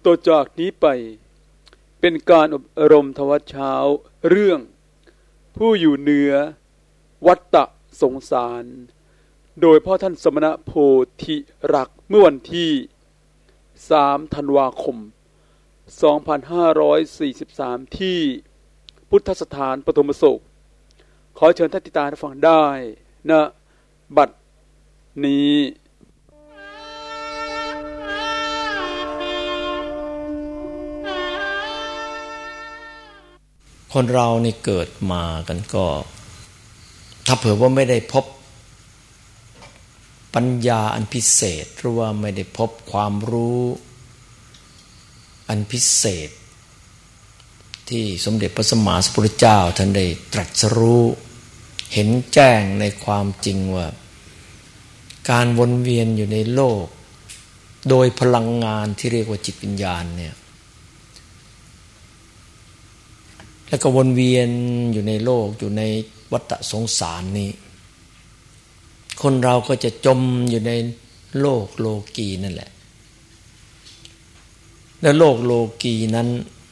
ต่อจากนี้ไปเป็นการอบรมทวชเช้าเรื่องผู้อยู่เหนือวัฏฏะสงสารโดยพ่อท่านสมณโพธิรักษ์เมื่อวันที่3 ธันวาคม 2543 ที่พุทธสถานปฐมโศกขอเชิญท่านติดตามฟังได้ณบัดนี้คนเรานี่เกิดมากันก็ถ้าเผื่อว่าไม่ได้พบปัญญาอันพิเศษหรือว่าไม่ได้พบความรู้อันพิเศษที่สมเด็จพระสัมมาสัมพุทธเจ้าท่านได้ตรัสรู้เห็นแจ้งในความจริงว่าการวนเวียนอยู่ในโลกโดยพลังงานที่เรียกว่าจิตวิญญาณเนี่ยแล้วก็วนเวียนอยู่ในโลกอยู่ในวัฏสงสารนี้คนเราก็จะจมอยู่ในโลกโลกีนั่นแหละแล้วโลกโลกีนั้น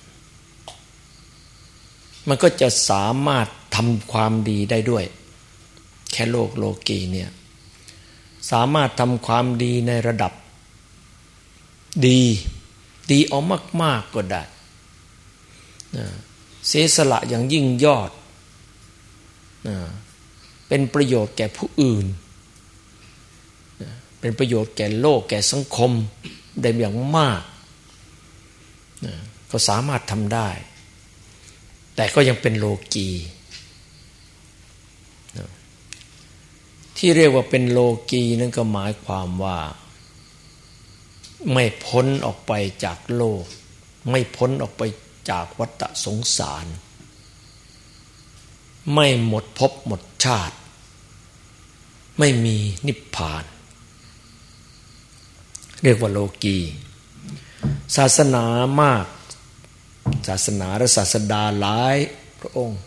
มันก็จะสามารถทำความดีได้ด้วยแค่โลกโลกีเนี่ยสามารถทำความดีในระดับดีเอามากๆก็ได้เสียสละอย่างยิ่งยอดเป็นประโยชน์แก่ผู้อื่นเป็นประโยชน์แก่โลกแก่สังคมได้อย่างมากก็สามารถทำได้แต่ก็ยังเป็นโลกีที่เรียกว่าเป็นโลกีนั่นก็หมายความว่าไม่พ้นออกไปจากโลกไม่พ้นออกไปจากวัฏสงสารไม่หมดภพหมดชาติไม่มีนิพพานเรียกว่าโลกีศาสนามากศาสนาและศาสดาหลายพระองค์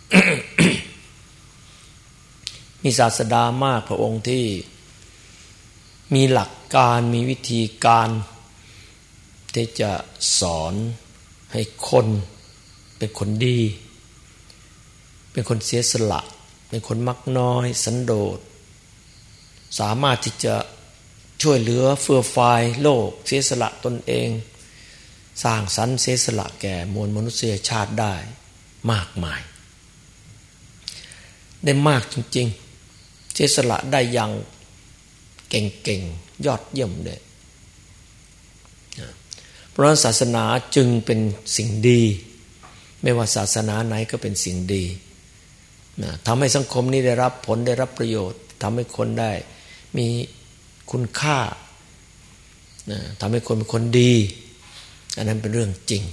มีศาสดามากพระองค์ที่มีหลักการมีวิธีการที่จะสอนให้คนเป็นคนดีเป็นคนเสียสละเป็นคนมักน้อยสันโดษสามารถที่จะช่วยเหลือเฟื่อฟายโลกเสียสละตนเองสร้างสรรค์เสียสละแก่มวลมนุษยชาติได้มากมายได้มากจริงๆเสียสละได้อย่างเก่งๆยอดเยี่ยมเลยเพราะศาสนาจึงเป็นสิ่งดีไม่ว่าศาสนาไหนก็เป็นสิ่งดีทำให้สังคมนี้ได้รับผลได้รับประโยชน์ทำให้คนได้มีคุณค่าทำให้คนเป็นคนดีอันนั้นเป็นเรื่องจริง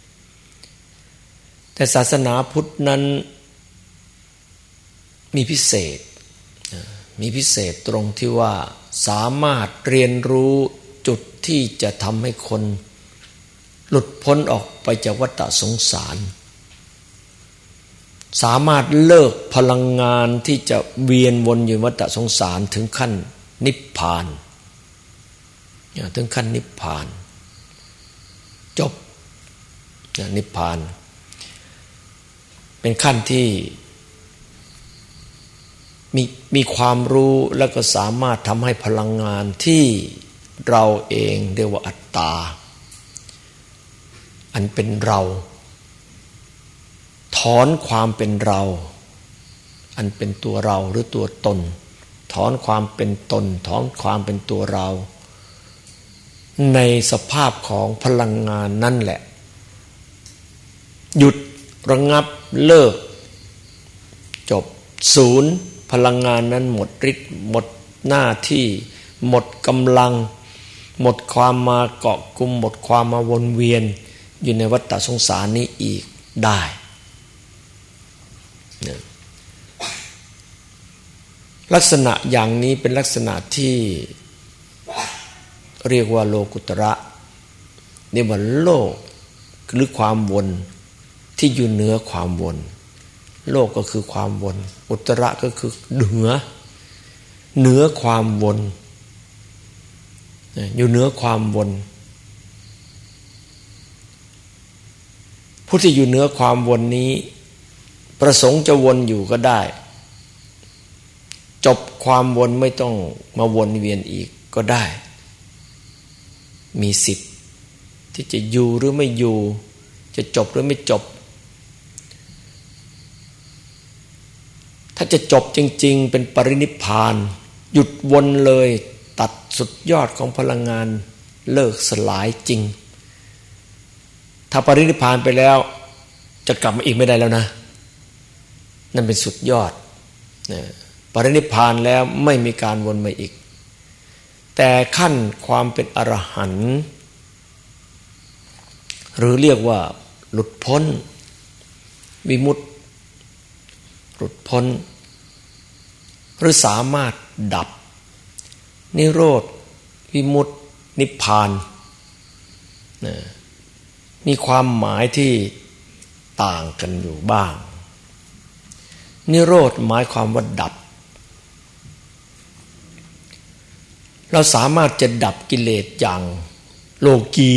แต่ศาสนาพุทธนั้นมีพิเศษตรงที่ว่าสามารถเรียนรู้จุดที่จะทำให้คนหลุดพ้นออกไปจากวัฏสงสารสามารถเลิกพลังงานที่จะเวียนวนอยู่วัฏสงสารถึงขั้นนิพพานถึงขั้นนิพพานจบนิพพานเป็นขั้นที่มีความรู้แล้วก็สามารถทำให้พลังงานที่เราเองเรียกว่าอัตตาอันเป็นเราถอนความเป็นเราอันเป็นตัวเราหรือตัวตนถอนความเป็นตนถอนความเป็นตัวเราในสภาพของพลังงานนั่นแหละหยุดระงับเลิกจบศูนย์พลังงานนั้นหมดฤทธิ์หมดหน้าที่หมดกำลังหมดความมาเกาะกุมหมดความมาวนเวียนอยู่ในวัฏสงสารนี้อีกได้ลักษณะอย่างนี้เป็นลักษณะที่เรียกว่าโลกุตระเรียกว่าโลกหรือความวนที่อยู่เหนือความวนโลกก็คือความวนอุตระก็คือเหนือความวนอยู่เหนือความวนผู้ที่อยู่เหนือความวนนี้ประสงค์จะวนอยู่ก็ได้จบความวนไม่ต้องมาวนเวียนอีกก็ได้มีสิทธิ์ที่จะอยู่หรือไม่อยู่จะจบหรือไม่จบถ้าจะจบจริงๆเป็นปรินิพพานหยุดวนเลยตัดสุดยอดของพลังงานเลิกสลายจริงถ้าปรินิพพานไปแล้วจะกลับมาอีกไม่ได้แล้วนะนั่นเป็นสุดยอดปรินิพพานแล้วไม่มีการวนมาอีกแต่ขั้นความเป็นอรหันต์หรือเรียกว่าหลุดพ้นวิมุตติหลุดพ้นหรือสามารถดับนิโรธวิมุตตินิพพานมีความหมายที่ต่างกันอยู่บ้างนิโรธหมายความว่าดับเราสามารถจะดับกิเลสอย่างโลกี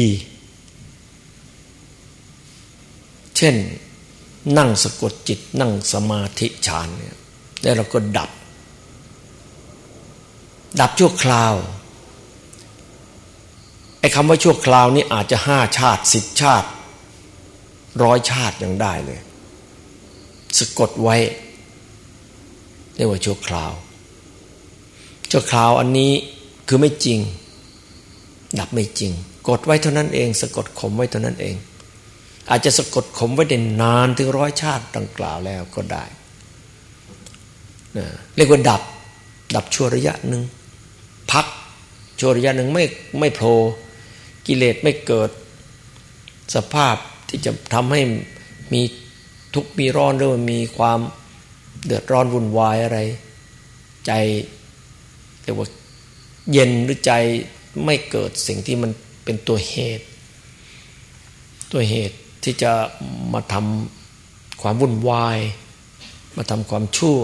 เช่นนั่งสะกดจิตนั่งสมาธิฌานเนี่ยแล้วเราก็ดับชั่วคราวไอ้คำว่าชั่วคราวนี้อาจจะ5 ชาติ10 ชาติ100 ชาติยังได้เลยสะกดไว้เรียกว่าชั่วคราวอันนี้คือไม่จริงดับไม่จริงกดไว้เท่านั้นเองสะกดข่มไว้เท่านั้นเองอาจจะสะกดข่มไว้ได้นานถึง100 ชาติดังกล่าวแล้วก็ได้เรียกว่าดับชั่วระยะหนึ่งพักชั่วระยะหนึ่งไม่โผล่กิเลสไม่เกิดสภาพที่จะทำให้มีทุกข์มีร้อนหรือมีความเดือดร้อนวุ่นวายอะไรใจเรียกว่าเย็นหรือใจไม่เกิดสิ่งที่มันเป็นตัวเหตุที่จะมาทำความวุ่นวายมาทำความชั่ว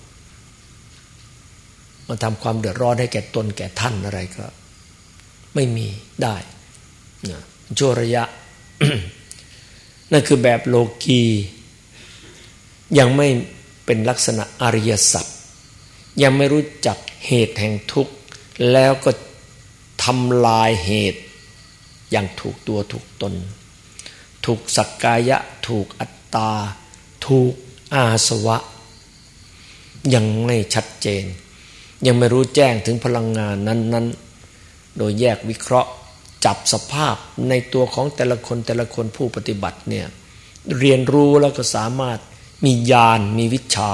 มาทำความเดือดร้อนให้แก่ตนแก่ท่านอะไรก็ไม่มีได้ชั่วระยะ นั่นคือแบบโลกียังไม่เป็นลักษณะอริยสัจยังไม่รู้จักเหตุแห่งทุกข์แล้วก็ทำลายเหตุอย่างถูกตัวถูกตนถูกสักกายะถูกอัตตาถูกอาสวะยังไม่ชัดเจนยังไม่รู้แจ้งถึงพลังงานนั้นๆโดยแยกวิเคราะห์จับสภาพในตัวของแต่ละคนผู้ปฏิบัติเนี่ยเรียนรู้แล้วก็สามารถมีญาณมีวิชา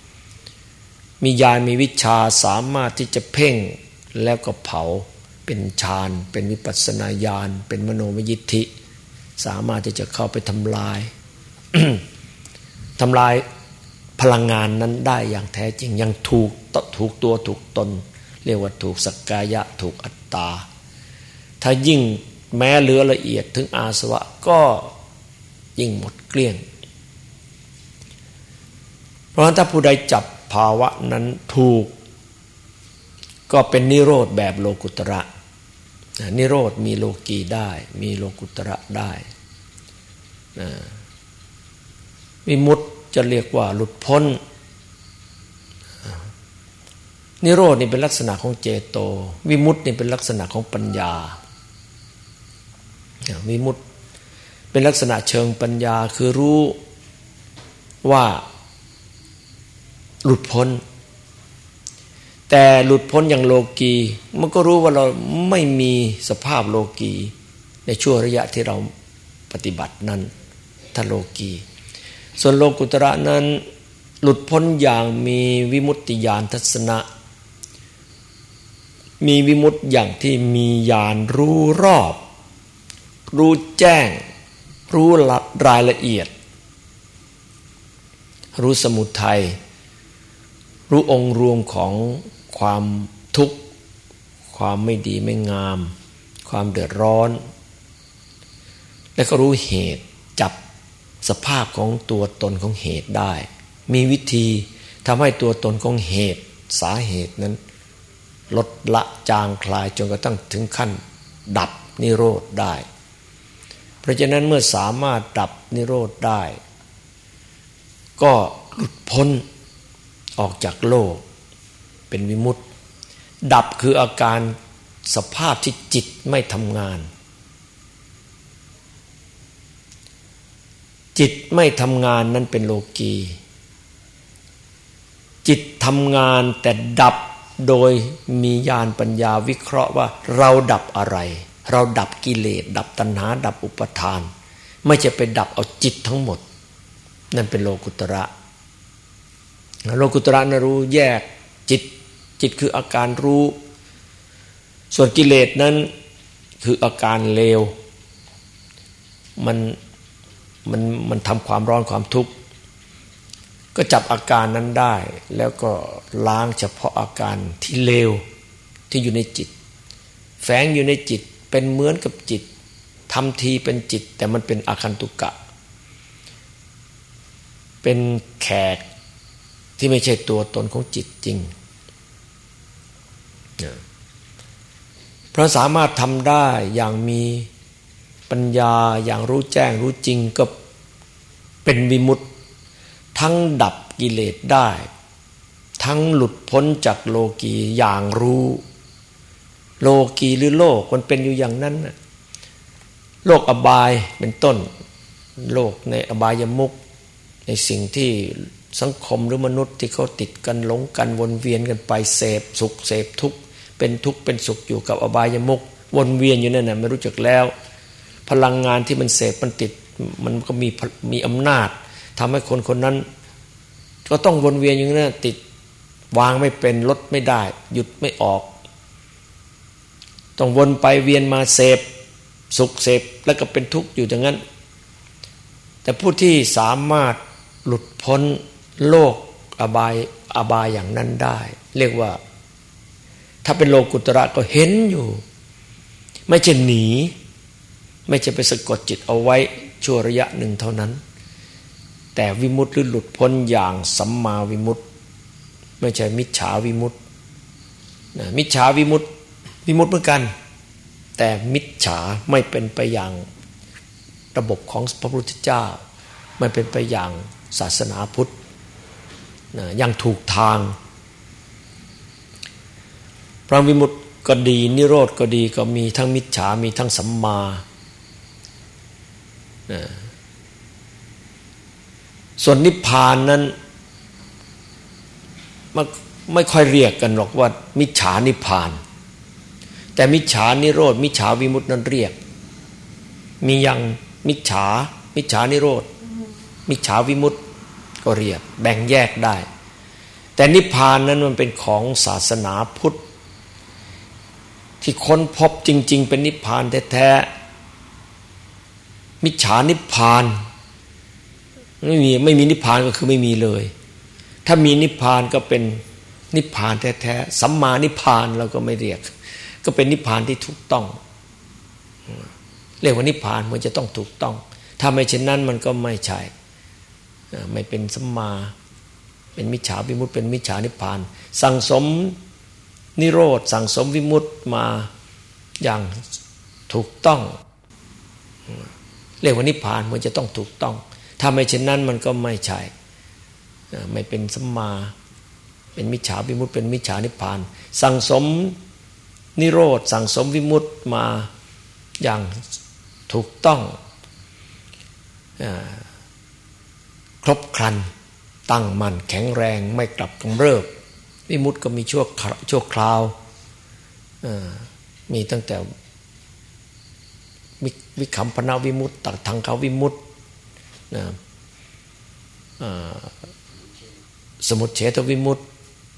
สามารถที่จะเพ่งแล้วก็เผาเป็นฌานเป็นวิปัสสนาญาณเป็นมโนมยิทธิสามารถที่จะเข้าไปทำลาย ทำลายพลังงานนั้นได้อย่างแท้จริงยังถูกตัวถูกตนเรียกว่าถูกสักกายะถูกอัตตาถ้ายิ่งแม้เหลือละเอียดถึงอาสวะก็ยิ่งหมดเกลี้ยงเพราะฉะนั้นถ้าผู้ใดจับภาวะนั้นถูกก็เป็นนิโรธแบบโลกุตระนิโรธมีโลกีได้มีโลกุตระได้วิมุตติจะเรียกว่าหลุดพ้นนิโรธนี่เป็นลักษณะของเจโตวิมุตตินี่เป็นลักษณะของปัญญาวิมุตติเป็นลักษณะเชิงปัญญาคือรู้ว่าหลุดพ้นแต่หลุดพ้นอย่างโลกีมันก็รู้ว่าเราไม่มีสภาพโลกีในช่วงระยะที่เราปฏิบัตินั้นถ้าโลกีส่วนโลกุตระนั้นหลุดพ้นอย่างมีวิมุตติญาณทัศนะมีวิมุตติอย่างที่มีญาณรู้รอบรู้แจ้งรู้รายละเอียดรู้สมุทัยรู้องค์รวมของความทุกข์ความไม่ดีไม่งามความเดือดร้อนและก็รู้เหตุจับสภาพของตัวตนของเหตุได้มีวิธีทำให้ตัวตนของเหตุสาเหตุนั้นลดละจางคลายจนกระทั่งถึงขั้นดับนิโรธได้เพราะฉะนั้นเมื่อสามารถดับนิโรธได้ก็หลุดพ้นออกจากโลกเป็นวิมุตติดับคืออาการสภาพที่จิตไม่ทำงานจิตไม่ทำงานนั้นเป็นโลกีจิตทำงานแต่ดับโดยมีญาณปัญญาวิเคราะห์ว่าเราดับอะไรเราดับกิเลสดับตัณหาดับอุปทานไม่จะไปดับเอาจิตทั้งหมดนั่นเป็นโลกุตระโลกุตระนะรู้แยกจิตคืออาการรู้ส่วนกิเลสนั้นคืออาการเลวมันทำความร้อนความทุกข์ก็จับอาการนั้นได้แล้วก็ล้างเฉพาะอาการที่เลวที่อยู่ในจิตแฝงอยู่ในจิตเป็นเหมือนกับจิตทำทีเป็นจิตแต่มันเป็นอาคันตุกะเป็นแขกที่ไม่ใช่ตัวตนของจิตจริงเพราะสามารถทำได้อย่างมีปัญญาอย่างรู้แจ้งรู้จริงก็เป็นวิมุตติทั้งดับกิเลสได้ทั้งหลุดพ้นจากโลกีอย่างรู้โลกีหรือโลกมันเป็นอยู่อย่างนั้นโลกอบายเป็นต้นโลกในอบายมุขในสิ่งที่สังคมหรือมนุษย์ที่เขาติดกันหลงกันวนเวียนกันไปเสพสุขเสพทุกข์เป็นทุกข์เป็นสุขอยู่กับอบายมุขวนเวียนอยู่นั่นน่ะไม่รู้จักแล้วพลังงานที่มันเสพมันติดมันก็มีอำนาจทำให้คนคนนั้นก็ต้องวนเวียนอยู่นั่นติดวางไม่เป็นลดไม่ได้หยุดไม่ออกต้องวนไปเวียนมาเสพสุขเสพแล้วก็เป็นทุกข์อยู่อย่างนั้นแต่ผู้ที่สามารถหลุดพ้นโลกอบายอย่างนั้นได้เรียกว่าถ้าเป็นโลกุตระก็เห็นอยู่ไม่ใช่หนีไม่ใช่ไปสะกดจิตเอาไว้ชั่วระยะหนึ่งเท่านั้นแต่วิมุตติหรือหลุดพ้นอย่างสัมมาวิมุตติไม่ใช่มิจฉาวิมุตติมิจฉาวิมุตติเหมือนกันแต่มิจฉาไม่เป็นไปอย่างระบบของพระพุทธเจ้าไม่เป็นไปอย่างศาสนาพุทธอย่างถูกทางพระวิมุตติก็ดีนิโรธก็ดีก็มีทั้งมิจฉามีทั้งสัมมาส่วนนิพพานนั้นมันไม่ค่อยเรียกกันหรอกว่ามิจฉานิพพานแต่มิจฉานิโรธมิจฉาวิมุตตินั้นเรียกมีอย่างมิจฉานิโรธมิจฉาวิมุตติก็เรียกแบ่งแยกได้แต่นิพพานนั้นมันเป็นของศาสนาพุทธที่ค้นพบจริงๆเป็นนิพพานแท้ๆมิจฉานิพพานไม่มีนิพพานก็คือไม่มีเลยถ้ามีนิพพานก็เป็นนิพพานแท้ๆสัมมานิพพานเราก็ไม่เรียกก็เป็นนิพพานที่ถูกต้องเรียกว่านิพพานมันจะต้องถูกต้องถ้าไม่เช่นนั้นมันก็ไม่ใช่ไม่เป็นสัมมาเป็นมิจฉาวิมุตติเป็นมิจฉานิพพานสั่งสมนิโรธสั่งสมวิมุตติมาอย่างถูกต้องเรียกว่านิพพานมันจะต้องถูกต้องถ้าไม่เช่นนั้นมันก็ไม่ใช่ไม่เป็นสัมมาเป็นมิจฉาวิมุตติเป็นมิจฉานิพพานสั่งสมนิโรธสั่งสมวิมุตติมาอย่างถูกต้องครบครันตั้งมั่นแข็งแรงไม่กลับกำเริบวิมุตติก็มีชั่วคราวมีตั้งแต่วิคัมภนวิมุตติตัทังควิมุตติสมุจเฉทวิมุตติ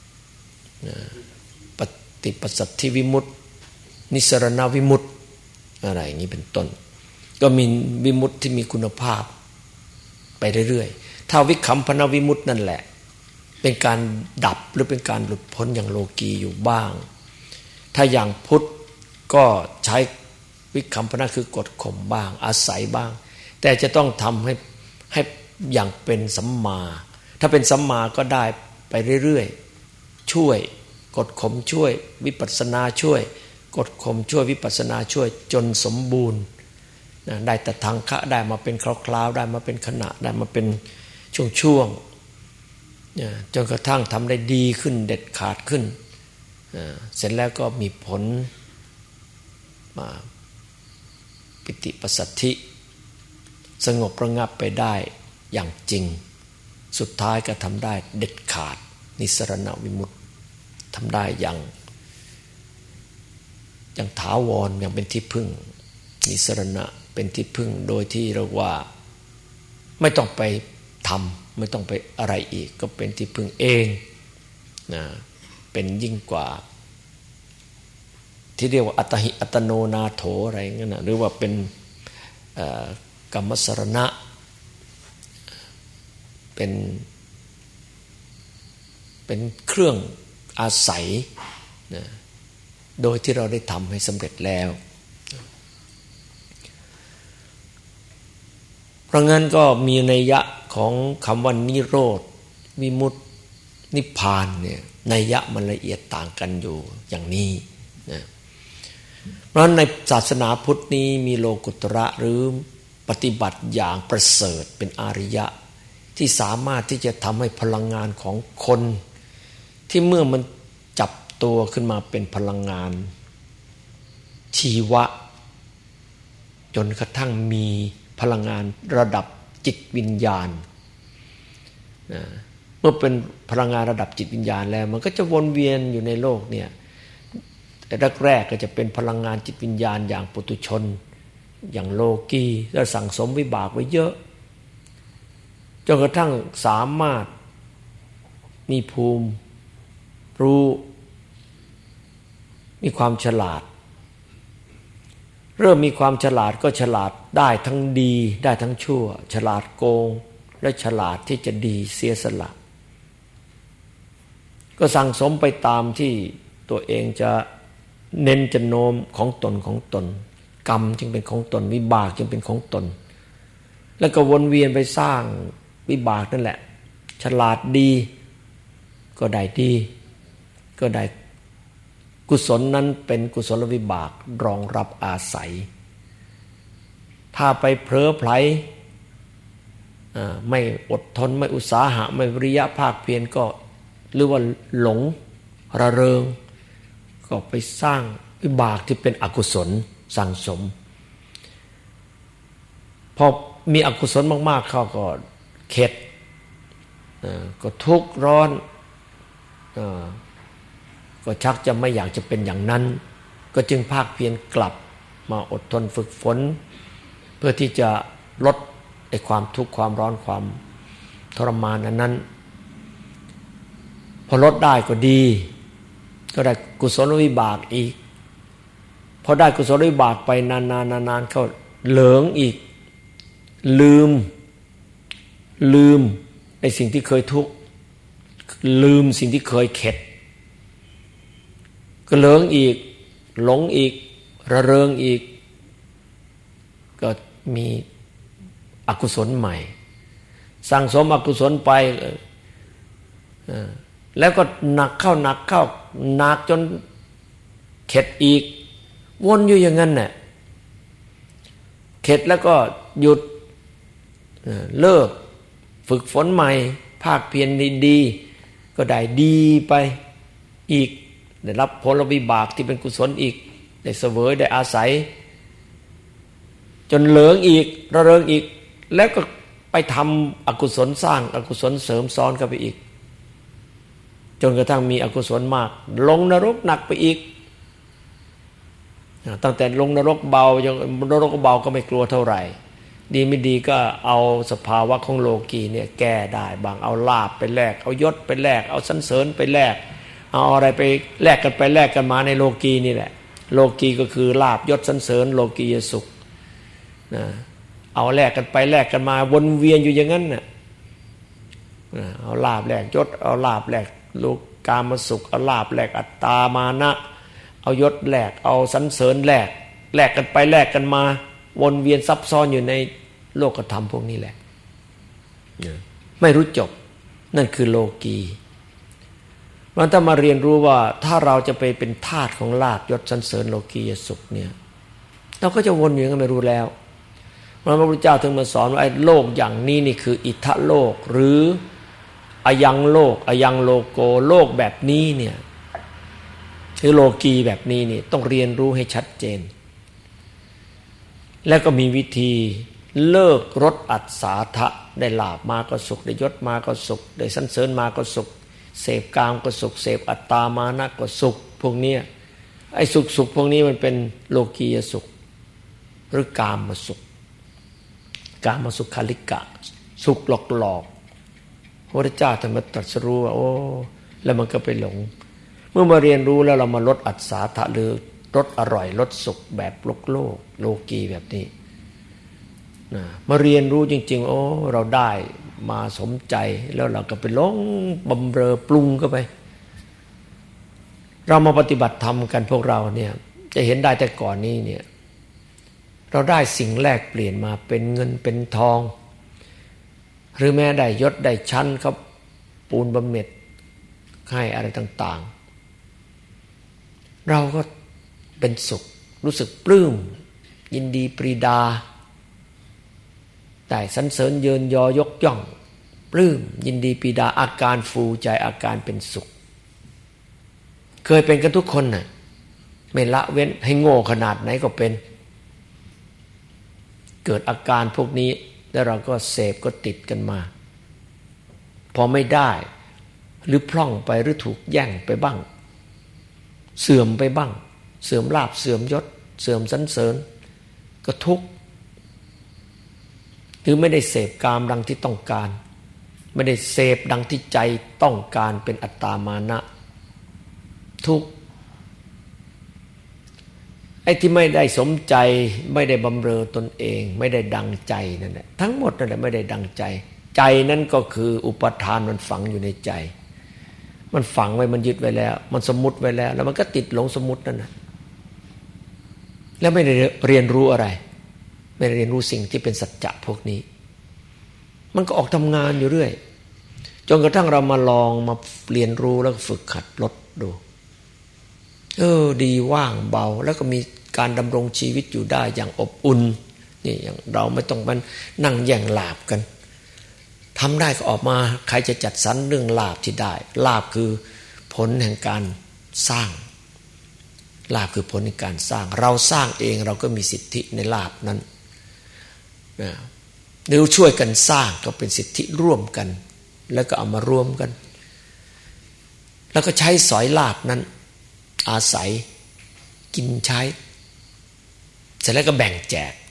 ปฏิปัสสัทธิวิมุตตินิสรณวิมุตติอะไรอย่างนี้เป็นต้นก็มีวิมุตติที่มีคุณภาพไปเรื่อยๆถ้าวิคัมภนวิมุตตินั่นแหละเป็นการดับหรือเป็นการหลุดพ้นอย่างโลกีอยู่บ้างถ้าอย่างพุทธก็ใช้วิคัมภนะคือกดข่มบ้างอาศัยบ้างแต่จะต้องทำให้อย่างเป็นสัมมาถ้าเป็นสัมมาก็ได้ไปเรื่อยๆช่วยกดข่มช่วยวิปัสสนาช่วยกดข่มช่วยวิปัสสนาช่วยจนสมบูรณ์ได้แต่ทางคะได้มาเป็นคราวๆได้มาเป็นขณะได้มาเป็นช่วงๆจนกระทั่งทำได้ดีขึ้นเด็ดขาดขึ้นเสร็จแล้วก็มีผลมาปิติปัสสัทธิสงบระงับไปได้อย่างจริงสุดท้ายก็ทำได้เด็ดขาดนิสรณวิมุตติทำได้อย่างถาวรอย่างเป็นที่พึ่งนิสรณะเป็นที่พึ่งโดยที่เรียกว่าไม่ต้องไปทำไม่ต้องไปอะไรอีกก็เป็นที่พึ่งเองนะเป็นยิ่งกว่าที่เรียกว่าอัตหิอัตโนนาโถอะไรเงี้ยนะหรือว่าเป็นกรรมสรณะเป็นเครื่องอาศัยนะโดยที่เราได้ทำให้สำเร็จแล้วเพราะงั้นก็มีนัยยะของคำว่านิโรธวิมุตตินิพพานเนี่ยนัยยะมันละเอียดต่างกันอยู่อย่างนี้นะเพราะฉะนั้นในศาสนาพุทธนี้มีโลกุตระหรือปฏิบัติอย่างประเสริฐเป็นอริยะที่สามารถที่จะทำให้พลังงานของคนที่เมื่อมันจับตัวขึ้นมาเป็นพลังงานชีวะจนกระทั่งมีพลังงานระดับจิตวิญญาณเมื่อเป็นพลังงานระดับจิตวิญญาณแล้วมันก็จะวนเวียนอยู่ในโลกเนี่ยแรกๆก็จะเป็นพลังงานจิตวิญญาณอย่างปุถุชนอย่างโลกีแล้วสั่งสมวิบากไว้เยอะจนกระทั่งสามารถมีภูมิรู้มีความฉลาดเริ่มมีความฉลาดก็ฉลาดได้ทั้งดีได้ทั้งชั่วฉลาดโกงและฉลาดที่จะดีเสียสละก็สั่งสมไปตามที่ตัวเองจะเน้นจะโน้มของตนกรรมจึงเป็นของตนวิบากจึงเป็นของตนแล้วก็วนเวียนไปสร้างวิบากนั่นแหละฉลาดดีก็ได้ดีก็ได้กุศลนั้นเป็นกุศลวิบากรองรับอาศัยถ้าไปเผลอไผลไม่อดทนไม่อุตสาหะไม่วิริยะภาคเพียรก็หรือว่าหลงระเริงก็ไปสร้างวิบากที่เป็นอกุศลสั่งสมพอมีอกุศลมากๆเข้าก็เข็ดก็ทุกข์ร้อนก็ชักจะไม่อยากจะเป็นอย่างนั้นก็จึงภาคเพียรกลับมาอดทนฝึกฝนเพื่อที่จะลดไอ้ความทุกข์ความร้อนความทรมานอันนั้นพอลดได้ก็ดีก็ได้กุศลวิบากอีกพอได้กุศลวิบากไปนานๆเข้าเหลิงอีกลืมไอ้สิ่งที่เคยทุกข์ลืมสิ่งที่เคยเข็ดก็เหลิงอีกหลงอีกระเริงอีกก็มีอกุศลใหม่สั่งสมอกุศลไปแล้วก็หนักเข้าหนักจนเข็ดอีกวนอยู่อย่างนั้นน่ะเข็ดแล้วก็หยุดเลิกฝึกฝนใหม่ภาคเพียรดีๆก็ได้ดีไปอีกได้รับผลวิบากที่เป็นกุศลอีกได้เสวยได้อาศัยจนเหลิงอีกระเริงอีกแล้วก็ไปทำอกุศลสร้างอกุศลเสริมซ้อนเข้าไปอีกจนกระทั่งมีอกุศลมากลงนรกหนักไปอีกตั้งแต่ลงนรกเบายังนรกเบาก็ไม่กลัวเท่าไหร่ดีไม่ดีก็เอาสภาวะของโลกีเนี่ยแก้ได้บางเอาลาภไปแลกเอายศไปแลกเอาสรรเสริญไปแลกเอาอะไรไปแลกกันไปแลกกันมาในโลกีนี่แหละโลกีก็คือลาภยศสรรเสริญโลกียสุขนะเอาแลกกันไปแลกกันมาวนเวียนอยู่อย่างนั้นน่ะเอาลาภแลกยศเอาลาภแลกโลกามสุขเอาลาภแลกอัตตามานะเอายศแลกเอาสรรเสริญแลกกันไปแลกกันมาวนเวียนซับซ้อนอยู่ในโลกธรรมพวกนี้แหละไม่รู้จบนั่นคือโลกีมันถ้ามาเรียนรู้ว่าถ้าเราจะไปเป็นทาสของลาภยศสรรเสริญโลกียสุขเนี่ยเราก็จะวนอยู่อย่างนั้นไม่รู้แล้วพระพุทธเจ้าถึงมาสอนว่าไอ้โลกอย่างนี้นี่คืออิทธโลกหรืออยังโลกอยังโลโกโลกแบบนี้เนี่ยคือโลกีแบบนี้นี่ต้องเรียนรู้ให้ชัดเจนแล้วก็มีวิธีเลิกรสอัศสาทะได้ลาภมาก็สุขได้ยศมาก็สุขได้สรรเสริญมาก็สุขเสพกามก็สุขเสพอัตตามานะก็สุขพวกนี้ไอ้สุขพวกนี้มันเป็นโลกียสุขหรือกามสุขกามสุขคลิกะสุขหลอกพระพุทธเจ้าท่านมาตรัสรู้ว่าโอ้แล้วมันก็ไปหลงเมื่อมาเรียนรู้แล้วเรามาลดอัศสาทะหรือลดอร่อยลดสุขแบบโลกีแบบนี้นะมาเรียนรู้จริงๆโอ้เราได้มาสมใจแล้วเราก็ไปหลงบำเรอปรุงเข้าไปเรามาปฏิบัติธรรมกันพวกเราเนี่ยจะเห็นได้แต่ก่อนนี้เนี่ยเราได้สิ่งแลกเปลี่ยนมาเป็นเงินเป็นทองหรือแม้ได้ยศได้ชั้นครับปูนบำเหน็จให้อะไรต่างๆเราก็เป็นสุขรู้สึกปลื้มยินดีปรีดาได้สรรเสริญเยินยอยกย่องปลื้มยินดีปรีดาอาการฟูใจอาการเป็นสุขเคยเป็นกันทุกคนน่ะไม่ละเว้นให้โง่ขนาดไหนก็เป็นเกิดอาการพวกนี้แล้วเราก็เสพก็ติดกันมาพอไม่ได้หรือพร่องไปหรือถูกแย่งไปบ้างเสื่อมไปบ้างเสื่อมลาภเสื่อมยศเสื่อมสรรเสริญก็ทุกข์หรือไม่ได้เสพกามดังที่ต้องการไม่ได้เสพดังที่ใจต้องการเป็นอัตตามานะทุกข์ไอ้ที่ไม่ได้สมใจไม่ได้บำเรอตนเองไม่ได้ดังใจนั่นแหละทั้งหมดนั่นแหละไม่ได้ดังใจใจนั่นก็คืออุปทานมันฝังอยู่ในใจมันฝังไว้มันยึดไว้แล้วมันสมมุติไว้แล้วแล้วมันก็ติดหลงสมมุตินั่นนะแล้วไม่ได้เรียนรู้อะไรไม่ได้เรียนรู้สิ่งที่เป็นสัจจะพวกนี้มันก็ออกทำงานอยู่เรื่อยจนกระทั่งเรามาลองมาเรียนรู้แล้วฝึกขัดลดดูดีว่างเบาแล้วก็มีการดำรงชีวิตอยู่ได้อย่างอบอุ่นนี่อย่างเราไม่ต้องมานั่งแย่งลาภกันทำได้ก็ออกมาใครจะจัดสรรเรื่องลาภที่ได้ลาภคือผลแห่งการสร้างลาภคือผลแห่งการสร้างเราสร้างเองเราก็มีสิทธิในลาภนั้นนะหรือช่วยกันสร้างก็เป็นสิทธิร่วมกันแล้วก็เอามารวมกันแล้วก็ใช้สอยลาภนั้นอาศัยกินใช้เสร็จแล้วก็แบ่งแจก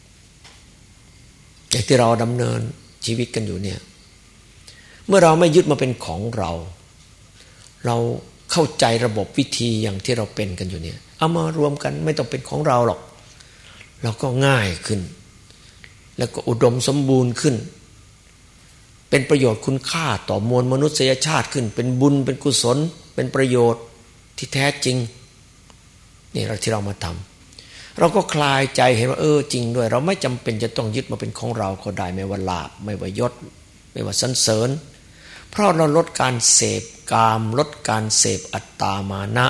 อย่างที่เราดำเนินชีวิตกันอยู่เนี่ยเมื่อเราไม่ยึดมาเป็นของเราเข้าใจระบบวิธีอย่างที่เราเป็นกันอยู่เนี่ยเอามารวมกันไม่ต้องเป็นของเราหรอกเราก็ง่ายขึ้นแล้วก็อุดมสมบูรณ์ขึ้นเป็นประโยชน์คุณค่าต่อมวลมนุษยชาติขึ้นเป็นบุญเป็นกุศลเป็นประโยชน์ที่แท้จริงนี่เราที่เรามาทำเราก็คลายใจเห็นว่าจริงด้วยเราไม่จำเป็นจะต้องยึดมาเป็นของเราก็ได้ไม่ว่าลาภไม่ว่ายศไม่ว่าสรรเสริญเพราะเราลดการเสพกามลดการเสพอัตตามานะ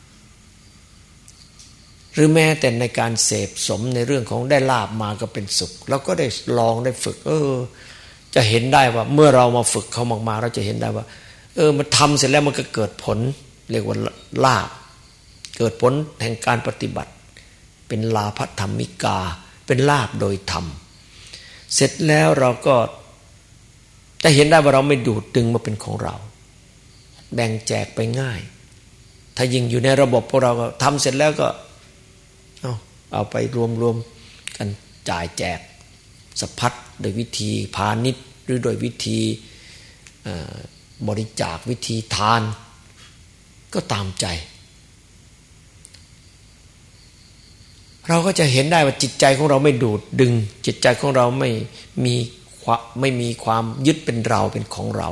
หรือแม้แต่ในการเสพสมในเรื่องของได้ลาภมาก็เป็นสุขเราก็ได้ลองได้ฝึกจะเห็นได้ว่าเมื่อเรามาฝึกเขามากๆเราจะเห็นได้ว่ามันทำเสร็จแล้วมันก็เกิดผลเรียกว่าลาภเกิดผลแห่งการปฏิบัติเป็นลาภธรรมิกาเป็นลาภโดยธรรมเสร็จแล้วเราก็จะเห็นได้ว่าเราไม่ดูดดึงมาเป็นของเราแบ่งแจกไปง่ายถ้ายิ่งอยู่ในระบบพวกเราก็ทำเสร็จแล้วก็เอาไปรวมกันจ่ายแจกสะพัดโดยวิธีพาณิชย์หรือโดยวิธีบริจาควิธีทานก็ตามใจเราก็จะเห็นได้ว่าจิตใจของเราไม่ดูดดึงจิตใจของเราไม่มีความยึดเป็นเราเป็นของเรา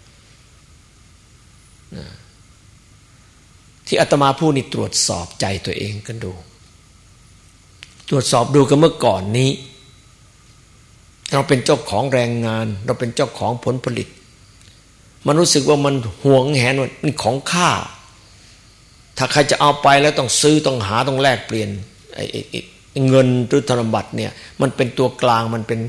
ที่อาตมาพูดนี่ตรวจสอบใจตัวเองกันดูตรวจสอบดูกันเมื่อก่อนนี้เราเป็นเจ้าของแรงงานเราเป็นเจ้าของผลผลิตมันรู้สึกว่ามันหวงแหนมันของข้าถ้าใครจะเอาไปแล้วต้องซื้อต้องหาต้องแลกเปลี่ยนเงินหรือธนบัตรเนี่ยมันเป็นตัวกลางมันเป็น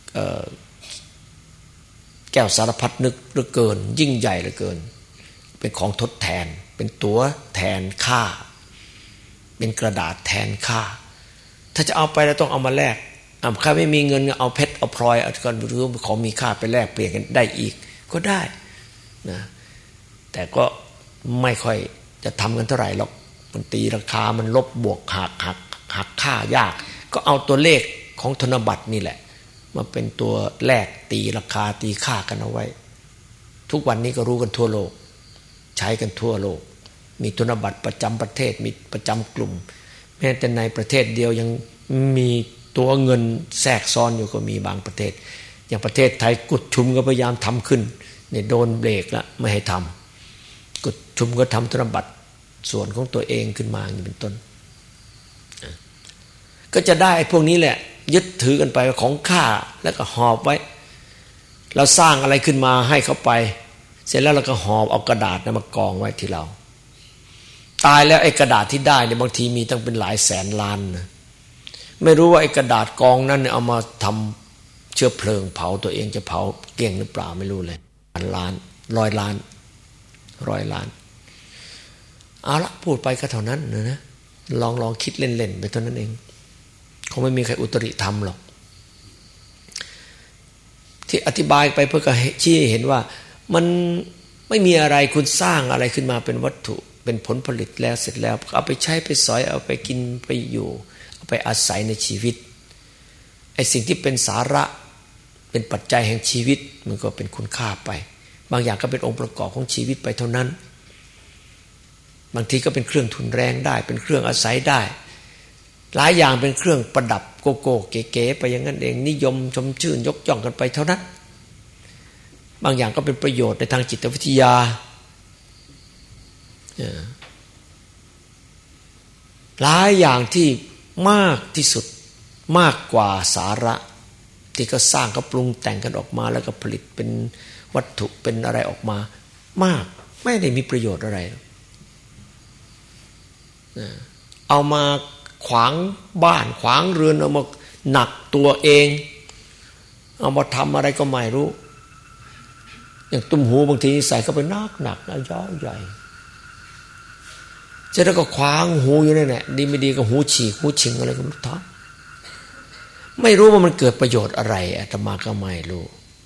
แก้วสารพัดนึกเหลือเกินยิ่งใหญ่เหลือเกินเป็นของทดแทนเป็นตั๋วแทนค่าเป็นกระดาษแทนค่าถ้าจะเอาไปเราต้องเอามาแลกใครไม่มีเงินเอาเพชรเอาพลอยเอาหรือของมีค่าไปแลกเปลี่ยนกันได้อีกก็ได้นะแต่ก็ไม่ค่อยจะทำกันเท่าไหร่หรอกมันตีราคามันลบบวกหักค่ายากก็เอาตัวเลขของธนบัตรนี่แหละมาเป็นตัวแลกตีราคาตีค่ากันเอาไว้ทุกวันนี้ก็รู้กันทั่วโลกใช้กันทั่วโลกมีธนบัตรประจำประเทศมีประจำกลุ่มแม้แต่ในประเทศเดียวยังมีตัวเงินแทรกซ้อนอยู่ก็มีบางประเทศอย่างประเทศไทยกุดชุมก็พยายามทำขึ้นเนี่ยโดนเบรกแล้วไม่ให้ทำกุดชุมก็ทำธนบัตรส่วนของตัวเองขึ้นมาอย่างเป็นต้นก็จะได้พวกนี้แหละยึดถือกันไปของข้าแล้วก็หอบไว้เราสร้างอะไรขึ้นมาให้เขาไปเสร็จแล้วเราก็หอบเอากระดาษมากองไว้ที่เราตายแล้วไอ้กระดาษที่ได้เนี่ยบางทีมีตั้งเป็นหลายแสนล้านนะไม่รู้ว่าไอ้กระดาษกองนั้นเนี่ยเอามาทำเชื้อเพลิงเผาตัวเองจะเผาเก่งหรือเปล่าไม่รู้เลย1,000,000,000 100 ล้าน100 ล้านเอาละพูดไปก็เท่านั้นนะลองคิดเล่นๆไปเท่านั้นเองคงไม่มีใครอุตริทำหรอกที่อธิบายไปเพื่อชี้ให้เห็นว่ามันไม่มีอะไรคุณสร้างอะไรขึ้นมาเป็นวัตถุเป็นผลผลิตแล้วเสร็จแล้วเอาไปใช้ไปสอยเอาไปกินไปอยู่เอาไปอาศัยในชีวิตไอ้สิ่งที่เป็นสาระเป็นปัจจัยแห่งชีวิตมันก็เป็นคุณค่าไปบางอย่างก็เป็นองค์ประกอบของชีวิตไปเท่านั้นบางทีก็เป็นเครื่องทุนแรงได้เป็นเครื่องอาศัยได้หลายอย่างเป็นเครื่องประดับโกโก้เก๋ๆไปอย่างนั้นเองนิยมชมชื่นยกย่องกันไปเท่านั้นบางอย่างก็เป็นประโยชน์ในทางจิตวิทยาหลายอย่างที่มากที่สุดมากกว่าสาระที่ก็สร้างก็ปรุงแต่งกันออกมาแล้วก็ผลิตเป็นวัตถุเป็นอะไรออกมามากไม่ได้มีประโยชน์อะไรเอามาขวางบ้านขวางเรือนเอามาหนักตัวเองเอามาทำอะไรก็ไม่รู้อย่างตุ้มหูบางทีใส่เข้าไปหนักนะย้อยใหญ่เสร็จแล้วก็ขวางหูอยู่นั่นแหละดีไม่ดีก็หูฉีกหูฉิงอะไรก็ไม่รู้ไม่รู้ว่ามันเกิดประโยชน์อะไรอาตมาก็ไม่รู้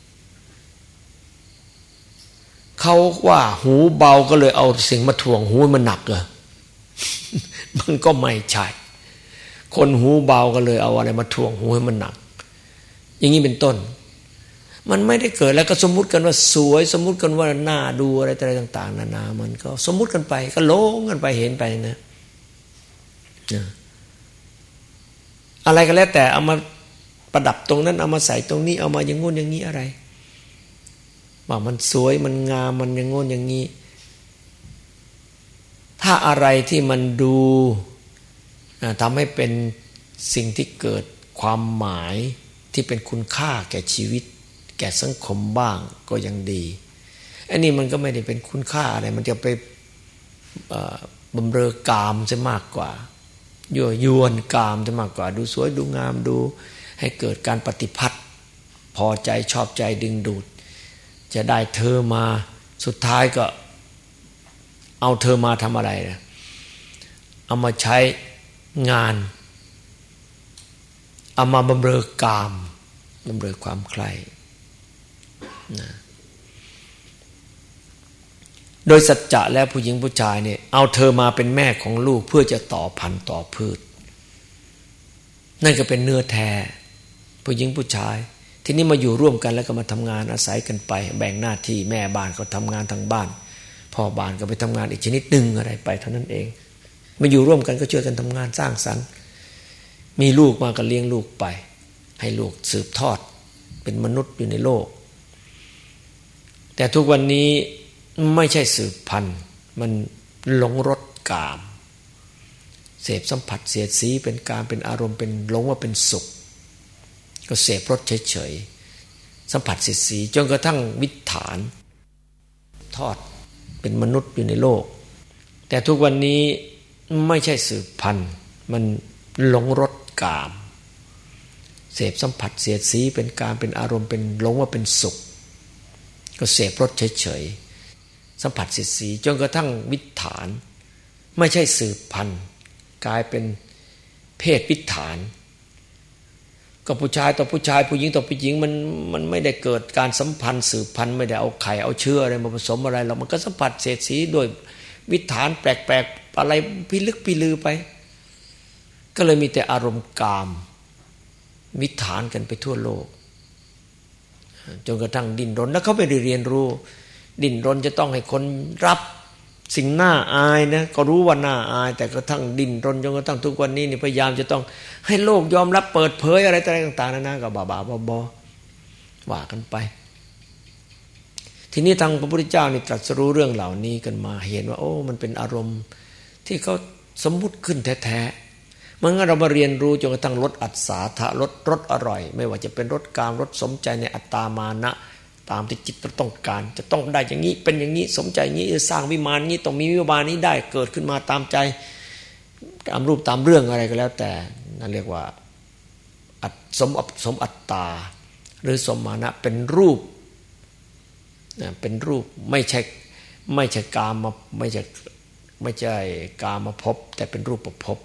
เขาว่าหูเบาก็เลยเอาสิ่งมาถ่วงหูมันหนักเหรอมันก็ไม่ใช่คนหูเบาก็เลยเอาอะไรมาถ่วงหูให้มันหนักอย่างนี้เป็นต้นมันไม่ได้เกิดแล้วก็สมมุติกันว่าสวยสมมุติกันว่าน่าดูอะไรต่างๆนานามันก็สมมุติกันไปก็โลงกันไปเห็นไปนะอะไรก็แล้วแต่เอามาประดับตรงนั้นเอามาใส่ตรงนี้เอามาอย่างงู้นอย่างนี้อะไรว่ามันสวยมันงามมันอย่างงู้นอย่างนี้ถ้าอะไรที่มันดูทำให้เป็นสิ่งที่เกิดความหมายที่เป็นคุณค่าแก่ชีวิตแก่สังคมบ้างก็ยังดีอันนี้มันก็ไม่ได้เป็นคุณค่าอะไรมันจะไปบำเรอกามซะมากกว่ายั่วยวนกามซะมากกว่าดูสวยดูงามดูให้เกิดการปฏิพัทธ์พอใจชอบใจดึงดูดจะได้เธอมาสุดท้ายก็เอาเธอมาทำอะไรนะเอามาใช้งานเอามาบำเรอกามบำเรอความใคร่นะโดยสัจจะแล้วผู้หญิงผู้ชายเนี่ยเอาเธอมาเป็นแม่ของลูกเพื่อจะต่อพันธุ์ต่อพืชนั่นก็เป็นเนื้อแท้ผู้หญิงผู้ชายทีนี้มาอยู่ร่วมกันแล้วก็มาทำงานอาศัยกันไปแบ่งหน้าที่แม่บ้านก็ทำงานทางบ้านพ่อบ้านก็ไปทำงานอีกชนิดหนึ่งอะไรไปเท่านั้นเองมาอยู่ร่วมกันก็ช่วยกันทำงานสร้างสรรค์มีลูกมาก็เลี้ยงลูกไปให้ลูกสืบทอดเป็นมนุษย์อยู่ในโลกแต่ทุกวันนี้ไม่ใช่สืบพันธุ์มันหลงรสกามเสพสัมผัสเสียดสีเป็นกามเป็นอารมณ์เป็นหลงว่าเป็นสุขก็เสพรสเฉยๆสัมผัสเสียดสีจนกระทั่งวิถฐานทอดเป็นมนุษย์อยู่ในโลกแต่ทุกวันนี้ไม่ใช่สืบพันธุ์มันหลงรสกามเสพสัมผัสเสียดสีเป็นการเป็นอารมณ์เป็นหลงว่าเป็นสุขก็เสพรสเฉยๆสัมผัสเสียดสีจนกระทั่งวิถฐานไม่ใช่สืบพันธุ์กลายเป็นเพศวิถฐานก็ผู้ชายต่อผู้ชายผู้หญิงต่อผู้หญิงมันไม่ได้เกิดการสัมพันธ์สืบพันธุ์ไม่ได้เอาไข่เอาเชื้ออะไรมาผสมอะไรหรอกมันก็สัมผัสเสียดสีโดยวิถฐานแปลกๆอะไรพิลึกพิลือไปก็เลยมีแต่อารมณ์กามวิถฐานกันไปทั่วโลกจนกระทั่งดิ้นรนแล้วเขาไม่ได้เรียนรู้ดิ้นรนจะต้องให้คนรับสิ่งน่าอายนะก็รู้ว่าน่าอายแต่กระทั่งดิ้นรนจนกระทั่งทุกวันนี้นี่พยายามจะต้องให้โลกยอมรับเปิดเผยอะไรต่างๆนานาก็บ้าๆบอๆว่ากันไปทีนี้ทางพระพุทธเจ้านี่ตรัสรู้เรื่องเหล่านี้กันมาเห็นว่าโอ้มันเป็นอารมณ์ที่เขาสมมุติขึ้นแท้ๆเมื่อเรามาเรียนรู้จนกระทั่งลดอัศสาทะลดรสอร่อยไม่ว่าจะเป็นรสกามรสสมใจในอัตตามานะตามที่จิตต้องการจะต้องได้อย่างนี้เป็นอย่างนี้สมใจอย่างนี้สร้างวิมานนี้ต้องมีวิมานนี้ได้เกิดขึ้นมาตามใจตามรูปตามเรื่องอะไรก็แล้วแต่นั่นเรียกว่าสมอัตตาหรือสมมานะเป็นรูปเป็นรูปไม่ใช่กามมาไม่ใช่กามมาพบแต่เป็นรูปประพบ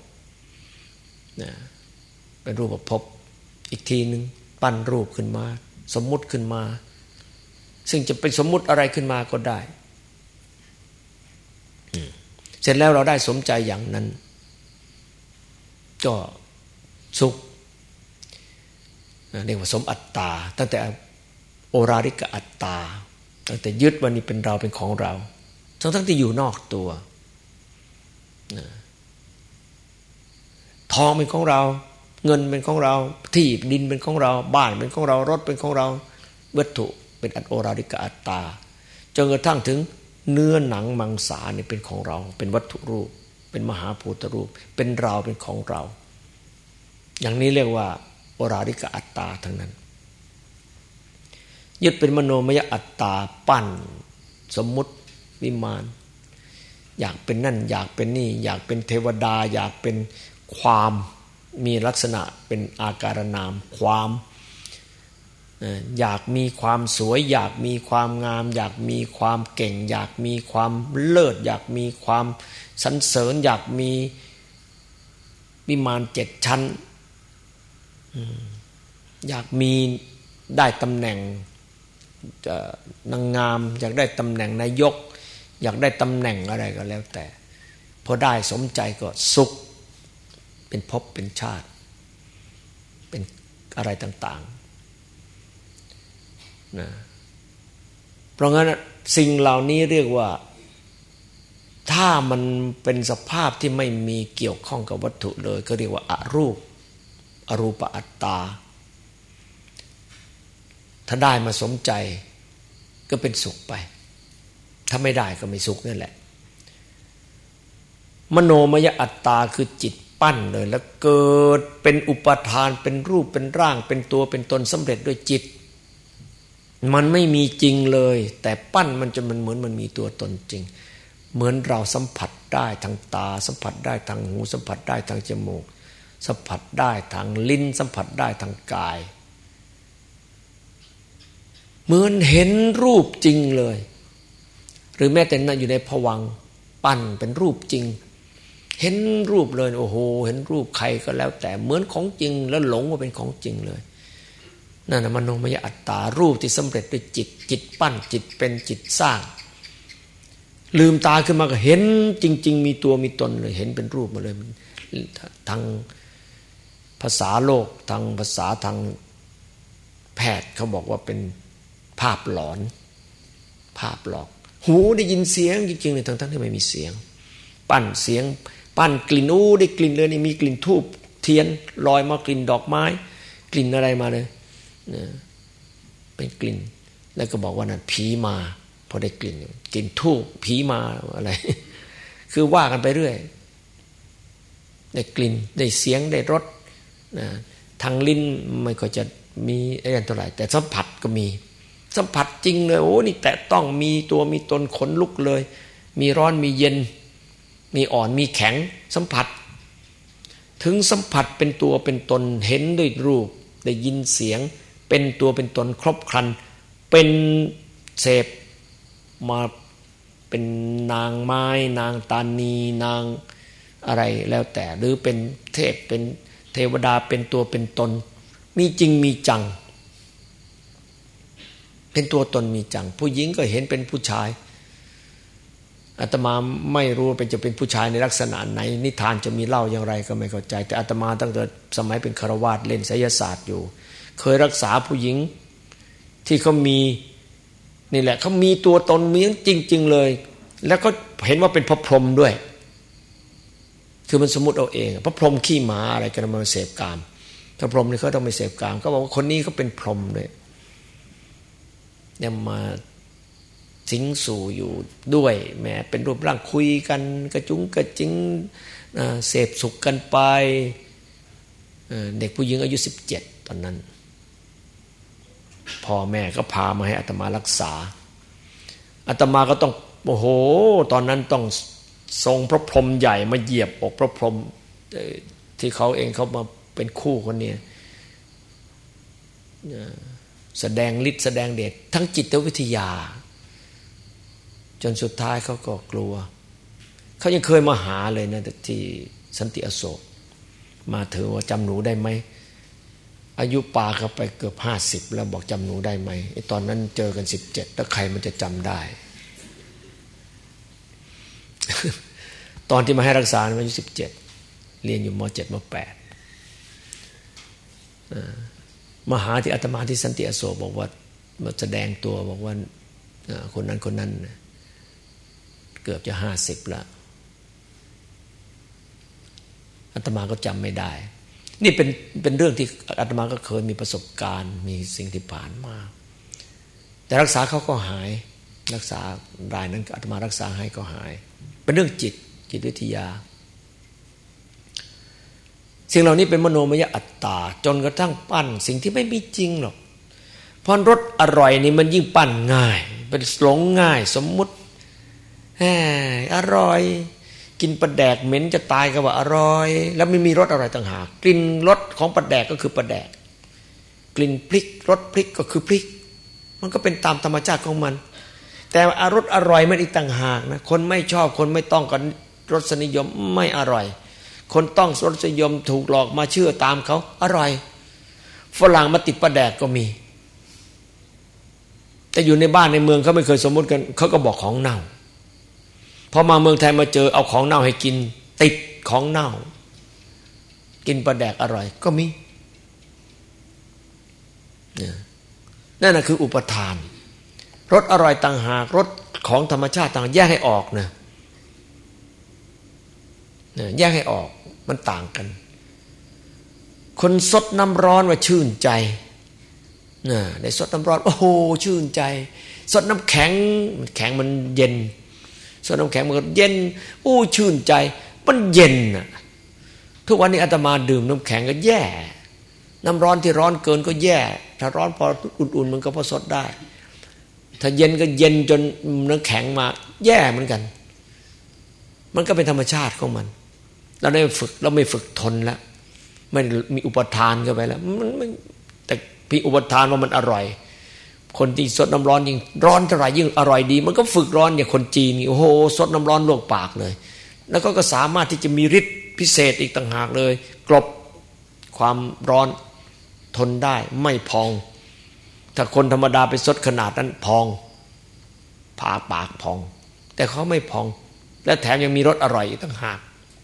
เป็นรูปประพบอีกทีนึงปั้นรูปขึ้นมาสมมุติขึ้นมาซึ่งจะเป็นสมมุติอะไรขึ้นมาก็ได้เสร็จแล้วเราได้สมใจอย่างนั้นก็สุขเรียกว่าสมอัตตาตั้งแต่โอราริกอัตตาตั้งแต่ยึดว่านี่เป็นเราเป็นของเราทั้งที่อยู่นอกตัวทองเป็นของเราเงินเป็นของเราที่ดินเป็นของเราบ้านเป็นของเรารถเป็นของเราวัตถุเป็นโอราริกอัตตาจนกระทั่งถึงเนื้อหนังมังสาเนี่ยเป็นของเราเป็นวัตถุรูปเป็นมหาภูตรูปเป็นเราเป็นของเราอย่างนี้เรียกว่าโอราริกอัตตาทั้งนั้นยึดเป็นมโนมยอัตตาปั้นสมมุติวิมานอยากเป็นนั่นอยากเป็นนี่อยากเป็นเทวดาอยากเป็นความมีลักษณะเป็นอาการนามความอยากมีความสวยอยากมีความงามอยากมีความเก่งอยากมีความเลิศอยากมีความสรรเสริญอยากมีวิมาน7 ชั้นอยากมีได้ตำแหน่งนางงามอยากได้ตำแหน่งนายกอยากได้ตำแหน่งอะไรก็แล้วแต่พอได้สมใจก็สุขเป็นภพเป็นชาติเป็นอะไรต่างๆนะเพราะงั้นสิ่งเหล่านี้เรียกว่าถ้ามันเป็นสภาพที่ไม่มีเกี่ยวข้องกับวัตถุเลยก็เรียกว่าอรูปอัตตาถ้าได้มาสมใจก็เป็นสุขไปถ้าไม่ได้ก็ไม่สุขนั่นแหละมโนมยอัตตาคือจิตปั้นเลยแล้วเกิดเป็นอุปทานเป็นรูปเป็นร่างเป็นตัวเป็นตนสำเร็จด้วยจิตมันไม่มีจริงเลยแต่ปั้นมันจนมันเหมือนมันมีตัวตนจริงเหมือนเราสัมผัสได้ทางตาสัมผัสได้ทางหูสัมผัสได้ทางจมูกสัมผัสได้ทางลิ้นสัมผัสได้ทางกายเหมือนเห็นรูปจริงเลยหรือแม้แต่นั่งอยู่ในภวังค์ปั้นเป็นรูปจริงเห็นรูปเลยโอ้โหเห็นรูปใครก็แล้วแต่เหมือนของจริงแล้วหลงว่าเป็นของจริงเลยนั่นน่ะมโนมยอัตตารูปที่สำเร็จด้วยจิตปั้นจิตเป็นจิตสร้างลืมตาขึ้นมาก็เห็นจริงๆมีตัวมีตนเลยเห็นเป็นรูปมาเลยทางภาษาโลกทางภาษาทางแพทย์เขาบอกว่าเป็นภาพหลอนภาพหลอกหูได้ยินเสียงจริงๆเลยทั้งที่ไม่มีเสียงปั้นเสียงปั้นกลิ่นได้กลิ่นเลยนี่มีกลิ่นธูปเทียนลอยมากลิ่นดอกไม้กลิ่นอะไรมาเลยเป็นกลิ่นแล้วก็บอกว่านั่นผีมาพอได้กลิ่นธูปผีมาอะไร คือว่ากันไปเรื่อยได้กลิ่นได้เสียงได้รสทางลิ้นไม่ค่อยจะมีอะไรเท่าไหร่แต่สัมผัสก็มีสัมผัสจริงเลยโอ้นี่แต่ต้องมีตัวมีตนขนลุกเลยมีร้อนมีเย็นมีอ่อนมีแข็งสัมผัสถึงสัมผัสเป็นตัวเป็นตนเห็นด้วยรูปได้ยินเสียงเป็นตัวเป็นตนครบครันเป็นเสพมาเป็นนางไม้นางตานีนางอะไรแล้วแต่หรือเป็นเทพเป็นเทวดาเป็นตัวเป็นตนมีจริงมีจังเป็นตัวตนมีจังผู้หญิงก็เห็นเป็นผู้ชายอาตมาไม่รู้เป็นจะเป็นผู้ชายในลักษณะไหนนิทานจะมีเล่าอย่างไรก็ไม่เข้าใจแต่อาตมาตั้งแต่สมัยเป็นฆราวาสเล่นไสยศาสตร์อยู่เคยรักษาผู้หญิงที่เขามีนี่แหละเขามีตัวตนมีจริงๆเลยแล้วก็เห็นว่าเป็นพระพรหมด้วยคือมันสมมุติเอาเองพระพรหมขี้หมาอะไรกันมาเสพกามพระพรหมนี่เขาต้องไปเสพกามก็บอกว่าคนนี้เขาเป็นพรหมเลยเนี่ยมาสิงสู่อยู่ด้วยแหมเป็นรูปร่างคุยกันกระจุงกระจิงเสพสุขกันไปเด็กผู้หญิงอายุ17ตอนนั้นพ่อแม่ก็พามาให้อาตมารักษาอาตมาก็ต้องโอ้โหตอนนั้นต้องทรงพระพรหมใหญ่มาเหยียบอกพระพรหมที่เขาเองเขามาเป็นคู่คนนี้แสดงฤทธิ์แสดงเดชทั้งจิตวิทยาจนสุดท้ายเขาก็กลัวเขายังเคยมาหาเลยนะที่สันติอโศกมาเถอะว่าจำหนูได้ไหมอายุปาเข้าไปเกือบ50แล้วบอกจำหนูได้ไหมไอ้ตอนนั้นเจอกัน17แล้วใครมันจะจำได้ ตอนที่มาให้รักษาอายุ17เรียนอยู่ม.7 ม.8มาหาที่อาตมาที่สันติอโศกบอกว่ามาแสดงตัวบอกว่าคนนั้นคนนั้นเกือบจะ50แล้วอาตมาก็จำไม่ได้นี่เป็นเรื่องที่อาตมาก็เคยมีประสบการณ์มีสิ่งที่ผ่านมาแต่รักษาเขาก็หายรักษารายนั้นอาตมารักษาให้ก็หายเป็นเรื่องจิตวิทยาสิ่งเหล่านี้เป็นมโนมยอัตตาจนกระทั่งปั้นสิ่งที่ไม่มีจริงหรอกเพราะรสอร่อยนี่มันยิ่งปั้นง่ายเป็นหลงง่ายสมมุติอร่อยกินปลาแดกเหม็นจะตายก็ว่าอร่อยแล้วไม่มีรสอร่อยต่างหากกลิ่นรสของปลาแดกก็คือปลาแดกกลิ่นพริกรสพริกก็คือพริกมันก็เป็นตามธรรมชาติของมันแต่รสอร่อยมันอีกต่างหากนะคนไม่ชอบคนไม่ต้องกันรสนิยมไม่อร่อยคนต้องรสนิยมถูกหลอกมาเชื่อตามเขาอร่อยฝรั่งมาติดปลาแดกก็มีแต่อยู่ในบ้านในเมืองเขาไม่เคยสมมติกันเขาก็บอกของเน่าพอมาเมืองไทยมาเจอเอาของเน่าให้กินติดของเน่ากินปลาแดกอร่อยก็มีนั่นน่ะคืออุปทานรสอร่อยต่างหากรสของธรรมชาติต่างแยกให้ออกนะแยกให้ออกมันต่างกันคนสดน้ำร้อนว่าชื่นใจได้สดน้ำร้อนโอ้โหชื่นใจสดน้ำแข็งมันเย็นสดน้ำแข็งมันก็เย็นอู้ชื่นใจมันเย็นน่ะทุกวันนี้อาตมาดื่มน้ำแข็งก็แย่น้ำร้อนที่ร้อนเกินก็แย่ถ้าร้อนพออุ่นๆมันก็พอสดได้ถ้าเย็นก็เย็นจนน้ำแข็งมาแย่เหมือนกันมันก็เป็นธรรมชาติของมันเราได้ฝึกเราไม่ฝึกทนแล้วไม่มีอุปทานเข้าไปแล้วมันแต่มีอุปทานว่ามันอร่อยคนที่สดน้ำร้อนยิ่งร้อนเท่าไหร่ยิ่งอร่อยดีมันก็ฝึกร้อนอย่างคนจีนนี่โอ้โหสดน้ำร้อนลวกปากเลยแล้วก็สามารถที่จะมีฤทธิ์พิเศษอีกต่างหากเลยกลบความร้อนทนได้ไม่พองถ้าคนธรรมดาไปสดขนาดนั้นพองผ่าปากพองแต่เขาไม่พองและแถมยังมีรสอร่อยอีกต่างหาก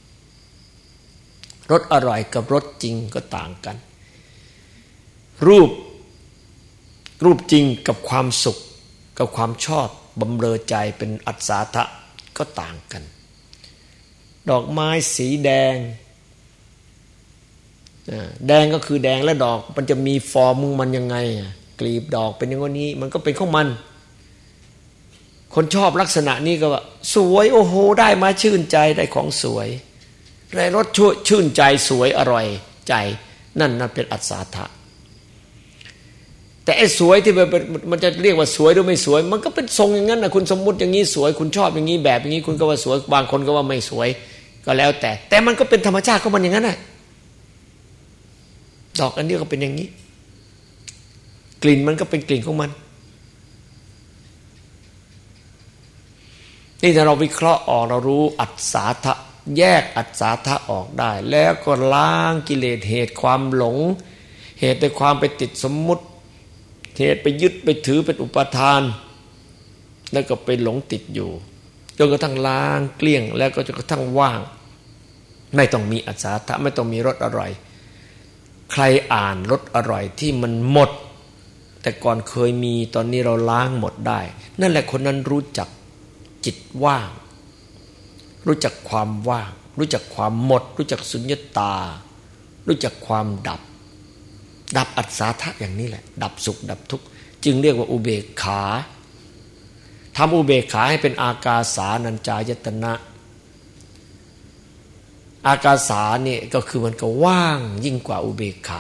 รสอร่อยกับรสจริงก็ต่างกันรูปจริงกับความสุขกับความชอบบำเรอใจเป็นอัศทะก็ต่างกันดอกไม้สีแดงแดงก็คือแดงและดอกมันจะมีฟอร์มมันยังไงกลีบดอกเป็นอย่างนี้มันก็เป็นของมันคนชอบลักษณะนี้ก็ว่าสวยโอ้โหได้มาชื่นใจได้ของสวยได้รสชื่นใจสวยอร่อยใจนั่นเป็นอัศทะแต่ไอ้สวยที่มันจะเรียกว่าสวยหรือไม่สวยมันก็เป็นทรงอย่างนั้นนะคุณสมมุติอย่างนี้สวยคุณชอบอย่างนี้แบบอย่างนี้คุณก็ว่าสวยบางคนก็ว่าไม่สวยก็แล้วแต่มันก็เป็นธรรมชาติของมันอย่างนั้นน่ะดอกอันนี้ก็เป็นอย่างนี้กลิ่นมันก็เป็นกลิ่นของมันนี่ถ้าเราวิเคราะห์ออกเรารู้อัศสาทะแยกอัศสาทะออกได้แล้วก็ล้างกิเลสเหตุความหลงเหตุในความไปติดสมมุติเหตุไปยึดไปถือเป็นอุปทานแล้วก็ไปหลงติดอยู่จนกระทั่งล้างเกลี้ยงแล้วก็จนกระทั่งว่างไม่ต้องมีอัศสาทะไม่ต้องมีรสอร่อยใครอ่านรสอร่อยที่มันหมดแต่ก่อนเคยมีตอนนี้เราล้างหมดได้นั่นแหละคนนั้นรู้จักจิตว่างรู้จักความว่างรู้จักความหมดรู้จักสุญญตารู้จักความดับอัศสาทะอย่างนี้แหละดับสุขดับทุกข์จึงเรียกว่าอุเบกขาทำอุเบกขาให้เป็นอากาสานัญจายตนะอากาสาเนี่ยก็คือมันก็ว่างยิ่งกว่าอุเบกขา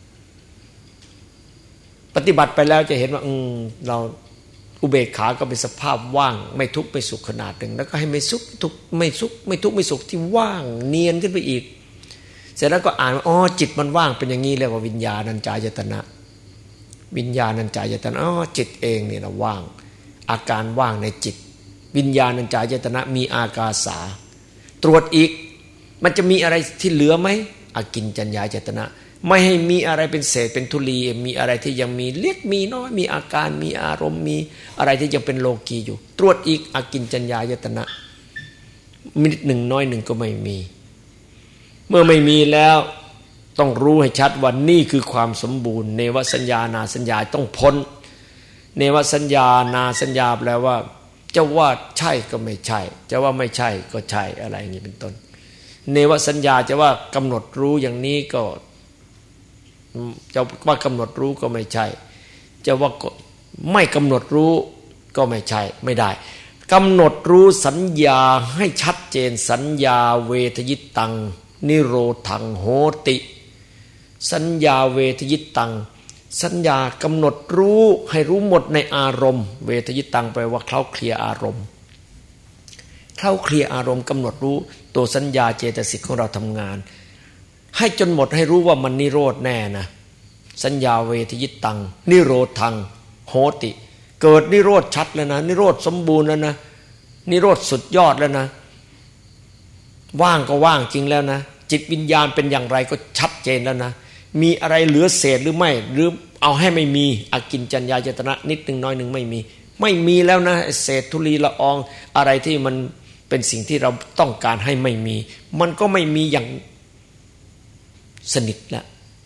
ปฏิบัติไปแล้วจะเห็นว่าเราอุเบกขาก็เป็นสภาพว่างไม่ทุกข์ไม่สุขขนาดหนึ่งแล้วก็ให้ไม่สุขทุกข์ไม่สุขไม่ทุกข์ไม่สุขที่ว่างเนียนขึ้นไปอีกเสร็จแล้วก็อ่านว่าจิตมันว่างเป็นอย่างนี้เรียกว่าวิญญาณัญจายตนะวิญญาณัญจายตนะจิตเองนี่นะว่างอาการว่างในจิตวิญญาณัญจายตนะมีอากาสาตรวจอีกมันจะมีอะไรที่เหลือไหมอากิญจัญญายตนะไม่ให้มีอะไรเป็นเศษเป็นธุลีมีอะไรที่ยังมีเล็กมีน้อยมีอาการมีอารมณ์มีอะไรที่ยังเป็นโลกีอยู่ตรวจอีกอากิญจัญญายตนะมีนิดหนึ่งน้อยหนึ่งก็ไม่มีเมื่อไม่มีแล้วต้องรู้ให้ชัดว่านี่คือความสมบูรณ์เนวสัญญานาสัญญาต้องพ้นเนวสัญญานาสัญญาแปลว่าจะว่าใช่ก็ไม่ใช่จะว่าไม่ใช่ก็ใช่อะไรอย่างนี้เป็นต้นเนวสัญญาจะว่ากำหนดรู้อย่างนี้ก็จะว่ากำหนดรู้ก็ไม่ใช่จะว่าไม่กำหนดรู้ก็ไม่ใช่ไม่ได้กำหนดรู้สัญญาให้ชัดเจนสัญญาเวทยิตตังนิโรธังโหติสัญญาเวทยิตตังสัญญากำหนดรู้ให้รู้หมดในอารมณ์เวทยิตตังแปลว่าเคล้าเคลียอารมณ์เคล้าเคลียอารมณ์กำหนดรู้ตัวสัญญาเจตสิกของเราทำงานให้จนหมดให้รู้ว่ามันนิโรธแน่นะสัญญาเวทยิตตังนิโรธังโหติเกิดนิโรธชัดแล้วนะนิโรธสมบูรณ์แล้วนะนิโรธสุดยอดแล้วนะว่างก็ว่างจริงแล้วนะจิตวิญญาณเป็นอย่างไรก็ชัดเจนแล้วนะมีอะไรเหลือเศษหรือไม่หรือเอาให้ไม่มีอากิญจัญญายตนะนิดหนึ่งน้อยหนึ่งไม่มีแล้วนะเศษธุลีละอองอะไรที่มันเป็นสิ่งที่เราต้องการให้ไม่มีมันก็ไม่มีอย่างสนิทแล้ว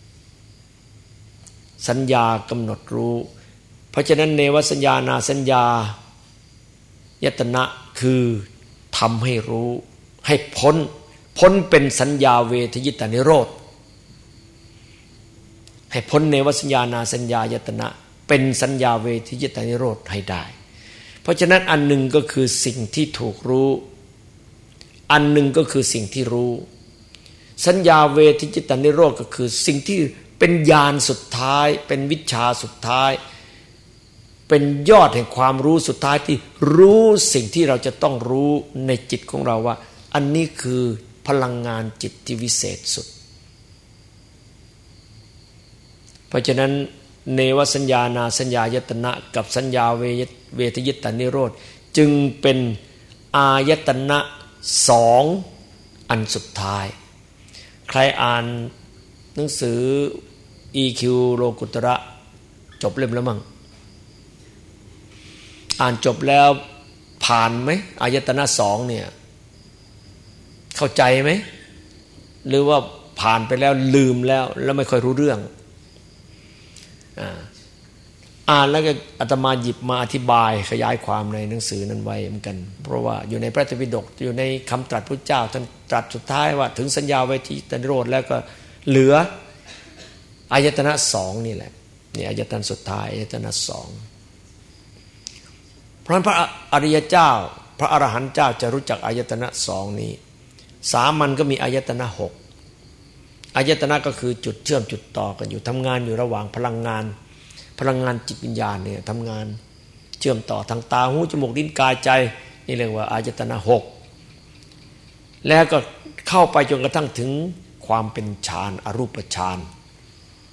สัญญากำหนดรู้เพราะฉะนั้นเนวสัญญานาสัญญายตนะคือทำให้รู้ให้พ้นเป็นสัญญาเวทยิตานิโรธให้พ้นเนวสัญญานาสัญญายตนะเป็นสัญญาเวทยิตานิโรธให้ได้เพราะฉะนั้นอันหนึ่งก็คือสิ่งที่ถูกรู้อันหนึ่งก็คือสิ่งที่รู้สัญญาเวทยิตานิโรธก็คือสิ่งที่เป็นญาณสุดท้ายเป็นวิชชาสุดท้ายเป็นยอดแห่งความรู้สุดท้ายที่รู้สิ่งที่เราจะต้องรู้ในจิตของเราว่าอันนี้คือพลังงานจิตที่วิเศษสุดเพราะฉะนั้นเนวสัญญานาสัญญายตนะกับสัญญาเวทยิตานิโรธจึงเป็นอายตนะสองอันสุดท้ายใครอ่านหนังสือ EQ โลกุตระจบเล่มแล้วมั้งอ่านจบแล้วผ่านไหมอายตนะสองเนี่ยเข้าใจไหมหรือว่าผ่านไปแล้วลืมแล้วไม่ค่อยรู้เรื่องอ่านแล้วก็อาตมาหยิบมาอธิบายขยายความในหนังสือนั้นไว้เหมือนกันเพราะว่าอยู่ในพระไตรปิฎกอยู่ในคำตรัสพระเจ้าท่านตรัสสุดท้ายว่าถึงสัญญาเวทยิตานิโรธแล้วก็เหลืออายตนะสองนี่แหละนี่อายตนะสุดท้ายอายตนะสองเพราะฉะนั้นพระอริยเจ้าพระอรหันต์เจ้าจะรู้จักอายตนะสองนี้สามัญก็มีอายตนะหกอายตนะก็คือจุดเชื่อมจุดต่อกันอยู่ทำงานอยู่ระหว่างพลังงานจิตวิญญาณเนี่ยทำงานเชื่อมต่อทางตาหูจมูกลิ้นกายใจนี่เรียกว่าอายตนะหกแล้วก็เข้าไปจนกระทั่งถึงความเป็นฌานอรูปฌาน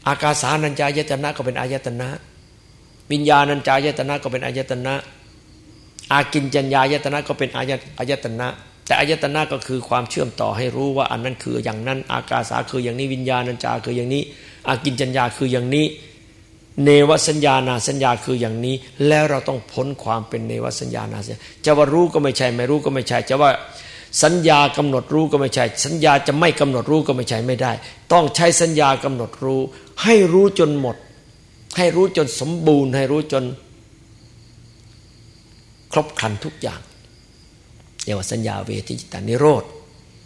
อากาสานัญจายตนะก็เป็นอายตนะวิญญาณัญจายตนะก็เป็นอายตนะอากิญจัญญายตนะก็เป็นอายตนะแต่อายตนะก็คือความเชื่อมต่อให้รู้ว่าอันนั้นคืออย่างนั้นอากาสาคืออย่างนี้วิญญาณัญจาคืออย่างนี้อากิญจัญญาคืออย่างนี้เนวสัญญานาสัญญาคืออย่างนี้แล้วเราต้องพ้นความเป็นเนวสัญญานาสัญญาจะว่ารู้ก็ไม่ใช่ไม่รู้ก็ไม่ใช่จะว่าสัญญากำหนดรู้ก็ไม่ใช่สัญญาจะไม่กำหนดรู้ก็ไม่ใช่ไม่ได้ต้องใช้สัญญากำหนดรู้ให้รู้จนหมดให้รู้จนสมบูรณ์ให้รู้จนครบครันทุกอย่างเรียกว่าสัญญาเวทิจิตานิโรธ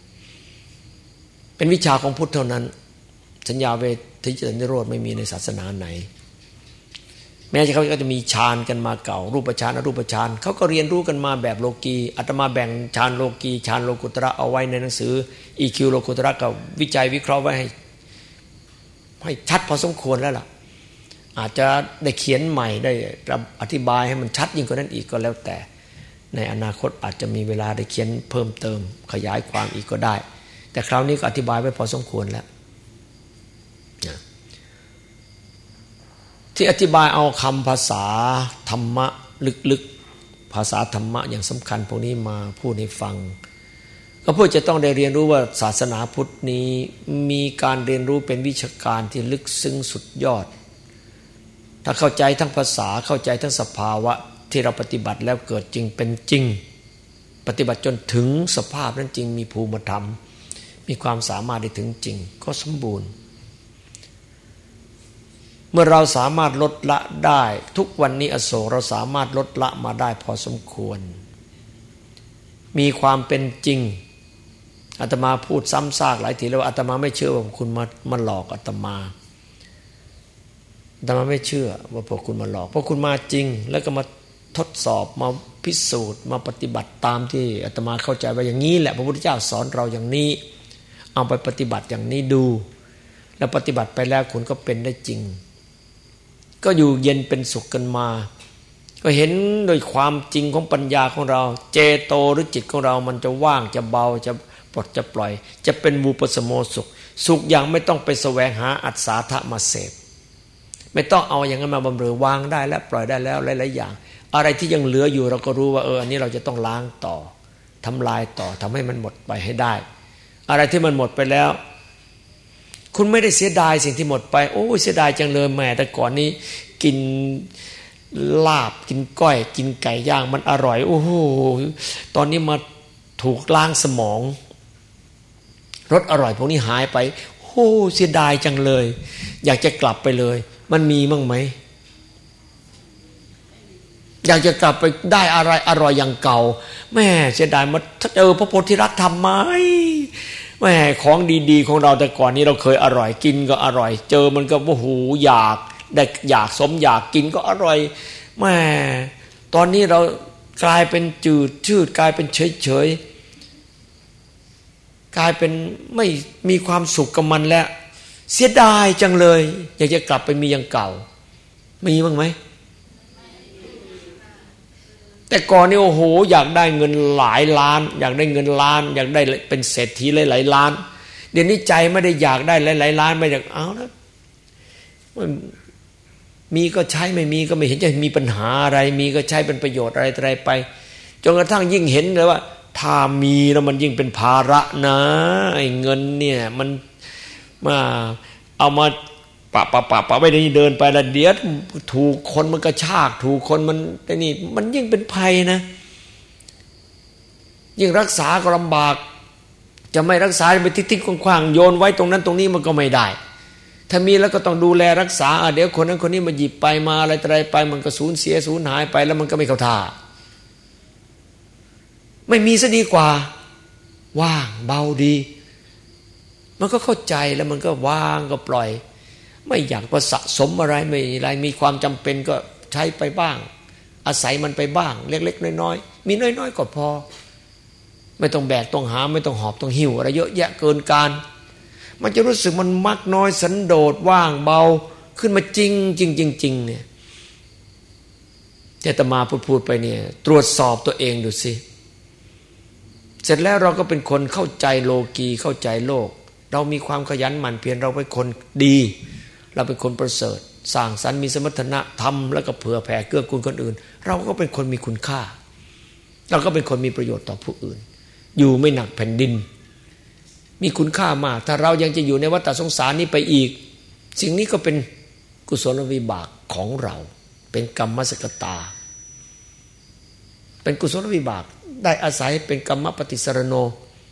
เป็นวิชาของพุทธเท่านั้นสัญญาเวทิจิตานิโรธไม่มีในศาสนาไหนแม้เขาก็จะมีฌานกันมาเก่ารูปฌานอรูปฌานเขาก็เรียนรู้กันมาแบบโลกีอาตมาแบ่งฌานโลกีฌานโลกุตระเอาไว้ในหนังสือ EQ โลกุตระกับวิจัยวิเคราะห์ไว้ให้ชัดพอสมควรแล้วล่ะอาจจะได้เขียนใหม่ได้อธิบายให้มันชัดยิ่งกว่านั้นอีกก็แล้วแต่ในอนาคตอาจจะมีเวลาได้เขียนเพิ่มเติมขยายความอีกก็ได้แต่คราวนี้ก็อธิบายไว้พอสมควรแล้วที่อธิบายเอาคำภาษาธรรมะลึกๆภาษาธรรมะอย่างสำคัญพวกนี้มาพูดให้ฟังก็เพื่อจะต้องได้เรียนรู้ว่าศาสนาพุทธนี้มีการเรียนรู้เป็นวิชาการที่ลึกซึ้งสุดยอดถ้าเข้าใจทั้งภาษาเข้าใจทั้งสภาวะที่เราปฏิบัติแล้วเกิดจริงเป็นจริงปฏิบัติจนถึงสภาพนั้นจริงมีภูมิธรรมมีความสามารถได้ถึงจริงก็สมบูรณ์เมื่อเราสามารถลดละได้ทุกวันนี้อโศกเราสามารถลดละมาได้พอสมควรมีความเป็นจริงอาตมาพูดซ้ำซากหลายทีแล้วว่าอาตมาไม่เชื่อว่าคุณมาหลอกอาตมาไม่เชื่อว่าพวกคุณมาหลอกเพราะคุณมาจริงแล้วก็มาทดสอบมาพิสูจน์มาปฏิบัติตามที่อาตมาเข้าใจว่าอย่างนี้แหละพระพุทธเจ้าสอนเราอย่างนี้เอาไปปฏิบัติอย่างนี้ดูแล้วปฏิบัติไปแล้วคุณก็เป็นได้จริงก็อยู่เย็นเป็นสุขกันมาก็เห็นโดยความจริงของปัญญาของเราเจโตหรือจิตของเรามันจะว่างจะเบาจะปลดจะปล่อยจะเป็นวูปสโมสุขสุขอย่างไม่ต้องไปแสวงหาอัศสาทะมาเสพไม่ต้องเอาอย่างนั้นมาบำเรอวางได้แล้วปล่อยได้แล้วหลายๆอย่างอะไรที่ยังเหลืออยู่เราก็รู้ว่าอันนี้เราจะต้องล้างต่อทำลายต่อทำให้มันหมดไปให้ได้อะไรที่มันหมดไปแล้วคุณไม่ได้เสียดายสิ่งที่หมดไปโอ้เสียดายจังเลยแม่แต่ก่อนนี้กินลาบกินก้อยกินไก่ย่างมันอร่อยโอ้โหตอนนี้มาถูกล้างสมองรสอร่อยพวกนี้หายไปโอ้เสียดายจังเลยอยากจะกลับไปเลยมันมีมั้งไหมอยากจะกลับไปได้อะไรอร่อยอย่างเก่าแม่เสียดายมาเจอพระโพธิรัตน์ทำไมแม่ของดีๆของเราแต่ก่อนนี้เราเคยอร่อยกินก็อร่อยเจอมันก็โอ้โหอยากได้อยากสมอยากกินก็อร่อยแม่ตอนนี้เรากลายเป็นจืดชืดกลายเป็นเฉยๆกลายเป็นไม่มีความสุขกับมันแล้วเสียดายจังเลยอยากจะกลับไปมีอย่างเก่ามีบ้างไหมแต่ก่อนนี่โอ้โหอยากได้เงินหลายล้านอยากได้เงินล้านอยากได้เป็นเศรษฐีหลายๆล้านเดี๋ยวนี้ใจไม่ได้อยากได้หลายๆล้านไม่อยากเอาแล้วมีก็ใช้ไม่มีก็ไม่เห็นจะมีปัญหาอะไรมีก็ใช้เป็นประโยชน์อะไรไปจนกระทั่งยิ่งเห็นเลยว่าถ้ามีแล้วมันยิ่งเป็นภาระนะไอ้เงินเนี่ยมันมาเอามาปะไว้ในเดินไปแล้วเดี๋ยวถูกคนมันกระชากถูกคนมันแต่นี่มันยิ่งเป็นภัยนะยิ่งรักษาก็ลำบากจะไม่รักษาไปทิ้งๆขว้างๆโยนไว้ตรงนั้นตรงนี้มันก็ไม่ได้ถ้ามีแล้วก็ต้องดูแลรักษาเดี๋ยวคนนั้นคนนี้มาหยิบไปมาอะไรไปมันก็สูญเสียสูญหายไปแล้วมันก็ไม่เข้าท่าไม่มีซะดีกว่าว่างเบาดีมันก็เข้าใจแล้วมันก็ว่างก็ปล่อยไม่อยากประสะสมอะไรไม่อะไรมีความจำเป็นก็ใช้ไปบ้างอาศัยมันไปบ้างเล็กๆน้อยๆมีน้อยๆก็พอไม่ต้องแบกต้องหาไม่ต้องหอบต้องหิ้วอะไรเยอะแยะเกินการมันจะรู้สึกมันมักน้อยสันโดษว่างเบาขึ้นมาจริงเนี่ยที่อาตมาพูดไปเนี่ยตรวจสอบตัวเองดูสิเสร็จแล้วเราก็เป็นคนเข้าใจโลกีเข้าใจโลกเรามีความขยันหมั่นเพียรเราเป็นคนดีเราเป็นคนประเสริฐสร้างสรรค์มีสมรรถนะทำแล้วก็เผื่อแผ่เกื้อกูลคนอื่นเราก็เป็นคนมีคุณค่าเราก็เป็นคนมีประโยชน์ต่อผู้อื่นอยู่ไม่หนักแผ่นดินมีคุณค่ามากถ้าเรายังจะอยู่ในวัฏสงสารนี้ไปอีกสิ่งนี้ก็เป็นกุศลวิบากของเราเป็นกรรมสกตาเป็นกุศลวิบากได้อาศัยเป็นกรรมปฏิสรโน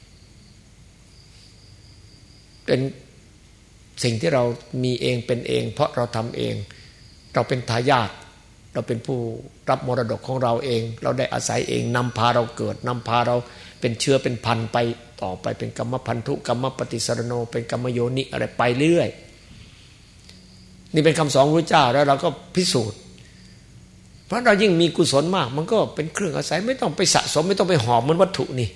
เป็นสิ่งที่เรามีเองเป็นเองเพราะเราทำเองเราเป็นทายาทเราเป็นผู้รับมรดกของเราเองเราได้อาศัยเองนำพาเราเกิดนำพาเราเป็นเชื้อเป็นพันธุ์ไปต่อไปเป็นกรรมพันธุกรรมปฏิสรโนเป็นกรรมโยนิอะไรไปเรื่อยนี่เป็นคำสอนพระพุทธเจ้าแล้วเราก็พิสูจน์เพราะเรายิ่งมีกุศลมากมันก็เป็นเครื่องอาศัยไม่ต้องไปสะสมไม่ต้องไปหอบเหมือนวัตถุนี่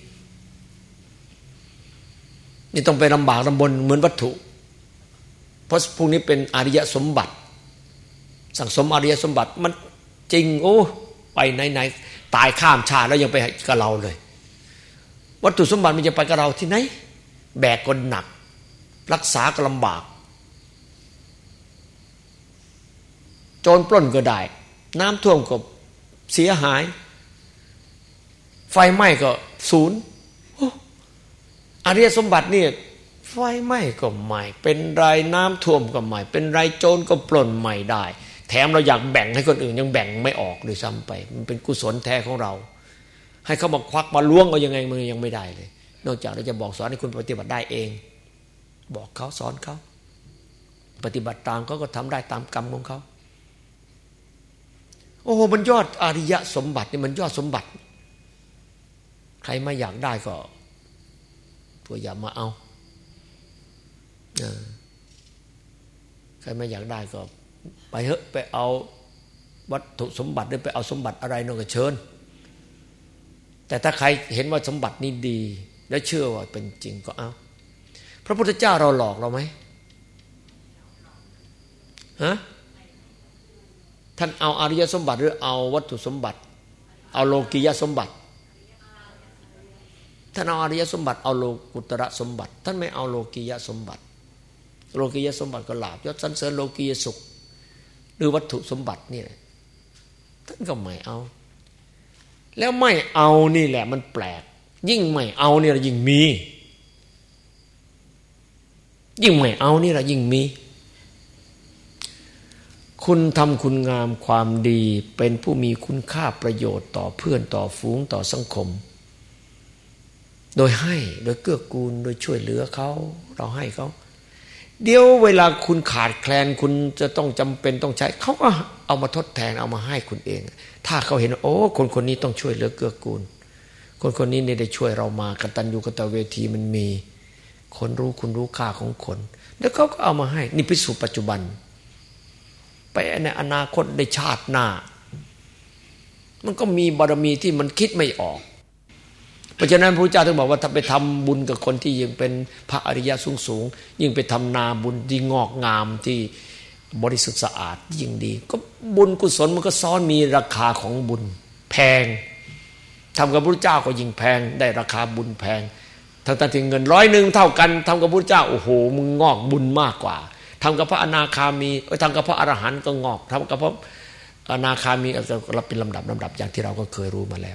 ต้องไปลำบากลำบนเหมือนวัตถุเพราะพวกนี้เป็นอริยสมบัติสั่งสมอริยสมบัติมันจริงโอ้ไปไหนๆตายข้ามชาติแล้วยังไปกับเราเลยวัตถุสมบัติมันจะไปกับเราที่ไหนแบกก็หนักรักษาก็ลำบากโจรปล้นก็ได้น้ำท่วมก็เสียหายไฟไหม้ก็ศูนย์อริยสมบัตินี่ไฟไหม้ก็ไม่เป็นไรน้ำท่วมก็ไม่เป็นไรโจรก็ปล้นไม่ได้แถมเราอยากแบ่งให้คนอื่นยังแบ่งไม่ออกด้วยซ้ำไปมันเป็นกุศลแท้ของเราให้เขามาควักมาล้วงเอายังไงมันยังไม่ได้เลยนอกจากเราจะบอกสอนให้คุณปฏิบัติได้เองบอกเขาสอนเขาปฏิบัติตามเขาก็ทำได้ตามกรรมของเขาโอ้โหมันยอดอริยสมบัตินี่มันยอดสมบัติใครไม่อยากได้ก็ตัวอย่ามาเอาใครไม่อยากได้ก็ไปเถอะไปเอาวัตถุสมบัติหรือไปเอาสมบัติอะไรนั่นก็เชิญแต่ถ้าใครเห็นว่าสมบัตินี้ดีและเชื่อว่าเป็นจริงก็เอาพระพุทธเจ้าเราหลอกเราไหมฮะท่านเอาอริยสมบัติหรือเอาวัตถุสมบัติเอาโลกียสมบัติท่านเอาอริยสมบัติเอาโลกุตระสมบัติท่านไม่เอาโลกียสมบัติโลกียสมบัติก็ลาภยศสรรเสริญโลกียสุขหรือวัตถุสมบัตินี่แหละท่านก็ไม่เอาแล้วไม่เอานี่แหละมันแปลกยิ่งไม่เอานี่แหละยิ่งมียิ่งไม่เอานี่แหละยิ่งมีคุณทำคุณงามความดีเป็นผู้มีคุณค่าประโยชน์ต่อเพื่อนต่อฝูงต่อสังคมโดยให้โดยเกื้อกูลโดยช่วยเหลือเขาเราให้เขาเดี๋ยวเวลาคุณขาดแคลนคุณจะต้องจำเป็นต้องใช้เขาก็เอามาทดแทนเอามาให้คุณเองถ้าเขาเห็นโอ้คนคนนี้ต้องช่วยเหลือเกื้อกูลคนคนนี้เนี่ยได้ช่วยเรามากตัญญูกตเวทีมันมีคนรู้คุณรู้ค่าของคนแล้วเขาก็เอามาให้นี่พิสูจน์ปัจจุบันไปในอนาคตในชาติหน้ามันก็มีบารมีที่มันคิดไม่ออกเพราะฉะนั้นพระพุทธเจ้าถึงบอกว่าถ้าไปทำบุญกับคนที่ยังเป็นพระอริยะสูงยิ่งไปทำนาบุญที่งอกงามที่บริสุทธิ์สะอาดยิ่งดีก็บุญกุศลมันก็ซ้อนมีราคาของบุญแพงทำกับพระพุทธเจ้าก็ยิ่งแพงได้ราคาบุญแพงทั้งที่เงิน100เท่ากันทำกับพระพุทธเจ้าโอ้โหมึงงอกบุญมากกว่าทำกับพระอนาคามีทำกับพระอรหันต์ก็งอกทำกับพระอนาคามีเราเป็นลำดับอย่างที่เราก็เคยรู้มาแล้ว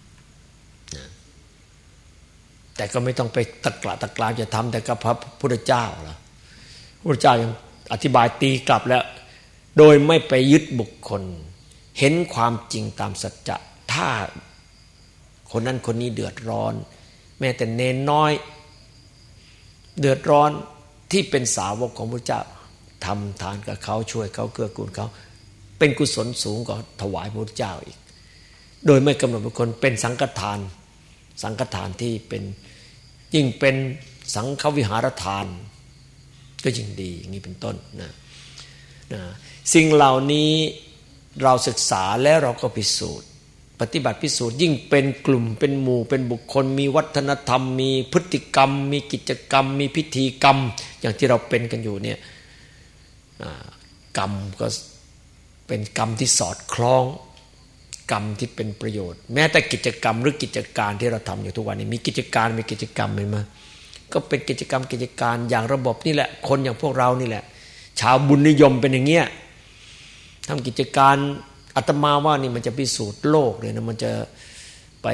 แต่ก็ไม่ต้องไปตะกราจะทำแต่กับพระพุทธเจ้าล่ะพระพุทธเจ้ายังอธิบายตีกลับแล้วโดยไม่ไปยึดบุคคลเห็นความจริงตามสัจจะถ้าคนนั้นคนนี้เดือดร้อนแม้แต่เนนน้อยเดือดร้อนที่เป็นสาวกของพระเจ้าทำทานกับเขาช่วยเขาเกื้อกูลเขาเป็นกุศลสูงกว่าถวายพระพุทธเจ้าอีกโดยไม่กำหนดบุคคลเป็นสังฆทานที่เป็นยิ่งเป็นสังฆวิหารทานก็ยิ่งดีอย่างนี้เป็นต้นนะสิ่งเหล่านี้เราศึกษาแล้วเราก็พิสูจน์ปฏิบัติพิสูจน์ยิ่งเป็นกลุ่มเป็นหมู่เป็นบุคคลมีวัฒนธรรมมีพฤติกรรมมีกิจกรรมมีพิธีกรรมอย่างที่เราเป็นกันอยู่เนี่ยกรรมก็เป็นกรรมที่สอดคล้องกรรมที่เป็นประโยชน์แม้แต่กิจกรรมหรือกิจการที่เราทำอยู่ทุกวันนี้มีกิจกรรมเห็นไหมก็เป็นกิจการอย่างระบบนี่แหละคนอย่างพวกเรานี่แหละชาวบุญนิยมเป็นอย่างเงี้ยทำกิจการอาตมาว่านี่มันจะพิสูจน์โลกเลยนะมันจะไป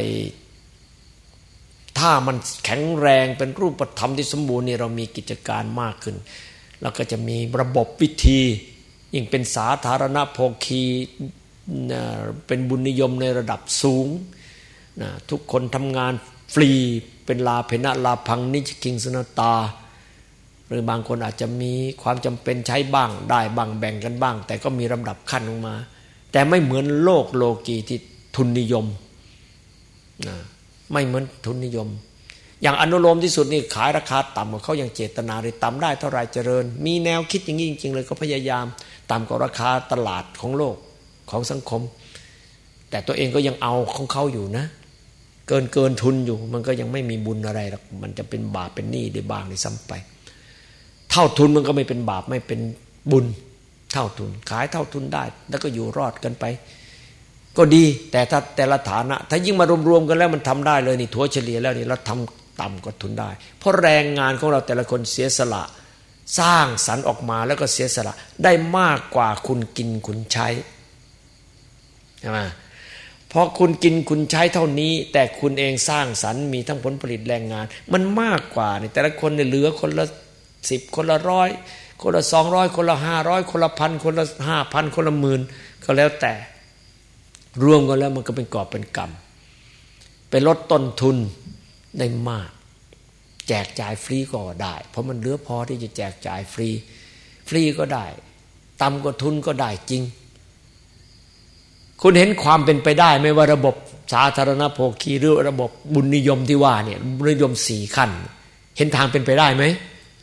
ถ้ามันแข็งแรงเป็นรูปธรรมที่สมบูรณ์นี่เรามีกิจการมากขึ้นแล้วก็จะมีระบบวิธียิ่งเป็นสาธารณโภคีเป็นบุญนิยมในระดับสูงนะทุกคนทำงานฟรีเป็นลาเพนะลาพังนิจกิงสนตาหรือบางคนอาจจะมีความจำเป็นใช้บ้างได้บ้างแบ่งกันบ้างแต่ก็มีลำดับขั้นลงมาแต่ไม่เหมือนโลกโลกีที่ทุนนิยมนะไม่เหมือนทุนนิยมอย่างอนุโลมที่สุดนี่ขายราคาต่ำกว่าเขาอย่างเจตนาเลยต่ำได้เท่าไรเจริญมีแนวคิดอย่างนี้จริงๆเลยก็พยายามต่ำกว่าราคาตลาดของโลกของสังคมแต่ตัวเองก็ยังเอาของเขาอยู่นะเกินทุนอยู่มันก็ยังไม่มีบุญอะไรหรอกมันจะเป็นบาปเป็นหนี้ได้บ้างในซ้ำไปเท่าทุนมันก็ไม่เป็นบาปไม่เป็นบุญเท่าทุนขายเท่าทุนได้แล้วก็อยู่รอดกันไปก็ดีแต่ถ้าแต่ละฐานะถ้ายิ่งมารวมๆกันแล้วมันทำได้เลยนี่ถัวเฉลี่ยแล้วนี่เราทำต่ำกว่าทุนได้เพราะแรงงานของเราแต่ละคนเสียสละสร้างสรรค์ออกมาแล้วก็เสียสละได้มากกว่าคุณกินคุณใช้ใช่ไหมพอคุณกินคุณใช้เท่านี้แต่คุณเองสร้างสรรค์มีทั้งผลผลิตแรงงานมันมากกว่านี่แต่ละคนเนี่ยเหลือคนละ10คนละ100คนละ200คนละ500คนละ1,000คนละ5,000คนละ10,000ก็แล้วแต่รวมกันแล้วมันก็เป็นกอบเป็นกำไปลดต้นทุนได้มากแจกจ่ายฟรีก็ได้เพราะมันเหลือพอที่จะแจกจ่ายฟรีก็ได้ต่ำกว่าทุนก็ได้จริงคุณเห็นความเป็นไปได้ไหมว่าระบบสาธารณโภคีหรือระบบบุญนิยมที่ว่าเนี่ยบุญนิยม4ขั้นเห็นทางเป็นไปได้ไหม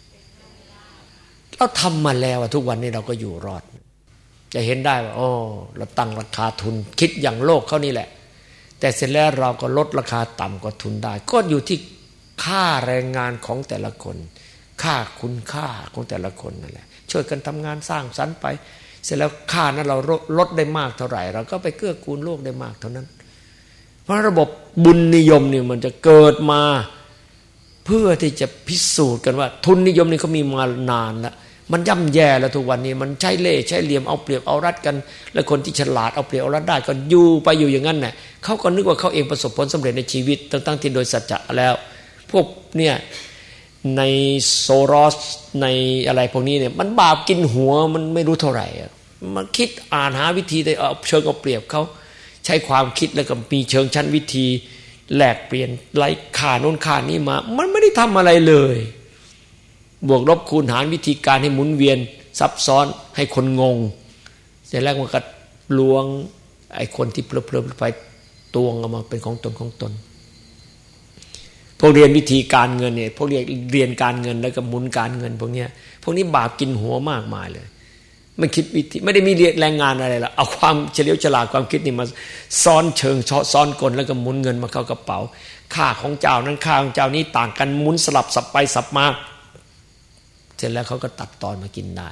เราทำมาแล้วทุกวันนี้เราก็อยู่รอดจะเห็นได้ว่าโอ้เราตั้งราคาทุนคิดอย่างโลกเขานี่แหละแต่เสร็จแล้วเราก็ลดราคาต่ำกว่าทุนได้ก็อยู่ที่ค่าแรงงานของแต่ละคนค่าคุณค่าของแต่ละคนนั่นแหละช่วยกันทำงานสร้างสรรค์ไปเสร็จแล้วค่านั้นเราลดได้มากเท่าไหร่เราก็ไปเกื้อกูลโลกได้มากเท่านั้นเพราะระบบบุญนิยมเนี่ยมันจะเกิดมาเพื่อที่จะพิสูจน์กันว่าทุนนิยมนี่เขามีมานานแล้วมันย่ำแย่แล้วทุกวันนี้มันใช้เล่ห์ใช้เหลี่ยมเอาเปรียบเอารัดกันแล้วคนที่ฉลาดเอาเปรียบเอารัดได้ก็อยู่ไปอยู่อย่างนั้นแหละเขาก็นึกว่าเขาเองประสบผลสำเร็จในชีวิตตั้งที่โดยสัจจะแล้วพวกเนี่ยในโซรอสในอะไรพวกนี้เนี่ยมันบาปกินหัวมันไม่รู้เท่าไหร่มันคิดอ่านหาวิธีได้เอาเชิงเอาเปรียบเขาใช้ความคิดแล้วก็มีเชิงชั้นวิธีแลกเปลี่ยนไล่ค่าโน้นค่านี้มามันไม่ได้ทำอะไรเลยบวกลบคูณหารวิธีการให้หมุนเวียนซับซ้อนให้คนงงเสร็จแล้วมันก็ลวงไอ้คนที่เพลิดไปตวงเอามาเป็นของตนพวกเรียนวิธีการเงินเนี่ยพวกเรียนการเงินแล้วก็หมุนการเงินพวกนี้บาปกินหัวมากมายเลยไม่คิดวิธีไม่ได้มีแรงงานอะไรหรอกเอาความเฉลียวฉลาดความคิดนี่มาซ้อนเชิงซ้อนกลแล้วก็หมุนเงินมาเข้ากระเป๋าค่าของเจ้านั้นค่าของเจ้านี้ต่างกันหมุนสลับสับไปสับมาเสร็จแล้วเขาก็ตัดตอนมากินได้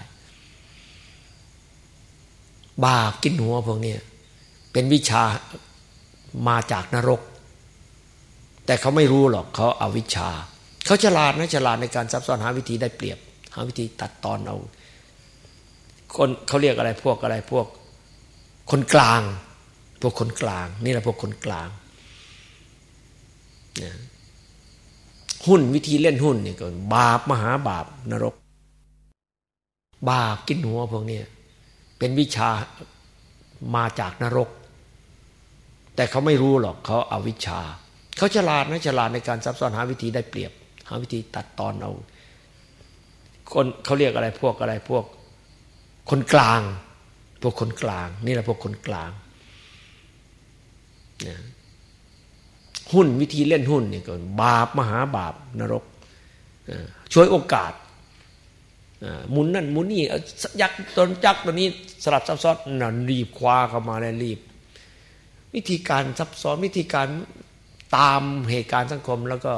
บาปกินหัวพวกนี้เป็นวิชามาจากนรกแต่เขาไม่รู้หรอกเขาเอาวิชาเขาฉลาดนะฉลาดในการซับซ้อนหาวิธีได้เปรียบหาวิธีตัดตอนเอาคนเขาเรียกอะไรพวกคนกลางพวกคนกลางนี่แหละพวกคนกลางนะหุ้นวิธีเล่นหุ้นนี่ก็บาปมหาบาปนรกบาปกินหัวพวกนี้เป็นวิชามาจากนรกแต่เขาไม่รู้หรอกเขาเอาวิชาเขาฉลาดนะฉลาดในการซับซ้อนหาวิธีได้เปรียบหาวิธีตัดตอนเอาคนเขาเรียกอะไรพวกคนกลางพวกคนกลางนี่แหละพวกคนกลางนะหุ้นวิธีเล่นหุ้นนี่ก็บาปมหาบาปนรกช่วยโอกาสหมุนนั่นหมุนนี่ยักษ์ตัวนี้สลับซับซ้อนนั่นรีบคว้าเข้ามาแล้วรีบวิธีการซับซ้อนวิธีการตามเหตุการณ์สังคมแล้วก็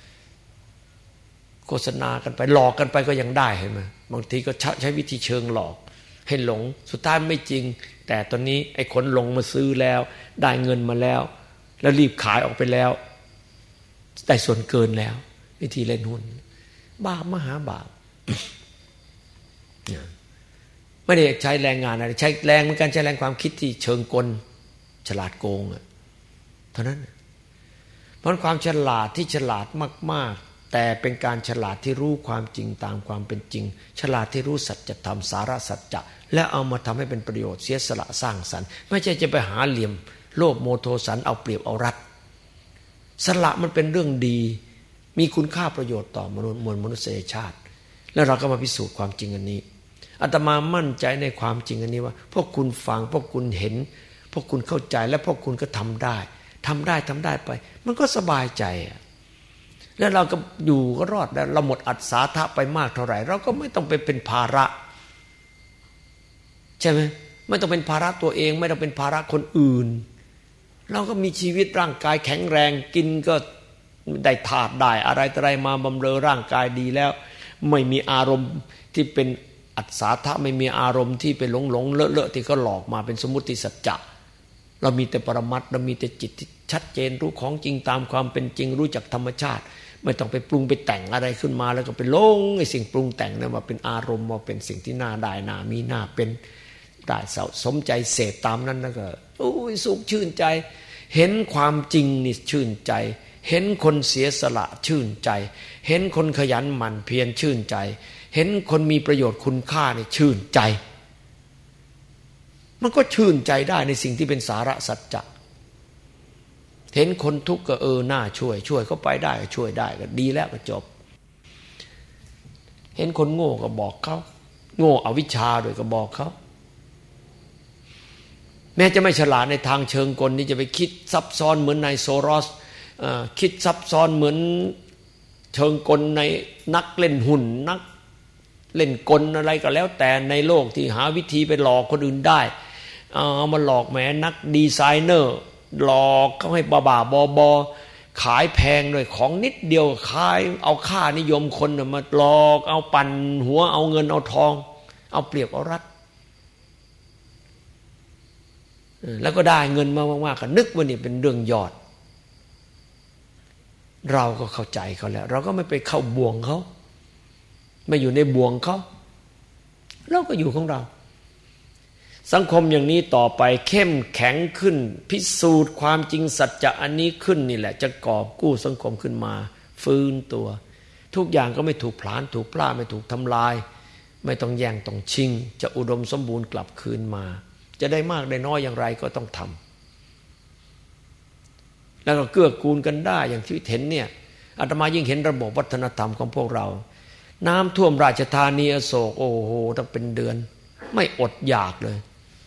โฆษณากันไปหลอกกันไปก็ยังได้เห็นไหมบางทีก็ใช้วิธีเชิงหลอกให้หลงสุดท้ายไม่จริงแต่ตอนนี้ไอ้คนลงมาซื้อแล้วได้เงินมาแล้วรีบขายออกไปแล้วได้ส่วนเกินแล้ววิธีเล่นหุ้นบาปมหาบาปไม่ได้ใช้แรงงานอะไรใช้แรงเหมือนกันใช้แรงความคิดที่เชิงกลฉลาดโกงเท่านั้นเพราะความฉลาดที่ฉลาดมากๆแต่เป็นการฉลาดที่รู้ความจริงตามความเป็นจริงฉลาดที่รู้สัจธรรมสาระสัจจะและเอามาทำให้เป็นประโยชน์เสียสละสร้างสรรค์ไม่ใช่จะไปหาเหลี่ยมโลภโมโทสันเอาเปรียบเอารัดสละมันเป็นเรื่องดีมีคุณค่าประโยชน์ต่อมนุษย์มนุษยชาติแล้วเราก็มาพิสูจน์ความจริงอันนี้อาตมามั่นใจในความจริงอันนี้ว่าพวกคุณฟังพวกคุณเห็นพวกคุณเข้าใจและพวกคุณก็ทำได้ไปมันก็สบายใจแล้วเราก็อยู่ก็รอดแล้วเราหมดอัศทะไปมากเท่าไหร่เราก็ไม่ต้องไปเป็นภาระใช่ไหมไม่ต้องเป็นภาระตัวเองไม่ต้องเป็นภาระคนอื่นเราก็มีชีวิตร่างกายแข็งแรงกินก็ได้ธาตุได้อะไรมาบำเรอร่างกายดีแล้วไม่มีอารมณ์ที่เป็นอัศทะไม่มีอารมณ์ที่เป็นหลงเลอะที่เขาหลอกมาเป็นสมมุติสัจจะเรามีแต่ปรมัตถ์เรามีแต่จิตที่ชัดเจนรู้ของจริงตามความเป็นจริงรู้จักธรรมชาติไม่ต้องไปปรุงไปแต่งอะไรขึ้นมาแล้วก็ไปหลงไอ้สิ่งปรุงแต่งนั้นมาเป็นอารมณ์มาเป็นสิ่งที่น่าได้น่ามีน่าเป็นได้สมใจเสพตามนั้นแล้วก็โอ้ยสุขชื่นใจเห็นความจริงนี่ชื่นใจเห็นคนเสียสละชื่นใจเห็นคนขยันหมั่นเพียรชื่นใจเห็นคนมีประโยชน์คุณค่านี่ชื่นใจมันก็ชื่นใจได้ในสิ่งที่เป็นสาระสัจจะเห็นคนทุกข์ก็น่าช่วยเขาไปได้ก็ช่วยได้ก็ดีแล้วก็จบเห็นคนโง่ก็บอกเขาโง่อวิชชาด้วยก็บอกเขาแม้จะไม่ฉลาดในทางเชิงกลนี่จะไปคิดซับซ้อนเหมือนนายโซรอสคิดซับซ้อนเหมือนเชิงกลในนักเล่นหุ้นนักเล่นกลอะไรก็แล้วแต่ในโลกที่หาวิธีไปหลอกคนอื่นได้เอามาหลอกแหมนักดีไซเนอร์หลอกเขาให้บ้าบอขายแพงด้วยของนิดเดียวขายเอาค่านิยมคนมาหลอกเอาปั่นหัวเอาเงินเอาทองเอาเปรียบเอารัดแล้วก็ได้เงินมามากๆก็นึกว่านี่เป็นเรื่องยอดเราก็เข้าใจเขาแล้วเราก็ไม่ไปเข้าบ่วงเขาไม่อยู่ในบ่วงเขาเราก็อยู่ของเราสังคมอย่างนี้ต่อไปเข้มแข็งขึ้นพิสูจน์ความจริงสัจจะอันนี้ขึ้นนี่แหละจะกอบกู้สังคมขึ้นมาฟื้นตัวทุกอย่างก็ไม่ถูกผลาญถูกพล่าไม่ถูกทำลายไม่ต้องแย่งต้องชิงจะอุดมสมบูรณ์กลับคืนมาจะได้มากได้น้อยอย่างไรก็ต้องทำแล้วก็เกื้อกูลกันได้อย่างที่เห็นเนี่ยอาตมายิ่งเห็นระบบวัฒนธรรมของพวกเราน้ำท่วมราชธานีอโศกโอ้โหตั้งเป็นเดือนไม่อดอยากเลย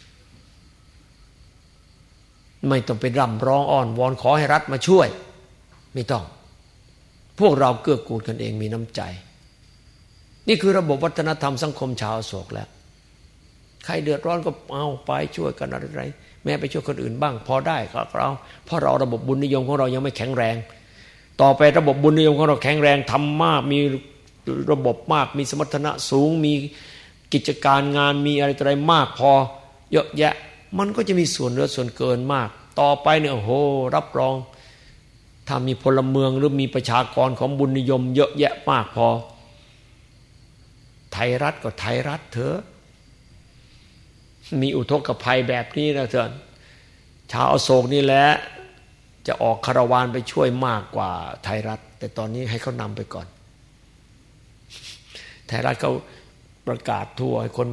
ไม่ต้องไปร่ำร้องอ้อนวอนขอให้รัฐมาช่วยไม่ต้องพวกเราเกื้อกูลกันเองมีน้ำใจนี่คือระบบวัฒนธรรมสังคมชาวอโศกแล้วใครเดือดร้อนก็เอาไปช่วยกันอะไรแม้ไปช่วยคนอื่นบ้างพอได้ก็เราเพราะเราระบบบุญนิยมของเรายังไม่แข็งแรงต่อไประบบบุญนิยมของเราแข็งแรงทำมากมีระบบมากมีสมรรถนะสูงมีกิจการงานมีอะไรมากพอเยอะแยะมันก็จะมีส่วนเหลือส่วนเกินมากต่อไปเนี่ยโอ้โหรับรองถ้ามีพลเมืองหรือมีประชากรของบุญนิยมเยอะแยะมากพอไทยรัฐก็ไทยรัฐเถอะมีอุทกภัยแบบนี้นะเถอะชาวอโศกนี่แหละจะออกคาราวานไปช่วยมากกว่าไทยรัฐแต่ตอนนี้ให้เขานำไปก่อนไทยรัฐเขาประกาศทั่วให้คน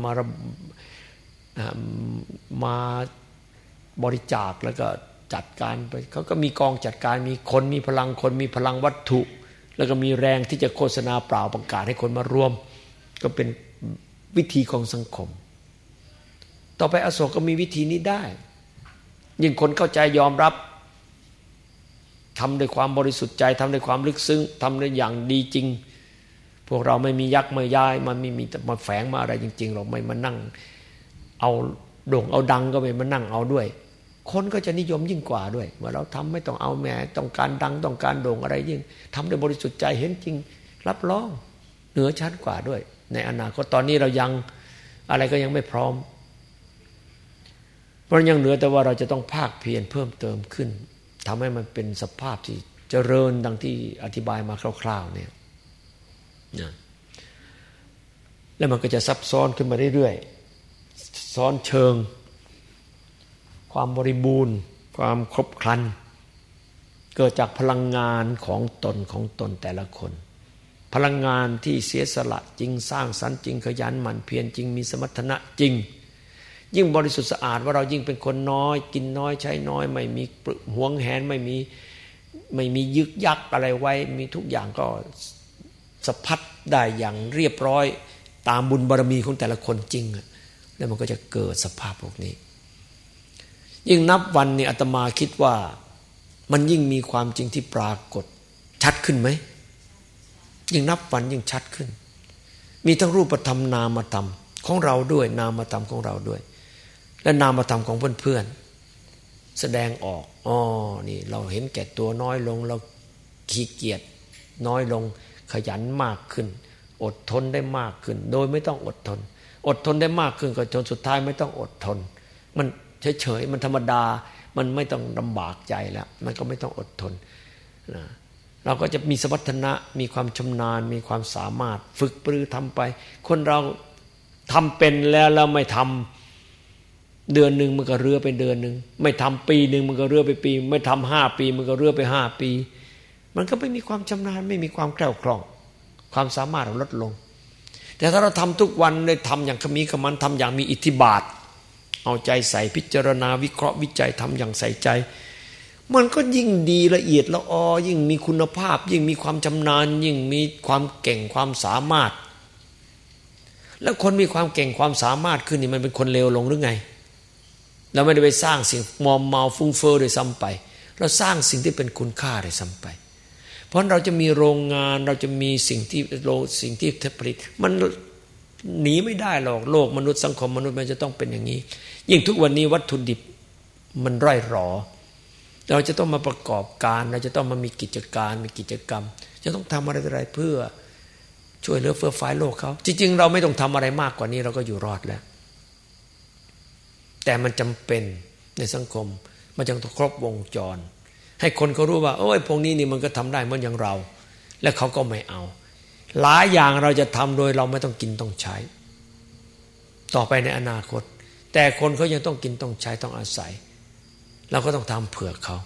มาบริจาคแล้วก็จัดการไปเขาก็มีกองจัดการมีคนมีพลังคนมีพลังวัตถุแล้วก็มีแรงที่จะโฆษณาเปล่าประกาศให้คนมารวมก็เป็นวิธีของสังคมต่อไปอโศกก็มีวิธีนี้ได้ยิ่งคนเข้าใจยอมรับทำด้วยความบริสุทธิ์ใจทำด้วยความลึกซึ้งทำด้วยอย่างดีจริงพวกเราไม่มียักษ์ไม่ย้ายมันไม่มีมาแฝงมาอะไรจริงๆเราไม่มานั่งเอาโด่งเอาดังก็ไม่มานั่งเอาด้วยคนก็จะนิยมยิ่งกว่าด้วยว่าเราทำไม่ต้องเอาแหมต้องการดังต้องการโด่งอะไรยิ่งทำด้วยบริสุทธิ์ใจเห็นจริงรับรองเหนือชั้นกว่าด้วยในอนาคตตอนนี้เรายังอะไรก็ยังไม่พร้อมเพราะยังเหลือแต่ว่าเราจะต้องภาคเพียรเพิ่มเติมขึ้นทำให้มันเป็นสภาพที่เจริญดังที่อธิบายมาคร่าวๆเนี่ยนะแล้วมันก็จะซับซ้อนขึ้นมาเรื่อยๆซ้อนเชิงความบริบูรณ์ความครบครันเกิดจากพลังงานของตนแต่ละคนพลังงานที่เสียสละจริงสร้างสรรค์จริงขยันหมั่นเพียรจริงมีสมรรถนะจริงยิ่งบริสุทธิ์สะอาดว่าเรายิ่งเป็นคนน้อยกินน้อยใช้น้อยไม่มีหวงแหนไม่มียึกยักอะไรไว้มีทุกอย่างก็สะพัดได้อย่างเรียบร้อยตามบุญบารมีของแต่ละคนจริงแล้วมันก็จะเกิดสภาพพวกนี้ยิ่งนับวันนี่อาตมาคิดว่ามันยิ่งมีความจริงที่ปรากฏชัดขึ้นไหมยิ่งนับวันยิ่งชัดขึ้นมีทั้งรูปธรรมนามธรรมของเราด้วยนามธรรมของเราด้วยและนามธรรมของเพื่อนๆแสดงออกนี่เราเห็นแก่ตัวน้อยลงเราขี้เกียจน้อยลงขยันมากขึ้นอดทนได้มากขึ้นโดยไม่ต้องอดทนได้มากขึ้นก็จนสุดท้ายไม่ต้องอดทนมันเฉยๆมันธรรมดามันไม่ต้องลำบากใจแล้วมันก็ไม่ต้องอดทนนะเราก็จะมีสมรรถนะมีความชำนาญมีความสามารถฝึกปรือทำไปคนเราทำเป็นแล้วไม่ทำเดือนหนึ่งมันก็เรือไปเดือนหนึ่งไม่ทำปีหนึ่งมันก็เรือไปปีไม่ทำ5 ปีมันก็เรือไป5 ปีมันก็ไม่มีความชำนาญไม่มีความแกล้วคล่องความสามารถลดลงแต่ถ้าเราทำทุกวันได้ทำอย่างขมีขมันทำอย่างมีอิทธิบาทเอาใจใส่พิจารณาวิเคราะห์วิจัยทำอย่างใส่ใจมันก็ยิ่งดีละเอียดละออยิ่งมีคุณภาพยิ่งมีความชำนาญยิ่งมีความเก่งความสามารถแล้วคนมีความเก่งความสามารถขึ้นนี่มันเป็นคนเลวลงหรือไงเราไม่ได้ไปสร้างสิ่งมอมเมาฟุ้งเฟ้อโดยซ้ำไปเราสร้างสิ่งที่เป็นคุณค่าโดยซ้ำไปเพราะเราจะมีโรงงานเราจะมีสิ่งที่ผลิตมันหนีไม่ได้หรอกโลกมนุษย์สังคมมนุษย์มันจะต้องเป็นอย่างนี้ยิ่งทุกวันนี้วัตถุดิบมันร่อยหรอเราจะต้องมาประกอบการเราจะต้องมามีกิจการมีกิจกรรมจะต้องทำอะไรเพื่อช่วยเหลือเฟื้อฟ้าโลกเขาจริงๆเราไม่ต้องทำอะไรมากกว่านี้เราก็อยู่รอดแล้วแต่มันจำเป็นในสังคมมันจึงต้องครบวงจรให้คนเขารู้ว่าโอ้ยพวกนี้นี่มันก็ทำได้เหมือนอย่างเราและเขาก็ไม่เอาหลายอย่างเราจะทำโดยเราไม่ต้องกินต้องใช้ต่อไปในอนาคตแต่คนเขายังต้องกินต้องใช้ต้องอาศัยเราก็ต้องทำเผื่อเขา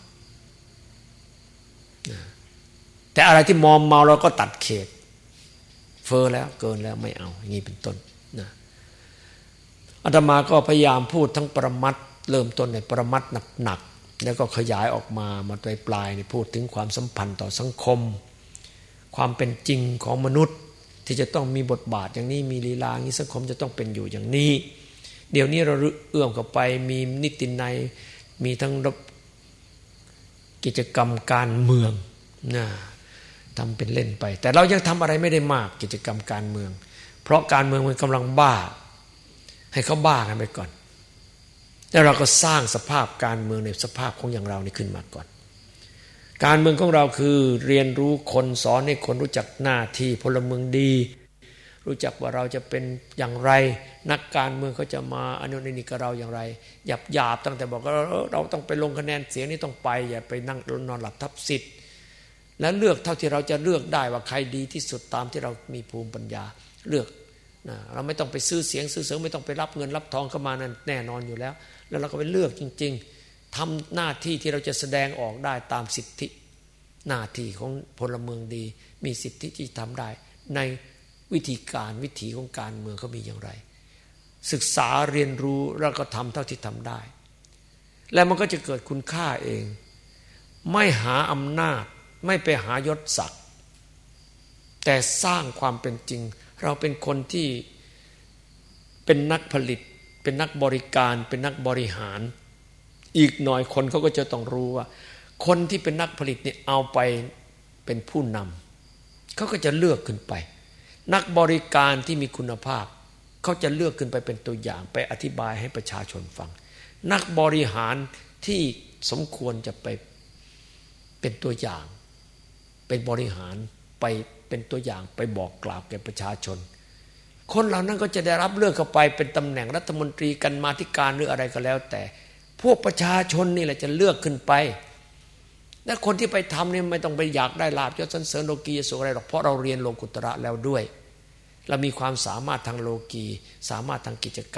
แต่อะไรที่มอมเมาเราก็ตัดเขตเฟอแล้วเกินแล้วไม่เอาอย่างนี้เป็นต้นนะอาตมาก็พยายามพูดทั้งปรมัตถ์เริ่มต้นในปรมัตถ์หนักๆแล้วก็ขยายออกมาปลายๆพูดถึงความสัมพันธ์ต่อสังคมความเป็นจริงของมนุษย์ที่จะต้องมีบทบาทอย่างนี้มีลีลาอย่างนี้สังคมจะต้องเป็นอยู่อย่างนี้เดี๋ยวนี้เราเอื้อมเข้าไปมีนิตินัยมีทั้งกิจกรรมการเมืองนะทำเป็นเล่นไปแต่เรายังทำอะไรไม่ได้มากกิจกรรมการเมืองเพราะการเมืองมันกำลังบ้าให้เขาบ้ากันไปก่อนแล้วเราก็สร้างสภาพการเมืองในสภาพของอย่างเรานี่ขึ้นมาก่อนการเมืองของเราคือเรียนรู้คนสอนให้คนรู้จักหน้าที่พลเมืองดีรู้จักว่าเราจะเป็นอย่างไรนักการเมืองเขาจะมาอนุนิกับเราอย่างไรหยาบตั้งแต่บอกว่าเราต้องไปลงคะแนนเสียงนี่ต้องไปอย่าไปนั่งนอนหลับทับสิทธิ์และเลือกเท่าที่เราจะเลือกได้ว่าใครดีที่สุดตามที่เรามีภูมิปัญญาเลือกนะเราไม่ต้องไปซื้อเสียงซื้อเสียงไม่ต้องไปรับเงินรับทองเข้ามานั่นแน่นอนอยู่แล้วแล้วเราก็ไปเลือกจริงๆทำหน้าที่ที่เราจะแสดงออกได้ตามสิทธิหน้าที่ของพลเมืองดีมีสิทธิที่ทำได้ในวิธีของการเมืองเขามีอย่างไรศึกษาเรียนรู้แล้วก็ทำเท่าที่ทำได้แล้วมันก็จะเกิดคุณค่าเองไม่หาอำนาจไม่ไปหายศศักดิ์แต่สร้างความเป็นจริงเราเป็นคนที่เป็นนักผลิตเป็นนักบริการเป็นนักบริหารอีกหน่อยคนเขาก็จะต้องรู้ว่าคนที่เป็นนักผลิตนี่เอาไปเป็นผู้นำเขาก็จะเลือกขึ้นไปนักบริการที่มีคุณภาพเขาจะเลือกขึ้นไปเป็นตัวอย่างไปอธิบายให้ประชาชนฟังนักบริหารที่สมควรจะไปเป็นตัวอย่างเป็นบริหารไปเป็นตัวอย่างไปบอกกล่าวแก่ประชาชนคนเหล่านั้นก็จะได้รับเลือกเข้าไปเป็นตำแหน่งรัฐมนตรีกันมาธิการหรืออะไรก็แล้วแต่พวกประชาชนนี่แหละจะเลือกขึ้นไปและคนที่ไปทำเนี่ยไม่ต้องไปอยากได้ลาภยศสรรเสริญโลกียโสอะไรหรอกเพราะเราเรียนโลกุตระแล้วด้วยเรามีความสามารถทางโลกีสามารถทางกิจการ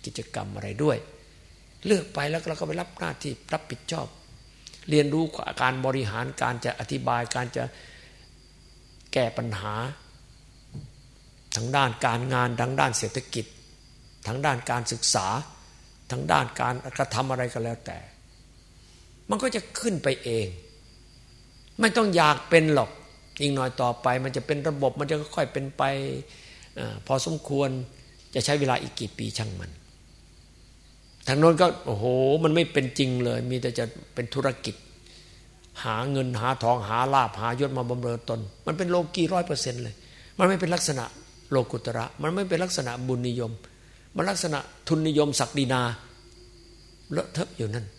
กิจกรรมอะไรด้วยเลือกไปแล้วเราก็ไปรับหน้าที่รับผิดชอบเรียนรู้การบริหารการจะอธิบายการจะแก้ปัญหาทั้งด้านการงานทั้งด้านเศรษฐกิจทั้งด้านการศึกษาทั้งด้านการกระทำอะไรก็แล้วแต่มันก็จะขึ้นไปเองไม่ต้องอยากเป็นหรอกอีกหน่อยต่อไปมันจะเป็นระบบมันจะค่อยๆเป็นไปพอสมควรจะใช้เวลาอีกกี่ปีช่างมันทางโน้นก็โอ้โหมันไม่เป็นจริงเลยมีแต่จะเป็นธุรกิจหาเงินหาทองหาลาภหายศมาบำเรอตนมันเป็นโลกี100%เลยมันไม่เป็นลักษณะโลกุตระมันไม่เป็นลักษณะบุญนิยมมันลักษณะทุนนิยมศักดินาเลอะเทอะอยู่นั่น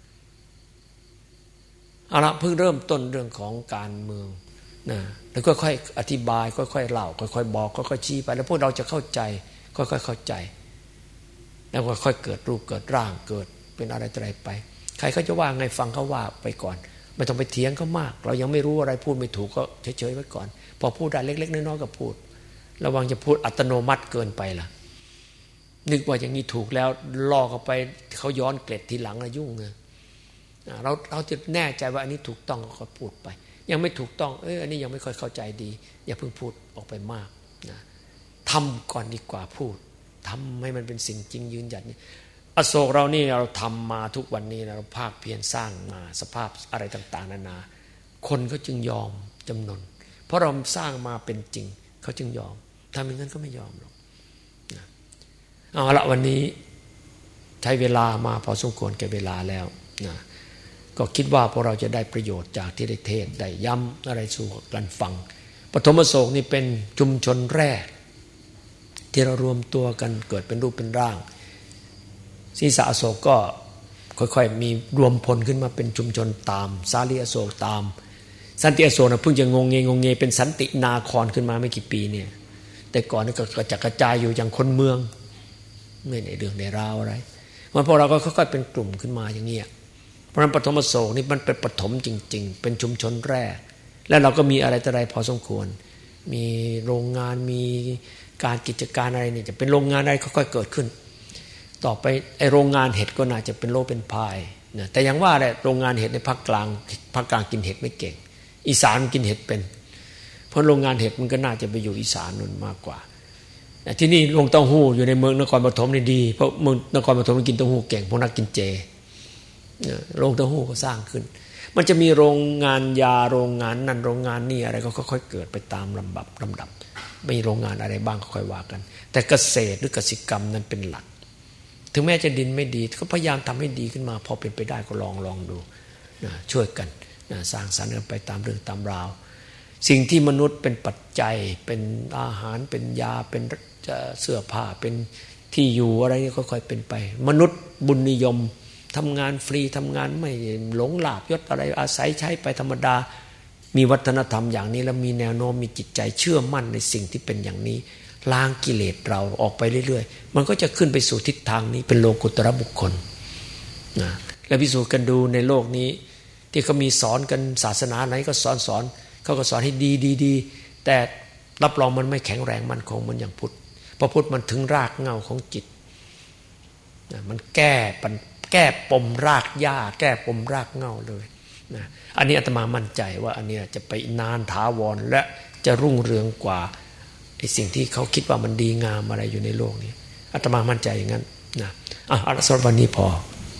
เอาละเพิ่งเริ่มต้นเรื่องของการเมืองนะแล้วค่อยๆอธิบายค่อยๆเล่าค่อยๆบอกค่อยๆชี้ไปแล้วพวกเราจะเข้าใจค่อยๆเข้าใจแล้วค่อยๆเกิดรูปเกิดร่างเกิดเป็นอะไรต่ออะไรไปใครเขาจะว่าไงฟังเขาว่าไปก่อนไม่ต้องไปเถียงเขามากเรายังไม่รู้อะไรพูดไม่ถูกก็เฉยๆไว้ก่อนพอพูดได้เล็กๆน้อยๆก็พูดระวังจะพูดอัตโนมัติเกินไปล่ะนึกว่าอย่างนี้ถูกแล้วล่อเข้าไปเขาย้อนเกล็ดทีหลังยุ่งเลยเราจะแน่ใจว่าอันนี้ถูกต้องก็พูดไปยังไม่ถูกต้องอันนี้ยังไม่ค่อยเข้าใจดีอย่าเพิ่งพูดออกไปมากนะทำก่อนดีกว่าพูดทำให้มันเป็นสิ่งจริงยืนหยัดนี่อโศกเรานี่เราทำมาทุกวันนี้นะเราภาคเพียรสร้างมาสภาพอะไรต่างๆนานาคนก็จึงยอมจำนนเพราะเราสร้างมาเป็นจริงเขาจึงยอมถ้าไม่งั้นก็ไม่ยอมหรอกนะเอาละวันนี้ใช้เวลามาพอสมควรแก่เวลาแล้วนะก็คิดว่าพวกเราจะได้ประโยชน์จากที่ได้เทศได้ย้ำอะไรสู่กันฟังปฐมอโศกนี่เป็นชุมชนแรกที่เรารวมตัวกันเกิดเป็นรูปเป็นร่างศีรษะอโศกก็ค่อยๆมีรวมพลขึ้นมาเป็นชุมชนตามสาลีอโศกตามสันติอโศกนะเพิ่งจะงงเงเป็นสันตินาครขึ้นมาไม่กี่ปีเนี่ยแต่ก่อนนี่ก็กระจายอยู่อย่างคนเมืองไม่ในเรื่องในราวอะไรมันพวกเราก็ค่อยๆเป็นกลุ่มขึ้นมาอย่างนี้เพราะฉะนั้นปฐมอโศกนี่มันเป็นปฐมจริงๆเป็นชุมชนแรกแล้วเราก็มีอะไรต่ออะไรพอสมควรมีโรงงานมีการกิจการอะไรเนี่ยจะเป็นโรงงานอะไรค่อยๆเกิดขึ้นต่อไปไอโรงงานเห็ดก็น่าจะเป็นโลเป็นพายนะแต่อย่างว่าแหละโรงงานเห็ดในภาคกลางกินเห็ดไม่เก่งอีสานกินเห็ดเป็นเพราะโรงงานเห็ดมันก็น่าจะไปอยู่อีสานนั่นมากกว่าที่นี่โรงเต้าหู้อยู่ในเมืองนครปฐมนี่ดีเพราะเมืองนครปฐมมันกินเต้าหู้เก่งพวกนักกินเจโรงเต้าหู้ก็สร้างขึ้นมันจะมีโรงงานยาโรงงานนั่นโรงงานนี่อะไรก็ค่อยๆเกิดไปตามลำดับมีโรงงานอะไรบ้างก็ค่อยว่ากันแต่เกษตรหรือกสิกรรมนั้นเป็นหลักถึงแม้จะดินไม่ดีก็พยายามทำให้ดีขึ้นมาพอเป็นไปได้ก็ลองดูนะช่วยกันนะสร้างสรรค์กันไปตามเรื่องตามราวสิ่งที่มนุษย์เป็นปัจจัยเป็นอาหารเป็นยาเป็นเสื้อผ้าเป็นที่อยู่อะไรนี่ค่อยๆเป็นไปมนุษย์บุญนิยมทำงานฟรีทำงานไม่หลงลาภยศอะไรอาศัยใช้ไปธรรมดามีวัฒนธรรมอย่างนี้แล้วมีแนวโน้มมีจิตใจเชื่อมั่นในสิ่งที่เป็นอย่างนี้ล้างกิเลสเราออกไปเรื่อยๆมันก็จะขึ้นไปสู่ทิศทางนี้เป็นโลกุตระบุคคลนะและพิสูจน์กันดูในโลกนี้ที่เขามีสอนกันศาสนาไหนก็สอนเขาก็สอนให้ดีแต่รับรองมันไม่แข็งแรงมั่นคงเหมือนอย่างพุทธเพราะพุทธมันถึงรากเหง้าของจิตนะมันแก้ปมรากหญ้าแก้ปมรากเหง้าเลยนะอันนี้อาตมามั่นใจว่าอันนี้จะไปนานถาวรและจะรุ่งเรืองกว่าไอ้สิ่งที่เขาคิดว่ามันดีงามอะไรอยู่ในโลกนี้อาตมามั่นใจอย่างนั้นนะเอาละสำหรับวันนี้พอ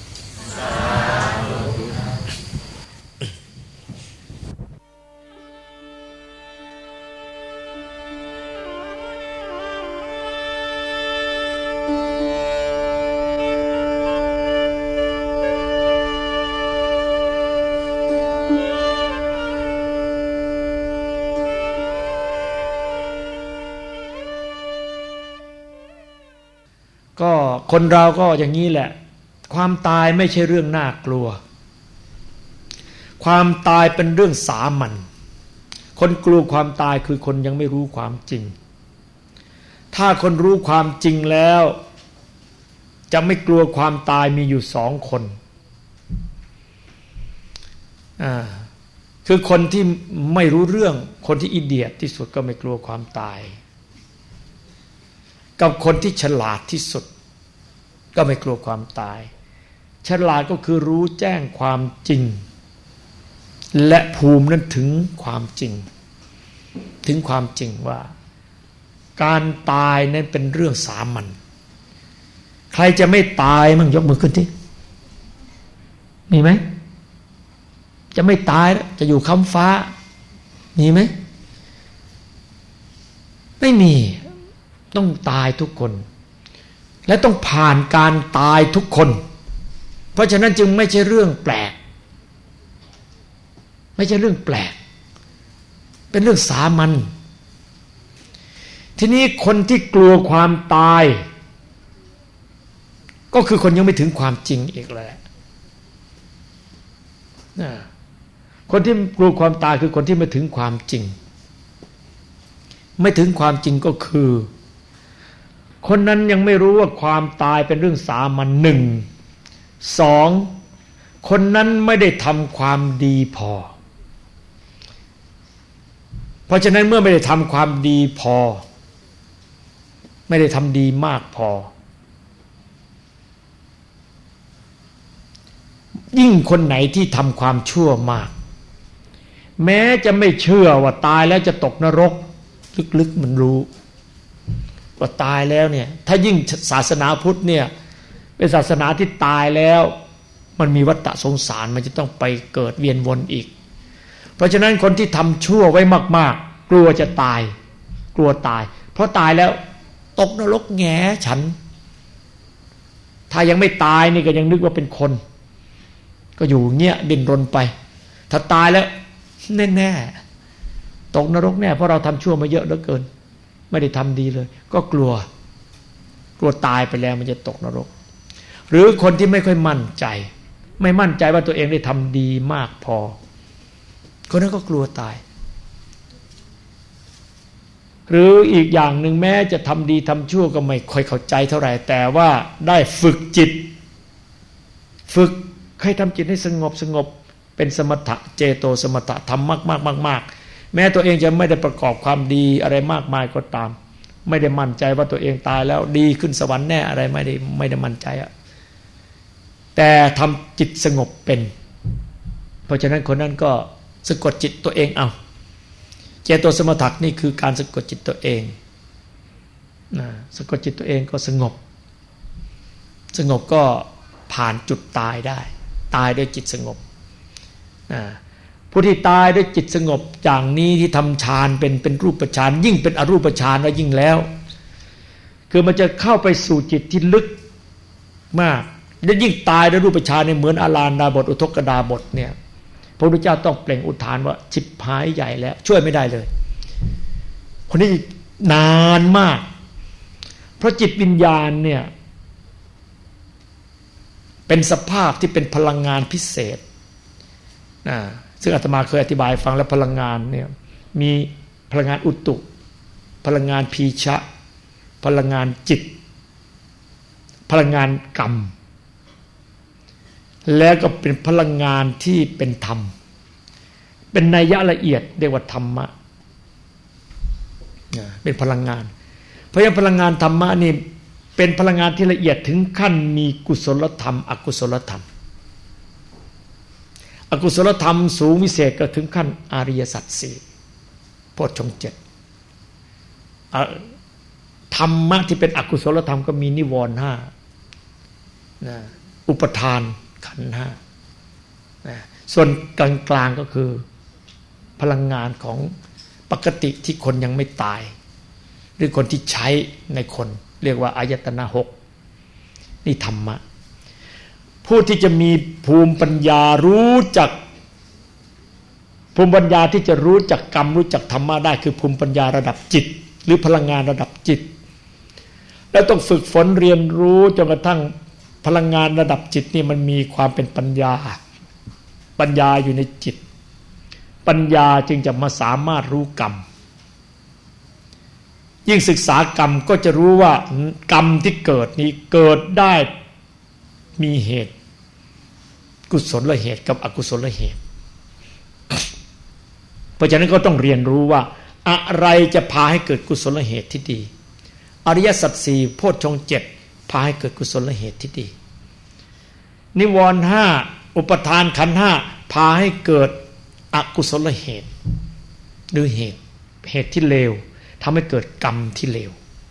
ก็คนเราก็อย่างนี้แหละความตายไม่ใช่เรื่องน่ากลัวความตายเป็นเรื่องสามัญคนกลัวความตายคือคนยังไม่รู้ความจริงถ้าคนรู้ความจริงแล้วจะไม่กลัวความตายมีอยู่2 คนคือคนที่ไม่รู้เรื่องคนที่อีเดียตที่สุดก็ไม่กลัวความตายกับคนที่ฉลาดที่สุดก็ไม่กลัวความตายฉลาดก็คือรู้แจ้งความจริงและภูมินั้นถึงความจริงถึงความจริงว่าการตายนั้นเป็นเรื่องสามัญใครจะไม่ตายมั่งยกมือขึ้นที่มีไหมจะไม่ตายจะอยู่ค้ำฟ้ามีไหมไม่มีต้องตายทุกคนและต้องผ่านการตายทุกคนเพราะฉะนั้นจึงไม่ใช่เรื่องแปลกไม่ใช่เรื่องแปลกเป็นเรื่องสามัญทีนี้คนที่กลัวความตายก็คือคนยังไม่ถึงความจริงอีกแหละคนที่กลัวความตายคือคนที่ไม่ถึงความจริงไม่ถึงความจริงก็คือคนนั้นยังไม่รู้ว่าความตายเป็นเรื่องสามัญหนึ่งสองคนนั้นไม่ได้ทำความดีพอเพราะฉะนั้นเมื่อไม่ได้ทำความดีพอไม่ได้ทำดีมากพอยิ่งคนไหนที่ทำความชั่วมากแม้จะไม่เชื่อว่าตายแล้วจะตกนรกลึกๆมันรู้ว่าตายแล้วเนี่ยถ้ายิ่งศาสนาพุทธเนี่ยเป็นศาสนาที่ตายแล้วมันมีวัฏสงสารมันจะต้องไปเกิดเวียนวนอีกเพราะฉะนั้นคนที่ทำชั่วไว้มากๆกลัวจะตายกลัวตายเพราะตายแล้วตกนรกแง่ฉันถ้ายังไม่ตายนี่ก็ยังนึกว่าเป็นคนก็อยู่เงี้ยดิ้นรนไปถ้าตายแล้วแน่ๆตกนรกแน่เพราะเราทำชั่วมาเยอะเหลือเกินไม่ได้ทำดีเลยก็กลัวตายไปแล้วมันจะตกนรกหรือคนที่ไม่ค่อยมั่นใจไม่มั่นใจว่าตัวเองได้ทำดีมากพอคนนั้นก็กลัวตายหรืออีกอย่างหนึ่งแม้จะทำดีทำชั่วก็ไม่ค่อยเข้าใจเท่าไหร่แต่ว่าได้ฝึกจิตฝึกให้ทำจิตให้สงบเป็นสมถะเจโตสมถะทำมากแม้ตัวเองจะไม่ได้ประกอบความดีอะไรมากมายก็ตามไม่ได้มั่นใจว่าตัวเองตายแล้วดีขึ้นสวรรค์แน่อะไรไม่ได้มั่นใจอะแต่ทำจิตสงบเป็นเพราะฉะนั้นคนนั้นก็สะกดจิตตัวเองเอาเจโตสมถะนี่คือการสะกดจิตตัวเองสะกดจิตตัวเองก็สงบก็ผ่านจุดตายได้ตายด้วยจิตสงบผู้ที่ตายด้วยจิตสงบอย่างนี้ที่ทำฌานเป็นรูปฌานยิ่งเป็นอรูปฌานแล้วยิ่งแล้วคือมันจะเข้าไปสู่จิตที่ลึกมากและยิ่งตายด้วยรูปฌานเนี่ยเหมือนอาลานดาบทอุทกดาบทเนี่ยพระพุทธเจ้าต้องเปล่งอุทานว่าฉิบหายใหญ่แล้วช่วยไม่ได้เลยคนนี้นานมากเพราะจิตวิญญาณเนี่ยเป็นสภาพที่เป็นพลังงานพิเศษซึ่งอาตมาเคยอธิบายฟังแล้วพลังงานเนี่ยมีพลังงานอุตุพลังงานพีชะพลังงานจิตพลังงานกรรมแล้วก็เป็นพลังงานที่เป็นธรรมเป็นนัยยะละเอียดเรียกว่าธรรมะเป็นพลังงานเพราะฉะนั้นพลังงานธรรมะนี่เป็นพลังงานที่ละเอียดถึงขั้นมีกุศลธรรมอกุศลธรรมอกุศลธรรมสูงวิเศษก็ถึงขั้นอริยสัจสี่โพชฌงค์เจ็ดธรรมะที่เป็นอกุศลธรรมก็มีนิวรณ์ห้าอุปทานขันธ์ห้าส่วนกลางๆก็คือพลังงานของปกติที่คนยังไม่ตายหรือคนที่ใช้ในคนเรียกว่าอายตนะหกนี่ธรรมะผู้ที่จะมีภูมิปัญญารู้จักภูมิปัญญาที่จะรู้จักกรรมรู้จักธรรมะได้คือภูมิปัญญาระดับจิตหรือพลังงานระดับจิตแล้วต้องฝึกฝนเรียนรู้จนกระทั่งพลังงานระดับจิตนี่มันมีความเป็นปัญญาอยู่ในจิตปัญญาจึงจะมาสามารถรู้กรรมยิ่งศึกษากรรมก็จะรู้ว่ากรรมที่เกิดนี้เกิดได้มีเหตุกุศลเหตุกับอกุศลเหตุเพราะฉะนั้นก็ต้องเรียนรู้ว่าอะไรจะพาให้เกิดกุศลเหตุที่ดีอริยสัจสี่โพชฌงค์เจ็ดพพาให้เกิดกุศลเหตุที่ดีนิวรณ์ห้าอุปทานขันธ์ห้าพาให้เกิดอกุศลเหตุหรือเหตุที่เลวทำให้เกิดกรรมที่เลว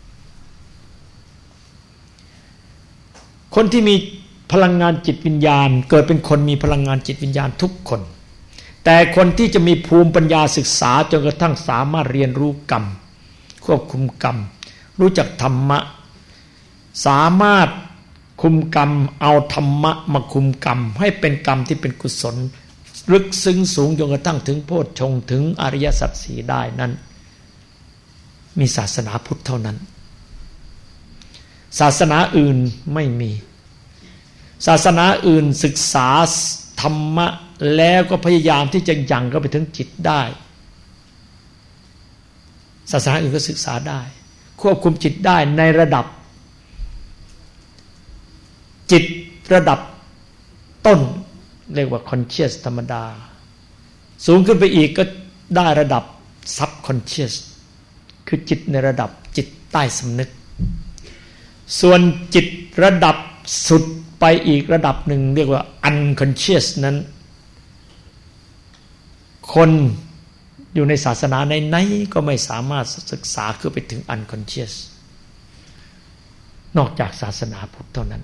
คนที่มีพลังงานจิตวิญญาณเกิดเป็นคนมีพลังงานจิตวิญญาณทุกคนแต่คนที่จะมีภูมิปัญญาศึกษาจนกระทั่งสามารถเรียนรู้กรรมควบคุมกรรมรู้จักธรรมะสามารถคุมกรรมเอาธรรมะมาคุมกรรมให้เป็นกรรมที่เป็นกุศลลึกซึ้งสูงจนกระทั่งถึงโพชฌงค์ถึงอริยสัจสี่ได้นั้นมีศาสนาพุทธเท่านั้นศาสนาอื่นไม่มีศาสนาอื่นศึกษาธรรมะแล้วก็พยายามที่จะยังเข้าไปถึงจิตได้ศาสนาอื่นก็ศึกษาได้ควบคุมจิตได้ในระดับจิตระดับต้นเรียกว่า conscious ธรรมดาสูงขึ้นไปอีกก็ได้ระดับ subconscious คือจิตในระดับจิตใต้สำนึกส่วนจิตระดับสุดไปอีกระดับหนึ่งเรียกว่า unconscious นั้นคนอยู่ในศาสนาไหนๆก็ไม่สามารถศึกษาขึ้นไปถึง unconscious นอกจากศาสนาพุทธเท่านั้น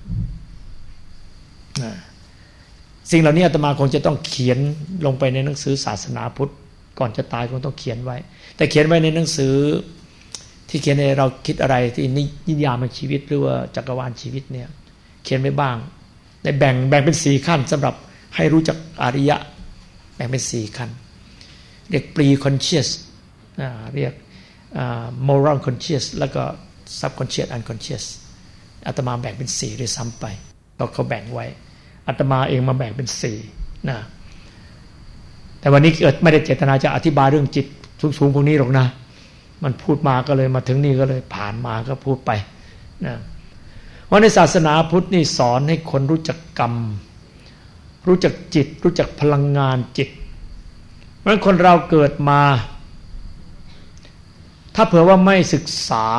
สิ่งเหล่านี้อาตมาคงจะต้องเขียนลงไปในหนังสือศาสนาพุทธก่อนจะตายคงต้องเขียนไว้แต่เขียนไว้ในหนังสือที่เขียนในเราคิดอะไรที่นิยามชีวิตหรือว่าจักรวาลชีวิตเนี่ยเขียนไว้บ้างได้แบ่งเป็น4ขั้นสำหรับให้รู้จักอริยะแบ่งเป็น4ขั้นเรียก pre-conscious เรียกmoral conscious แล้วก็ subconscious unconscious อาตมาแบ่งเป็น4ด้วยซ้ำไปเขาแบ่งไว้อาตมาเองมาแบ่งเป็น4นะแต่วันนี้เกิดไม่ได้เจตนาจะอธิบายเรื่องจิตสูงๆพวกนี้หรอกนะมันพูดมาก็เลยมาถึงนี่ก็เลยผ่านมาก็พูดไปนะว่าในศาสนาพุทธนี่สอนให้คนรู้จักกรรมรู้จักจิตรู้จักพลังงานจิตเพราะฉะนั้นคนเราเกิดมาถ้าเผื่อว่าไม่ศึกษา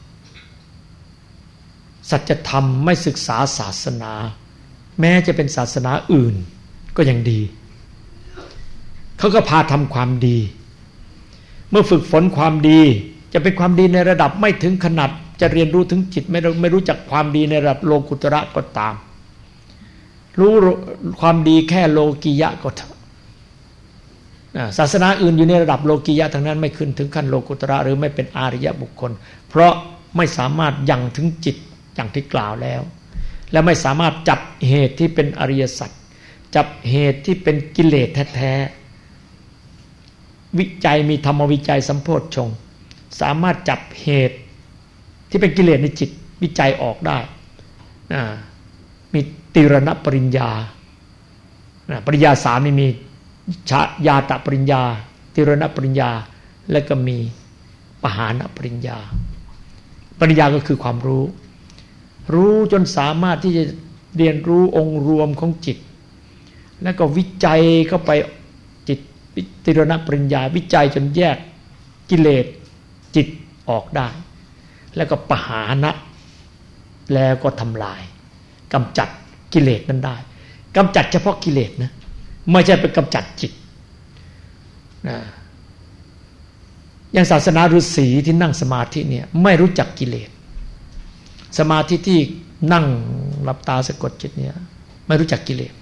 สัจธรรมไม่ศึกษาศาสนาแม้จะเป็นศาสนาอื่นก็ยังดีเขาก็พาทำความดีเมื่อฝึกฝนความดีจะเป็นความดีในระดับไม่ถึงขนาดจะเรียนรู้ถึงจิตไม่รู้จักความดีในระดับโลกุตระก็ตามรู้ความดีแค่โลกิยะก็เถอะศาสนาอื่นอยู่ในระดับโลกิยะทั้งนั้นไม่ขึ้นถึงขั้นโลกุตระหรือไม่เป็นอาริยบุคคลเพราะไม่สามารถยังถึงจิตอย่างที่กล่าวแล้วและไม่สามารถจับเหตุที่เป็นอริยสัจจับเหตุที่เป็นกิเลสแท้ๆวิจัยมีธรรมวิจัยสัมโพชฌงค์สามารถจับเหตุที่เป็นกิเลสในจิตวิจัยออกได้มีติรณปริญญาปริญญา3นี่มีญาตปริญญาติรณปริญญาและก็มีปหานปริญญาปริญญาก็คือความรู้จนสามารถที่จะเรียนรู้องค์รวมของจิตแล้วก็วิจัยเข้าไปจิตติรณปริญญาวิจัยจนแยกกิเลสจิตออกได้แล้วก็ปหานะแล้วก็ทำลายกำจัดกิเลสนั้นได้กำจัดเฉพาะกิเลสนะไม่ใช่ไปกำจัดจิตอย่างศาสนาฤาษีที่นั่งสมาธิเนี่ยไม่รู้จักกิเลสสมาธิที่นั่งหลับตาสะกดจิตเนี่ยไม่รู้จักกิเลส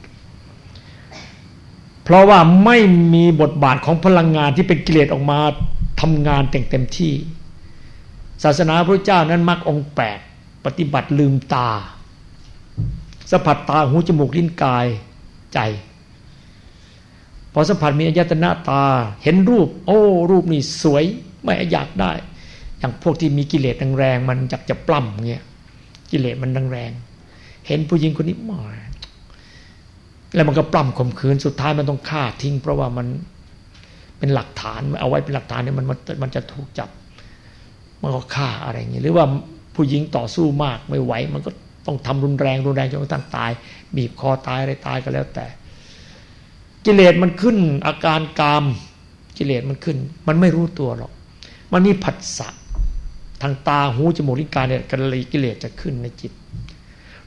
เพราะว่าไม่มีบทบาทของพลังงานที่เป็นกิเลสออกมาทำงานเต็มที่ศาสนาพระเจ้านั้นมรรคองค์8ปฏิบัติลืมตาสัมผัสตาหูจมูกลิ้นกายใจพอสัมผัสมีอายตนะตาเห็นรูปโอ้รูปนี่สวยไม่อยากได้อย่างพวกที่มีกิเลสแรงๆมันอยากจะปล้ำเงี้ยกิเลสมันแรงๆเห็นผู้หญิงคนนี้มาแล้วมันก็ปล้ำข่มขืนสุดท้ายมันต้องฆ่าทิ้งเพราะว่ามันเป็นหลักฐานเอาไว้เป็นหลักฐานเนี่ยมันจะถูกจับมันก็ฆ่าอะไรอย่างนี้หรือว่าผู้หญิงต่อสู้มากไม่ไหวมันก็ต้องทำรุนแรงจนกระทั่งตายบีบคอตายอะไรตายก็แล้วแต่กิเลสมันขึ้นอาการกามกิเลสมันขึ้นมันไม่รู้ตัวหรอกมันมีผัสสะทางตาหูจมูกลิ้นกายเนี่ยกิเลสจะขึ้นในจิต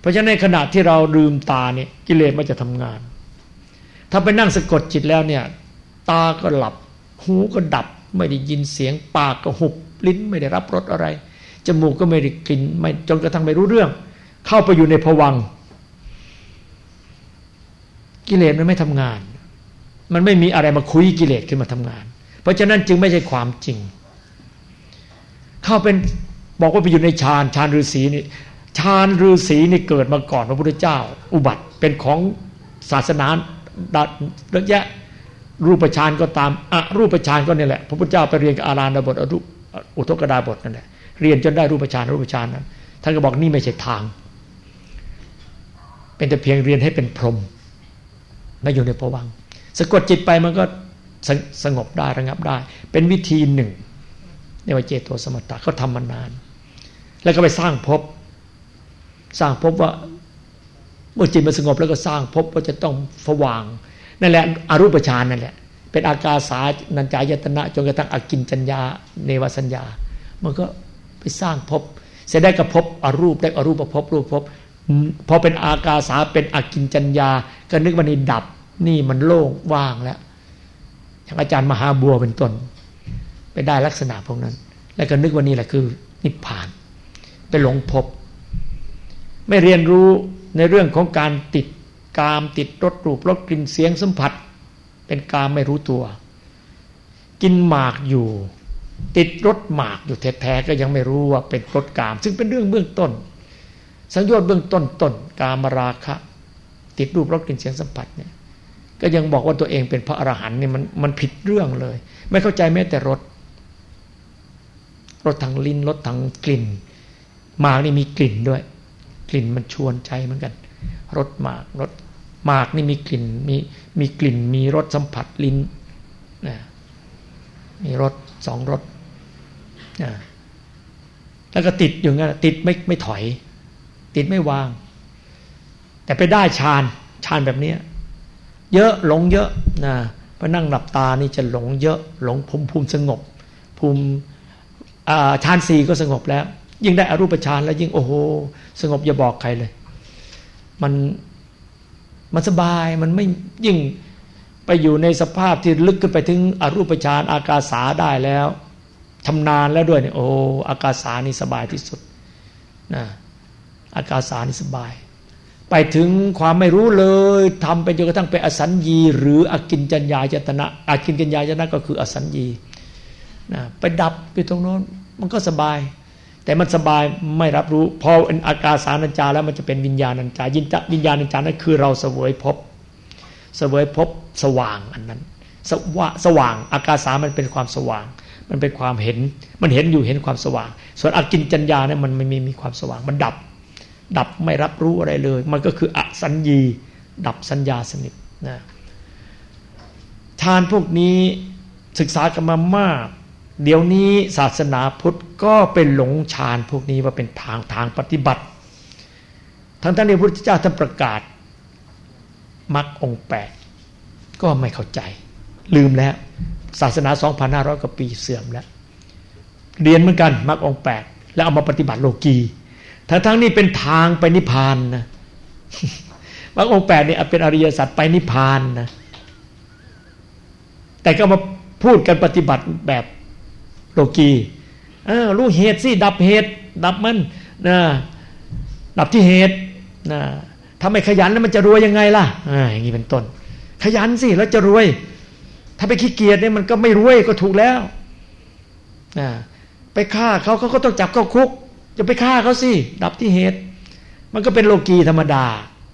เพราะฉะนั้นในขณะที่เราลืมตาเนี่ยกิเลสมันจะทำงานถ้าไปนั่งสะกดจิตแล้วเนี่ยตาก็หลับหูก็ดับไม่ได้ยินเสียงปากก็หุบลิ้นไม่ได้รับรสอะไรจมูกก็ไม่ได้กลิ่นไม่จนกระทั่งไม่รู้เรื่องเข้าไปอยู่ในภวังค์กิเลสมันไม่ทำงานมันไม่มีอะไรมาคุยกิเลสขึ้นมาทำงานเพราะฉะนั้นจึงไม่ใช่ความจริงเข้าเป็นบอกว่าไปอยู่ในฌานฤาษีนี่ฌานฤาษีนี่เกิดมาก่อนพระพุทธเจ้าอุบัติเป็นของศาสนาเยอะแยะรูปฌานก็ตามอรูปฌานก็นี่แหละพระพุทธเจ้าไปเรียนกับอาราณบทอุทกดาบทนั่นแหละเรียนจนได้รูปฌานนั้นท่านก็บอกนี่ไม่ใช่ทางเป็นแต่เพียงเรียนให้เป็นพรหมไม่อยู่ในภวังค์สะกดจิตไปมันก็สงบได้ระงับได้เป็นวิธีหนึ่งในวิเจโตสมถะเขาทำมานานแล้วก็ไปสร้างภพว่าเมื่อจิตมันสงบแล้วก็สร้างภพว่าจะต้องสว่างนั่นแหละอรูปฌานนั่นแหละเป็นอากาสานัญจายตนะจนกระทั่งอกินจัญญาเนวสัญญามันก็ไปสร้างภพเสร็จได้กับภพอรูปได้อรูปภพรูปภพพอเป็นอากาสาเป็นอกินจัญญาก็นึกว่านี่ดับนี่มันโล่งว่างแล้วอย่างอาจารย์มหาบัวเป็นต้นไปได้ลักษณะพวกนั้นแล้วก็นึกว่านี่แหละคือนิพพานไปหลงภพไม่เรียนรู้ในเรื่องของการติดกามติดรสรูปรสกลิ่นเสียงสัมผัสเป็นกามไม่รู้ตัวกินหมากอยู่ติดรสหมากอยู่แท้ๆก็ยังไม่รู้ว่าเป็นรสกามซึ่งเป็นเรื่องเบื้องต้นสังโยชน์เบื้องต้นกามราคะติดรูปรสกลิ่นเสียงสัมผัสเนี่ยก็ยังบอกว่าตัวเองเป็นพระอรหันต์เนี่ยมันผิดเรื่องเลยไม่เข้าใจแม้แต่รสทางลิ้นรสทางกลิ่นหมากนี่มีกลิ่นด้วยกลิ่นมันชวนใจเหมือนกันรสหมากนี่มีกลิ่นมีกลิ่นมีรสสัมผัสลิ้นนะมีรสสองรสนะแล้วก็ติดอยู่งั้นติดไม่ถอยติดไม่วางแต่ไปได้ฌานแบบนี้เยอะหลงเยอะนะพอนั่งหลับตานี่จะหลงเยอะหลงภูมิสงบภูมิฌาน4ก็สงบแล้วยิ่งได้อรูปฌานแล้วยิ่งโอ้โหสงบอย่าบอกใครเลยมันสบายมันไม่ยิ่งไปอยู่ในสภาพที่ลึกขึ้นไปถึงอรูปฌานอากาสาได้แล้วชำนาญแล้วด้วยเนี่ยโอ้อากาสานี่สบายที่สุดนะอากาสานี่สบายไปถึงความไม่รู้เลยทำไปจนกระทั่งไปอสัญญีหรืออกินจัญญายตนะอกินจัญญายตนะก็คืออสัญญีนะไปดับไปตรงโน้นมันก็สบายแต่มันสบายไม่รับรู้พอเป็นอากาสานัญจาแล้วมันจะเป็นวิญญาณัญจาวิญญาณัญจานั่นคือเราเสวยภพสว่างอันนั้นสว่างอากาสามันเป็นความสว่างมันเป็นความเห็นมันเห็นอยู่เห็นความสว่างส่วนอกินจัญญาเนี่ยมันไม่มีความสว่างมันดับไม่รับรู้อะไรเลยมันก็คืออสัญญีดับสัญญาสนิทนะฌานพวกนี้ศึกษากันมามากเดี๋ยวนี้ศาสนาพุทธก็เป็นหลงฌานพวกนี้ว่าเป็นทางปฏิบัติทั้งที่พระพุทธเจ้าท่านประกาศมรรคองค์8ก็ไม่เข้าใจลืมแล้วศาสนา 2,500 กว่าปีเสื่อมแล้วเรียนเหมือนกันมรรคองค์8แล้วเอามาปฏิบัติโลกีทั้งนี้เป็นทางไปนิพพานนะมรรคองค์8นี่เป็นอริยสัจไปนิพพานนะแต่ก็มาพูดกันปฏิบัติแบบโลกีรู้เหตุสิดับเหตุดับมันนะดับที่เหตุนะถ้าไม่ขยันแล้วมันจะรวยยังไงล่ะอย่างนี้เป็นต้นขยันสิแล้วจะรวยถ้าไปขี้เกียจเนี่ยมันก็ไม่รวยก็ถูกแล้วนะไปฆ่าเขาก็ต้องจับเข้าคุกจะไปฆ่าเขาสิดับที่เหตุมันก็เป็นโลกีธรรมดา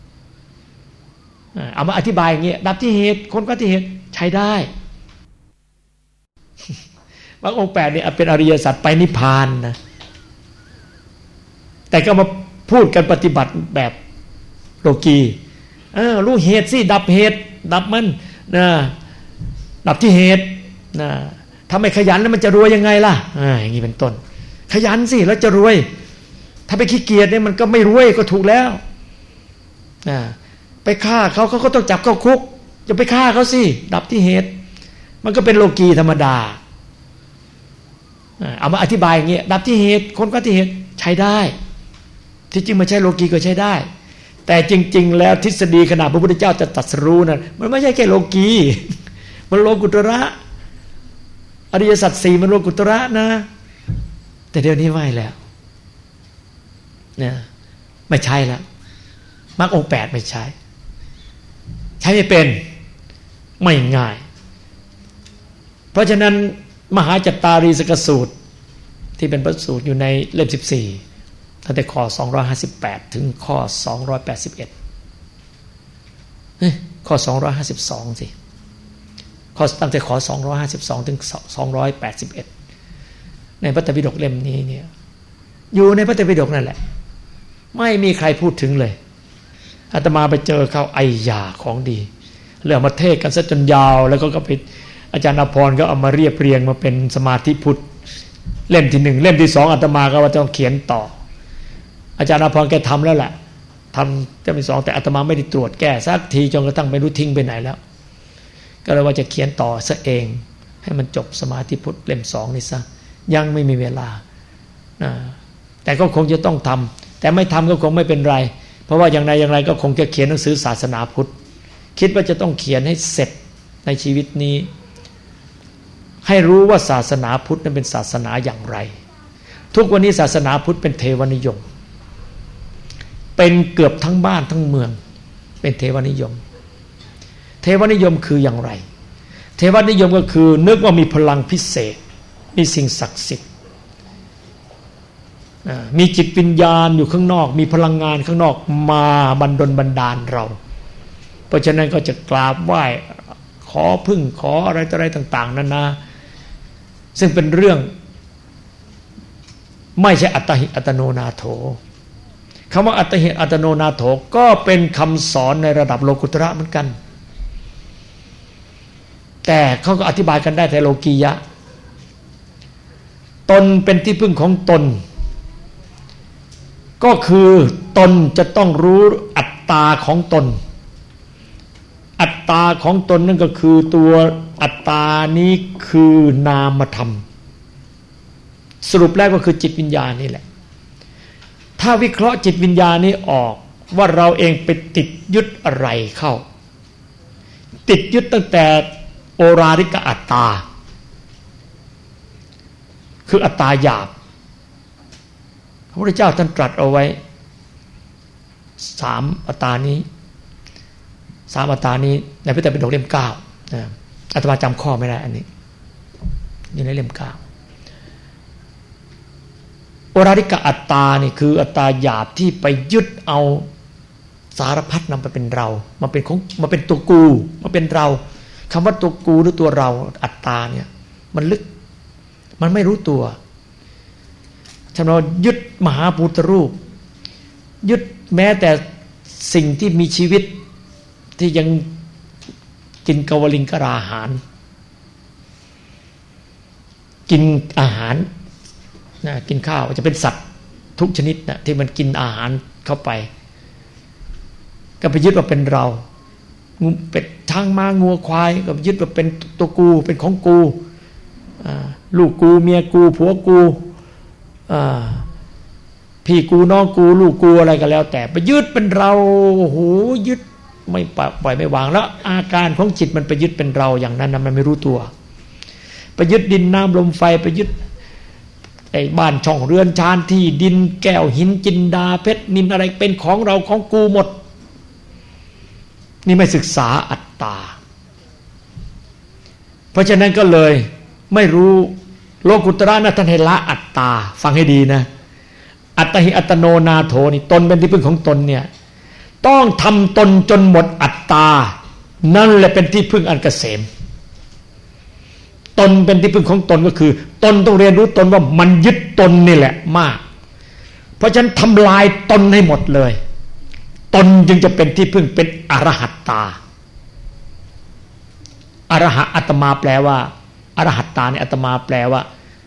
เอามาอธิบายอย่างเงี้ยดับที่เหตุคนก็ที่เหตุใช้ได้มรรคองค์8นี่เป็นอริยสัจไปนิพพานนะแต่ก็มาพูดกันปฏิบัติแบบโลกีรู้เหตุสิดับเหตุดับมันนะดับที่เหตุนะถ้าไม่ขยันแล้วมันจะรวยยังไงล่ะอย่างนี้เป็นต้นขยันสิแล้วจะรวยถ้าไปขี้เกียจเนี่ยมันก็ไม่รวยก็ถูกแล้วไปฆ่าเขาก็ต้องจับเข้าคุกจะไปฆ่าเขาสิดับที่เหตุมันก็เป็นโลกีธรรมดาเอามาอธิบายอย่างเงี้ยดับที่เหตุคนก็ที่เหตุใช้ได้ที่จริงไม่ใช่โลกีก็ใช้ได้แต่จริงๆแล้วทฤษฎีขณะพระพุทธเจ้าจะตรัสรู้นั้นมันไม่ใช่แค่โลกีมันโลกุตระอริยสัจสี่มันโลกุตระนะแต่เดี๋ยวนี้ไม่แล้วเนี่ยไม่ใช่แล้วมรรคองค์8ไม่ใช่ไม่เป็นไม่ง่ายเพราะฉะนั้นมหาจัตตารีสกสูตรที่เป็นพระสูตรอยู่ในเล่ม14ตั้งแต่ข้อ258ถึงข้อ281ข้อ252สิข้อตั้งแต่ข้อ252ถึง281ในพระไตรปิฎกเล่มนี้เนี่ยอยู่ในพระไตรปิฎกนั่นแหละไม่มีใครพูดถึงเลยอาตมาไปเจอเขาไอ้ยาของดีเรื่องมาเทศกันซะจนยาวแล้วก็ไปอาจารย์อภรณ์ก็เอามาเรียบเรียงมาเป็นสมาธิพุทธเล่มที่1เล่มที่2อาตมาก็ว่าต้องเขียนต่ออาจารย์อภรณ์แกทำแล้วแหละทำเล่มที่2แต่อาตมาไม่ได้ตรวจแก้สักทีจนกระทั่งไม่รู้ทิ้งไปไหนแล้วก็เลยว่าจะเขียนต่อซะเองให้มันจบสมาธิพุทธเล่ม2นี่ซะยังไม่มีเวลาแต่ก็คงจะต้องทำแต่ไม่ทำก็คงไม่เป็นไรเพราะว่าอย่างไรก็คงจะเขียนหนังสือศาสนาพุทธคิดว่าจะต้องเขียนให้เสร็จในชีวิตนี้ให้รู้ว่าศาสนาพุทธนั้นเป็นศาสนาอย่างไรทุกวันนี้ศาสนาพุทธเป็นเทวนิยมเป็นเกือบทั้งบ้านทั้งเมืองเป็นเทวนิยมเทวนิยมคืออย่างไรเทวนิยมก็คือนึกว่ามีพลังพิเศษมีสิ่งศักดิ์สิทธิ์มีจิตวิญญาณอยู่ข้างนอกมีพลังงานข้างนอกมาบันดาลเราเพราะฉะนั้นก็จะกราบไหว้ขอพึ่งขออะไรต่างๆนั่นนะซึ่งเป็นเรื่องไม่ใช่อัตหิอัตโนนาโถคำว่าอัตหิอัตโนนาโถก็เป็นคำสอนในระดับโลกุตระเหมือนกันแต่เขาก็อธิบายกันได้แต่โลกียะตนเป็นที่พึ่งของตนก็คือตนจะต้องรู้อัตตาของตนอัตตาของตนนั่นก็คือตัวอัตตานี้คือนามธรรมสรุปแล้วก็คือจิตวิญญาณนี่แหละถ้าวิเคราะห์จิตวิญญาณนี้ออกว่าเราเองไปติดยึดอะไรเข้าติดยึดตั้งแต่โอราริกอัตตาคืออัตตาหยาบพระพุทธเจ้าท่านตรัสเอาไว้3อัตตานี้3อัตตานี้ในพระไตรปิฎกเล่ม9นะอาตมาจำข้อไม่ได้อันนี้อยู่ในเล่ม9โอราริกอัตตานี่คืออัตตาหยาบที่ไปยึดเอาสารพัดนำไปเป็นเรามาเป็นของมาเป็นตัวกูมาเป็นเราคำว่าตัวกูหรือตัวเราอัตตาเนี่ยมันลึกมันไม่รู้ตัวฉะนั้นยึดมหาพุทธรูปยึดแม้แต่สิ่งที่มีชีวิตที่ยังกินกวลิงกราหารกินอาหารนะกินข้าวจะเป็นสัตว์ทุกชนิดนะที่มันกินอาหารเข้าไปก็ไปยึดว่าเป็นเราเป็ดช้างม้างัวควายก็ยึดว่าเป็นตัวกูเป็นของกูลูกกูเมียกูผัวกูพี่กูน้องกูลูกกูอะไรก็แล้วแต่ไปยึดเป็นเราโอ้โหยึดไม่ปล่อยไม่วางแล้วอาการของจิตมันไปยึดเป็นเราอย่างนั้นนะมันไม่รู้ตัวไปยึดดินน้ำลมไฟไปยึดไอ้บ้านช่องเรือนชานที่ดินแก้วหินจินดาเพชรนินอะไรเป็นของเราของกูหมดนี่ไม่ศึกษาอัตตาเพราะฉะนั้นก็เลยไม่รู้โลกุตระนะท่านให้ละอัตตาฟังให้ดีนะอัตหิอัตโนนาโถนี่ตนเป็นที่พึ่งของตนเนี่ยต้องทำตนจนหมดอัตตานั่นแหละเป็นที่พึ่งอันเกษมตนเป็นที่พึ่งของตนก็คือตนต้องเรียนรู้ตนว่ามันยึดตนนี่แหละมากเพราะฉะนั้นทำลายตนให้หมดเลยตนจึงจะเป็นที่พึ่งเป็นอรหัตตาอรหะอาตมาแปลว่าอรหัตตาเนี่ยอาตมาแปลว่า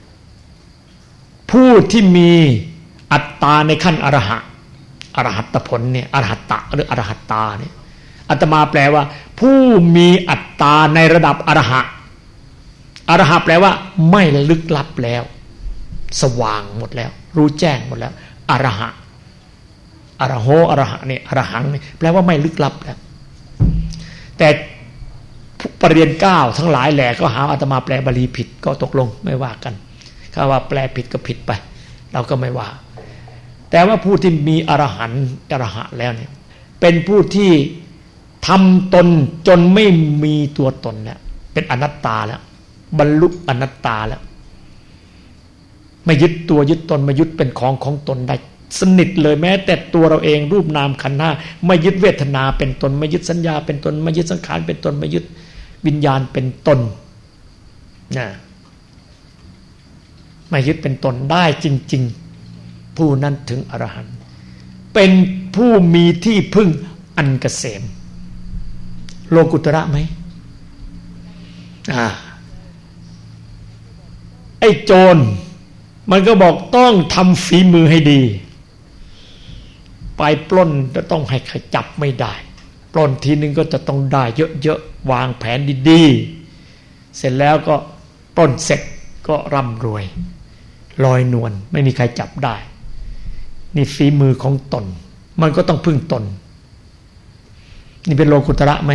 ผู้ที่มีอัตตาในขั้นอรหะอรหัตผลเนี่ยอรหัตตะหรืออรหัตตาเนี่ยอาตมาแปลว่าผู้มีอัตตาในระดับอรหะอรหะแปลว่าไม่ลึกลับแล้วสว่างหมดแล้วรู้แจ้งหมดแล้วอรหะอรโหอรหะเนี่ยอรหังเนี่ยแปลว่าไม่ลึกลับแล้วแต่ปรริญญาเก้าทั้งหลายแหล่ก็หาอาตมาแปลบาลีผิดก็ตกลงไม่ว่ากันถ้าว่าแปลผิดก็ผิดไปเราก็ไม่ว่าแต่ว่าผู้ที่มีอรหันต์อรหะแล้วเนี่ยเป็นผู้ที่ทำตนจนไม่มีตัวตนแล้วเป็นอนัตตาแล้วบรรลุอนัตตาแล้วไม่ยึดตัวยึดตนไม่ยึดเป็นของตนได้สนิทเลยแม้แต่ตัวเราเองรูปนามขันธ์ห้าไม่ยึดเวทนาเป็นตนไม่ยึดสัญญาเป็นตนไม่ยึดสังขารเป็นตนไม่ยึดวิญญาณเป็นตนนะไม่ยึดเป็นตนได้จริงๆผู้นั้นถึงอรหันต์เป็นผู้มีที่พึ่งอันเกษมโลกุตระไหมไอ้โจรมันก็บอกต้องทำฝีมือให้ดีไปปล้นจะต้องให้ใครจับไม่ได้ปล้นทีนึงก็จะต้องได้เยอะๆวางแผนดีๆเสร็จแล้วก็ปล้นเสร็จก็ร่ำรวยลอยนวลไม่มีใครจับได้นี่ฝีมือของตนมันก็ต้องพึ่งตนนี่เป็นโลกุตระไหม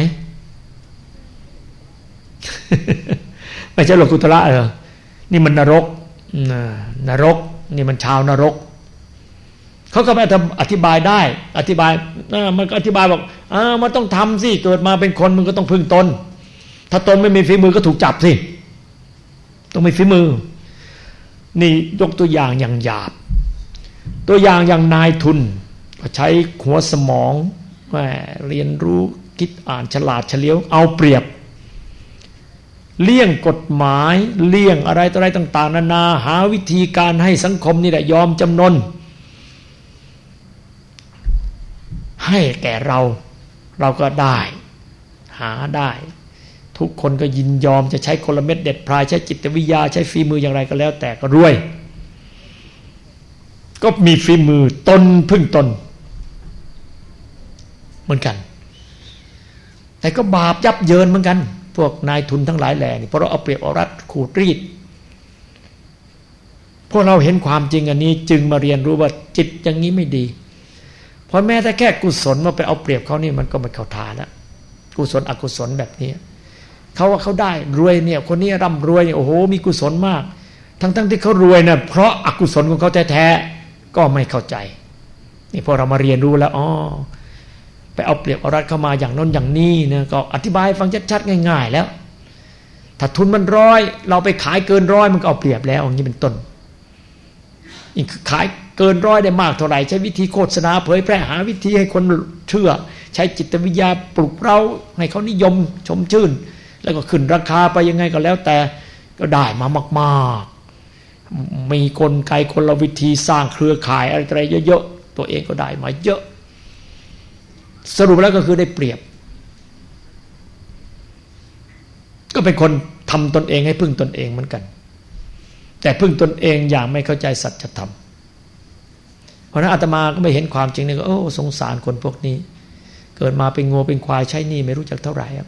ไม่ใช่โลกุตระนี่มันนรกนี่มันชาวนรกเขาก็ไม่อธิบายได้อธิบายมันก็อธิบายบอกมันต้องทำสิเกิดมาเป็นคนมันก็ต้องพึ่งตนถ้าตนไม่มีฝีมือก็ถูกจับสิต้องมีฝีมือนี่ยกตัวอย่างหยาบตัวอย่างอย่างนายทุนใช้หัวสมองเรียนรู้คิดอ่านฉลาดเฉลียวเอาเปรียบเลี่ยงกฎหมายเลี่ยงอะไรต่ออะไรต่างๆนานาหาวิธีการให้สังคมนี่แหละยอมจำนนให้แก่เราก็ได้หาได้ทุกคนก็ยินยอมจะใช้กลเม็ดเด็ดพรายใช้จิตวิทยาใช้ฝีมืออย่างไรก็แล้วแต่ก็รวยก็มีฝีมือตนพึ่งตนเหมือนกันแต่ก็บาปยับเยินเหมือนกันพวกนายทุนทั้งหลายแหล่นี่เพราะเราเอาเปรียบเอารัดขูดรีดพวกเราเห็นความจริงอันนี้จึงมาเรียนรู้ว่าจิตอย่างนี้ไม่ดีเพราะแม้แต่แค่กุศลมาไปเอาเปรียบเขานี่มันก็ไม่เข้าท่าแล้วกุศลอกุศลแบบนี้เขาว่าเขาได้รวยเนี่ยคนนี้ร่ำรวยโอ้โหมีกุศลมากทั้งที่เขารวยเนี่ยเพราะอกุศลของเขาแท้ๆก็ไม่เข้าใจนี่พอเรามาเรียนรู้แล้วไปเอาเปรียบเอารัดเข้ามาอย่างน้นอย่างนี้นะก็อธิบายฟังชัดๆง่ายๆแล้วถ้าทุนมัน100เราไปขายเกิน100มันก็เอาเปรียบแล้วอย่างนี้เป็นต้นอีกขายเกิน100ได้มากเท่าไหร่ใช้วิธีโฆษณาเผยแพร่หาวิธีให้คนเชื่อใช้จิตวิทยาปลุกเร้าให้เขานิยมชมชื่นแล้วก็ขึ้นราคาไปยังไงก็แล้วแต่ก็ได้มามากๆมีกลไกคนละวิธีสร้างเครือข่ายอะไรเยอะๆตัวเองก็ได้มาเยอะสรุปแล้วก็คือได้เปรียบก็เป็นคนทำตนเองให้พึ่งตนเองเหมือนกันแต่พึ่งตนเองอย่างไม่เข้าใจสัจธรรมเพราะนั้นอาตมาก็ไม่เห็นความจริงนี่ก็สงสารคนพวกนี้เกิดมาเป็นงัวเป็นควายใช้หนี้ไม่รู้จักเท่าไหร่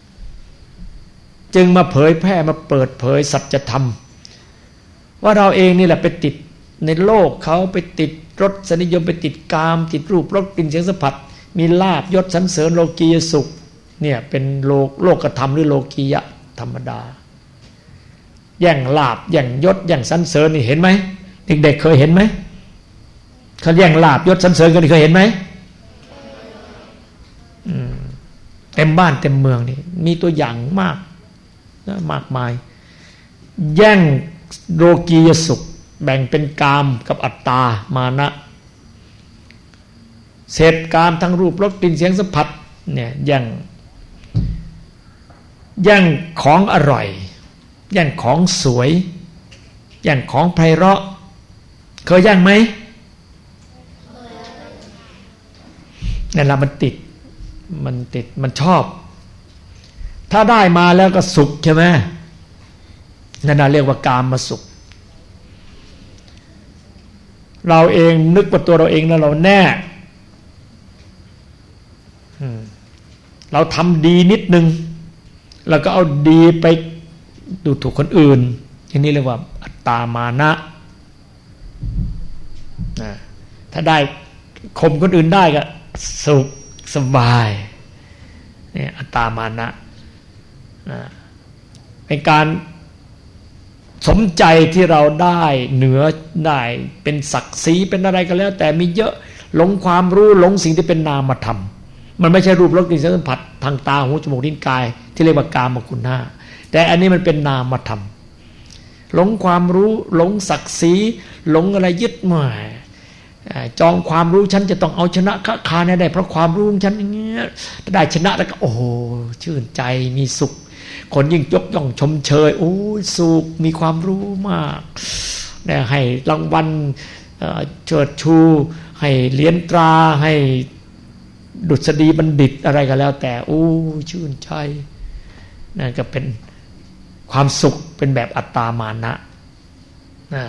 จึงมาเผยแพร่มาเปิดเผยสัจธรรมว่าเราเองนี่แหละไปติดในโลกเขาไปติดรสนิยมไปติดกามติดรูปรสกลิ่นเสียงสัมผัสมีลาภยศสรรเสริญโลกียสุขเนี่ยเป็นโลกธรรมหรือโลกียะธรรมดาแย่งลาภแย่งยศแย่งสรรเสริญนี่เห็นไหมเด็กๆเคยเห็นไหมเขาแย่งลาภยศสรรเสริญกันเคยเห็นไหมเต็มบ้านเต็มเมืองนี่มีตัวอย่างมากมายแย่งโลกียสุขแบ่งเป็นกามกับอัตตามานะเสพกามทั้งรูปรสกลิ่นเสียงสัมผัสเนี่ยแย่งของอร่อยแย่งของสวยแย่งของไพเราะเคยแย่งไหมนั่นแหละมันติดมันชอบถ้าได้มาแล้วก็สุขใช่ไหมนั่นน่ะเรียกว่ากามมาสุขเราเองนึกว่าตัวเราเองแล้วเราแน่เราทำดีนิดนึงแล้วก็เอาดีไปดูถูกคนอื่นอย่างนี้เรียกว่าอัตตามานะถ้าได้ข่มคนอื่นได้ก็สุขสบายเนี่ยอัตตามานะเป็นการสมใจที่เราได้เหนือได้เป็นศักดิ์ศรีเป็นอะไรก็แล้ว แต่มีเยอะหลงความรู้หลงสิ่งที่เป็นนามธรรมมันไม่ใช่รูปรสกลิ่นเสียงสัมผัสทางตาหูจมูกลิ้นกายที่เรียกว่ากามคุณห้าแต่อันนี้มันเป็นนามธรรมหลงความรู้หลงศักดิ์ศรีหลงอะไรยึดหมายจองความรู้ฉันจะต้องเอาชนะคาได้เพราะความรู้ของฉันอย่างเงี้ยได้ชนะแล้วก็โอ้โหชื่นใจมีสุขคนยิ่งยกย่องชมเชยโอ้สุขมีความรู้มากได้ให้รางวัลเชิดชูให้เหรียญตราให้ดุษฎีบัณฑิตอะไรก็แล้วแต่โอ้ชื่นใจนั่นก็เป็นความสุขเป็นแบบอัตตามานะนะ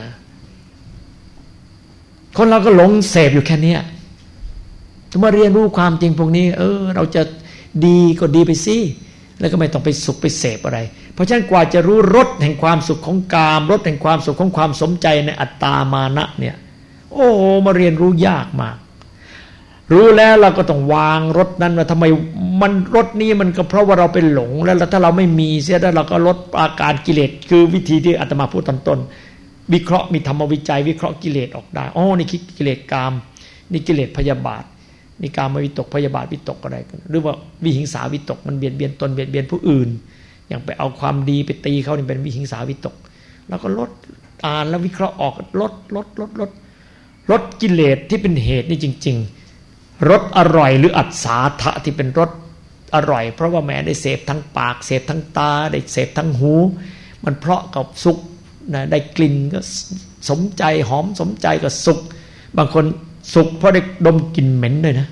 คนเราก็หลงเสพอยู่แค่นี้ถ้ามาเรียนรู้ความจริงพวกนี้เราจะดีก็ดีไปสิแล้วก็ไม่ต้องไปสุขไปเสพอะไรเพราะฉะนั้นกว่าจะรู้รสแห่งความสุขของกามรสแห่งความสุขของความสมใจในอัตตามานะเนี่ยโอ้มาเรียนรู้ยากมากรู้แล้วเราก็ต้องวางรสนั้นว่าทำไมมันรสนี้มันก็เพราะว่าเราเป็นหลงแล้วถ้าเราไม่มีเสียแล้วเราก็ลดอาการกิเลสคือวิธีที่อาตมาพูดตอนต้นวิเคราะห์มีธรรมวิจัยวิเคราะห์กิเลสออกได้อ๋อนี่คิดกิเลสกามนี่กิเลสพยาบาทนี่กามวิตกพยาบาทวิตกอะไรกันหรือว่าวิหิงสาวิตกมันเบียดเบียนตนเบียดเบียนผู้อื่นอย่างไปเอาความดีไปตีเขานี่เป็นวิหิงสาวิตกแล้วก็ลดอ่านแล้ววิเคราะห์ออกลดกิเลสที่เป็นเหตุนี่จริงๆรสอร่อยหรืออัศาทะที่เป็นรสอร่อยเพราะว่าแม้ได้เสพทั้งปากเสพทั้งตาได้เสพทั้งหูมันเพราะกับสุขนะได้กลิ่นก็สมใจหอมสมใจก็สุขบางคนสุขเพราะได้ดมกลิ่นเหม็นด้วยนะ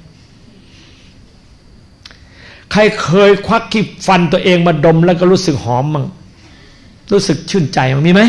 ใครเคยควักขี้ฟันตัวเองมาดมแล้วก็รู้สึกหอมมั่งรู้สึกชื่นใจมั่งมีไหม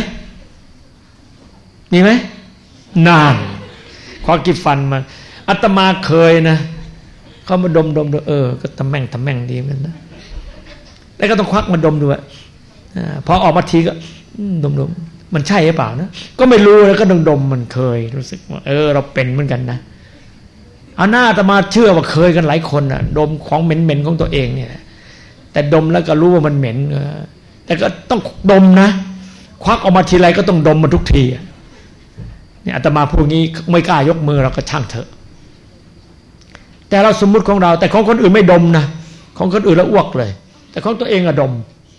นานควักขี้ฟันมาอาตมาเคยนะเขามาดมก็ทำแม่งดีเหมือนกันนะแล้วก็ต้องควักมาดมด้วยพอออกมาทีก็ดมมันใช่หรือเปล่านะก็ไม่รู้แล้วก็ดมมันเคยรู้สึกว่าเราเป็นเหมือนกันนะเอาหน้าอาตมาเชื่อว่าเคยกันหลายคนน่ะดมของเหม็นๆของตัวเองเนี่ยแต่ดมแล้วก็รู้ว่ามันเหม็นแต่ก็ต้องดมนะควักออกมาทีไรก็ต้องดมมันทุกทีเนี่ยอาตมาพูดงี้ไม่กล้ายกมือเราก็ช่างเถอะแต่เราสมมุติของเราแต่ของคนอื่นไม่ดมนะของคนอื่นแล้วอ้วกเลยแต่ของตัวเองอะดม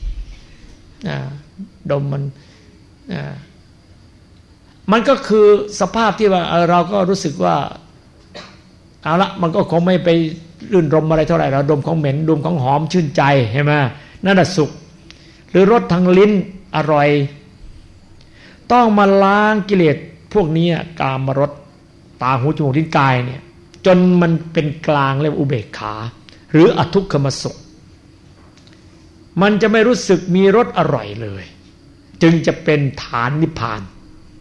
มันก็คือสภาพที่ว่าเราก็รู้สึกว่าเอาละมันก็คงไม่ไปรื่นรมอะไรเท่าไหร่เราดมของเหม็นดมของหอมชื่นใจใช่ไหมนั่นแหละสุขหรือรสทางลิ้นอร่อยต้องมาล้างกิเลสพวกนี้กามรสตาหูจมูกลิ้นกายเนี่ยจนมันเป็นกลางเรียกอุเบกขาหรืออทุกขมสุขมันจะไม่รู้สึกมีรสอร่อยเลยจึงจะเป็นฐานนิพพาน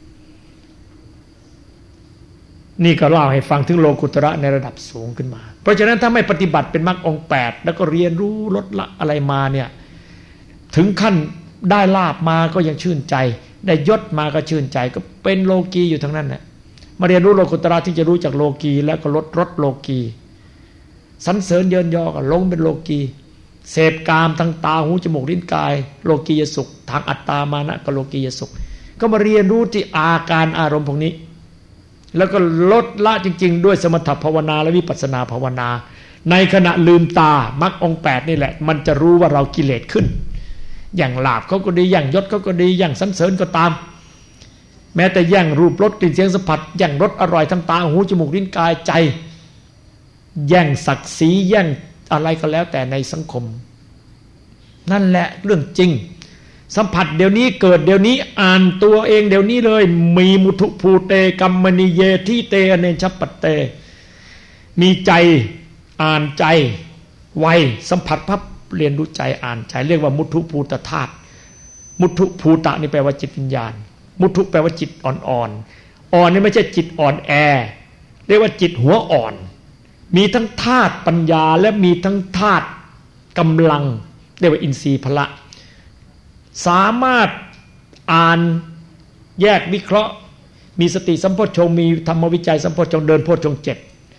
นี่ก็เล่าให้ฟังถึงโลกุตระในระดับสูงขึ้นมาเพราะฉะนั้นถ้าไม่ปฏิบัติเป็นมรรคองค์8แล้วก็เรียนรู้ลดละอะไรมาเนี่ยถึงขั้นได้ลาภมาก็ยังชื่นใจได้ยศมาก็ชื่นใจก็เป็นโลกีอยู่ทั้งนั้นแหละมาเรียนรู้โลกุตระที่จะรู้จากโลกีแล้วก็ลดรสโลกีสรรเสริญเยินยอก็ลงเป็นโลกีเสพกามทางตาหูจมูกลิ้นกายโลกียสุขทางอัตตามานะก็โลกียสุขก็มาเรียนรู้ที่อาการอารมณ์พวกนี้แล้วก็ลดละจริงๆด้วยสมถภาวนาและวิปัสสนาภาวนาในขณะลืมตามรรคองค์8นี่แหละมันจะรู้ว่าเรากิเลสขึ้นอย่างลาภเขาก็ดีอย่างยศเขาก็ดีอย่างสรรเสริญก็ตามแม้แต่แย่งรูปรสกลิ่นเสียงสัมผัสแย่งรสอร่อยทางตาหูจมูกลิ้นกายใจแย่งศักดิ์ศรีแย่งอะไรก็แล้วแต่ในสังคมนั่นแหละเรื่องจริงสัมผัสเดี๋ยวนี้เกิดเดี๋ยวนี้อ่านตัวเองเดี๋ยวนี้เลยมีมุทุภูเตกัมมณีเยทิเตอเนชปัตเตมีใจอ่านใจไวสัมผัสพับเรียนรู้ใจอ่านใจเรียกว่ามุทุภูตธาตุมุทุภูตะนี่แปลว่าจิตวิญญาณมุทุแปลว่าจิตอ่อนอ่อนนี่ไม่ใช่จิตอ่อนแอเรียกว่าจิตหัวอ่อนมีทั้งธาตุปัญญาและมีทั้งธาตุกำลังเรียกว่าอินทรีย์พละสามารถอ่านแยกวิเคราะห์มีสติสัมโพชฌงค์มีธรรมวิจัยสัมโพชฌงค์เดินโพชฌงค์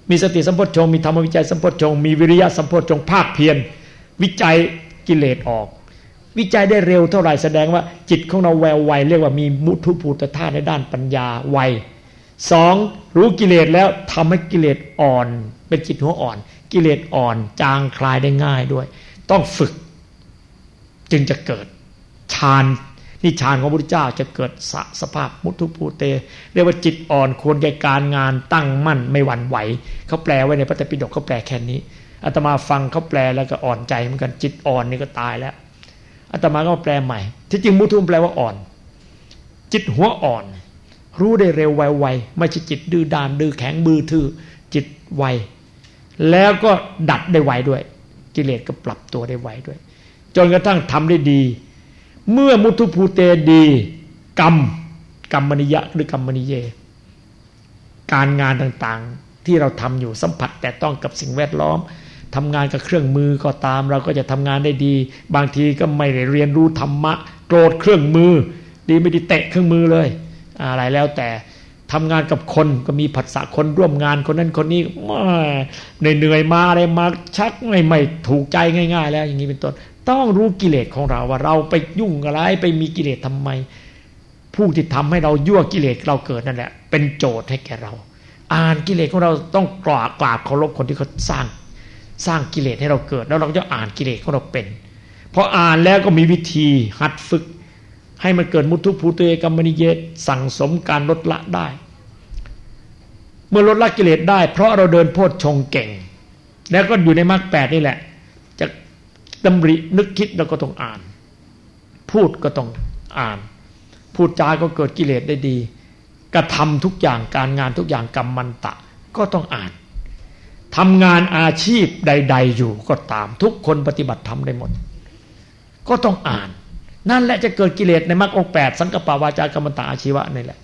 มีสติสัมโพชฌงค์มีธรรมวิจัยสัมโพชฌงค์มีวิริยะสัมโพชฌงค์ภาคเพียรวิจัยกิเลสออกวิจัยได้เร็วเท่าไหร่แสดงว่าจิตของเราแววไวเรียกว่ามีมุทุภูตธาตุในด้านปัญญาไวสองรู้กิเลสแล้วทำให้กิเลสอ่อนเป็นจิตหัวอ่อนกิเลสอ่อนจางคลายได้ง่ายด้วยต้องฝึกจึงจะเกิดฌานนี่ฌานของพระพุทธเจ้าจะเกิดสภาพมุทุภูเตเรียกว่าจิตอ่อนควรแก่การงานตั้งมั่นไม่หวั่นไหวเขาแปลไว้ในพระไตรปิฎกเขาแปลแค่นี้อาตมาฟังเขาแปลแล้วก็อ่อนใจเหมือนกันจิตอ่อนนี่ก็ตายแล้วอาตมาก็แปลใหม่ที่จริงมุทุแปลว่าอ่อนจิตหัวอ่อนรู้ได้เร็วไวไม่ใช่จิตดื้อด้านดื้อแข็งมือทื่อจิตไวแล้วก็ดัดได้ไวด้วยกิเลสก็ปรับตัวได้ไวด้วยจนกระทั่งทำได้ดีเมื่อมุทุภูเตดีกรรมนิยะหรือกรรมนิเยการงานต่างๆที่เราทำอยู่สัมผัสแต่ต้องกับสิ่งแวดล้อมทำงานกับเครื่องมือก็ตามเราก็จะทำงานได้ดีบางทีก็ไม่ได้เรียนรู้ธรรมะโกรธเครื่องมือดีไม่ดีเตะเครื่องมือเลยอะไรแล้วแต่ทำงานกับคนก็มีผัสสะคนร่วมงานคนนั้นคนนี้เหนื่อยมาอะไรมาชักไม่ถูกใจง่ายๆแล้วอย่างนี้เป็นต้นต้องรู้กิเลสของเราว่าเราไปยุ่งอะไรไปมีกิเลสทำไมผู้ที่ทำให้เรายั่วกิเลสเราเกิดนั่นแหละเป็นโจทย์ให้แก่เราอ่านกิเลสของเราต้องกราบเคารพคนที่เขาสร้างกิเลสให้เราเกิดแล้วเราจะอ่านกิเลสของเราเป็นพออ่านแล้วก็มีวิธีหัดฝึกให้มันเกิดมุทุภูเตกัมมนิเยสั่งสมการลดละได้เมื่อลดละกิเลสได้เพราะเราเดินโพชฌงค์เก่งแล้วก็อยู่ในมรรคแปดนี่แหละจะดำรินึกคิดเราก็ต้องอ่านพูดก็ต้องอ่านพูดจาก็เกิดกิเลสได้ดีกระทำทุกอย่างการงานทุกอย่างกรรมันตะก็ต้องอ่านทำงานอาชีพใดๆอยู่ก็ตามทุกคนปฏิบัติธรรมได้หมดก็ต้องอ่านนั่นแหละจะเกิดกิเลสในมรรคองค์8สังกัปปะวาจากรรมตะอาชีวะนี่แหละ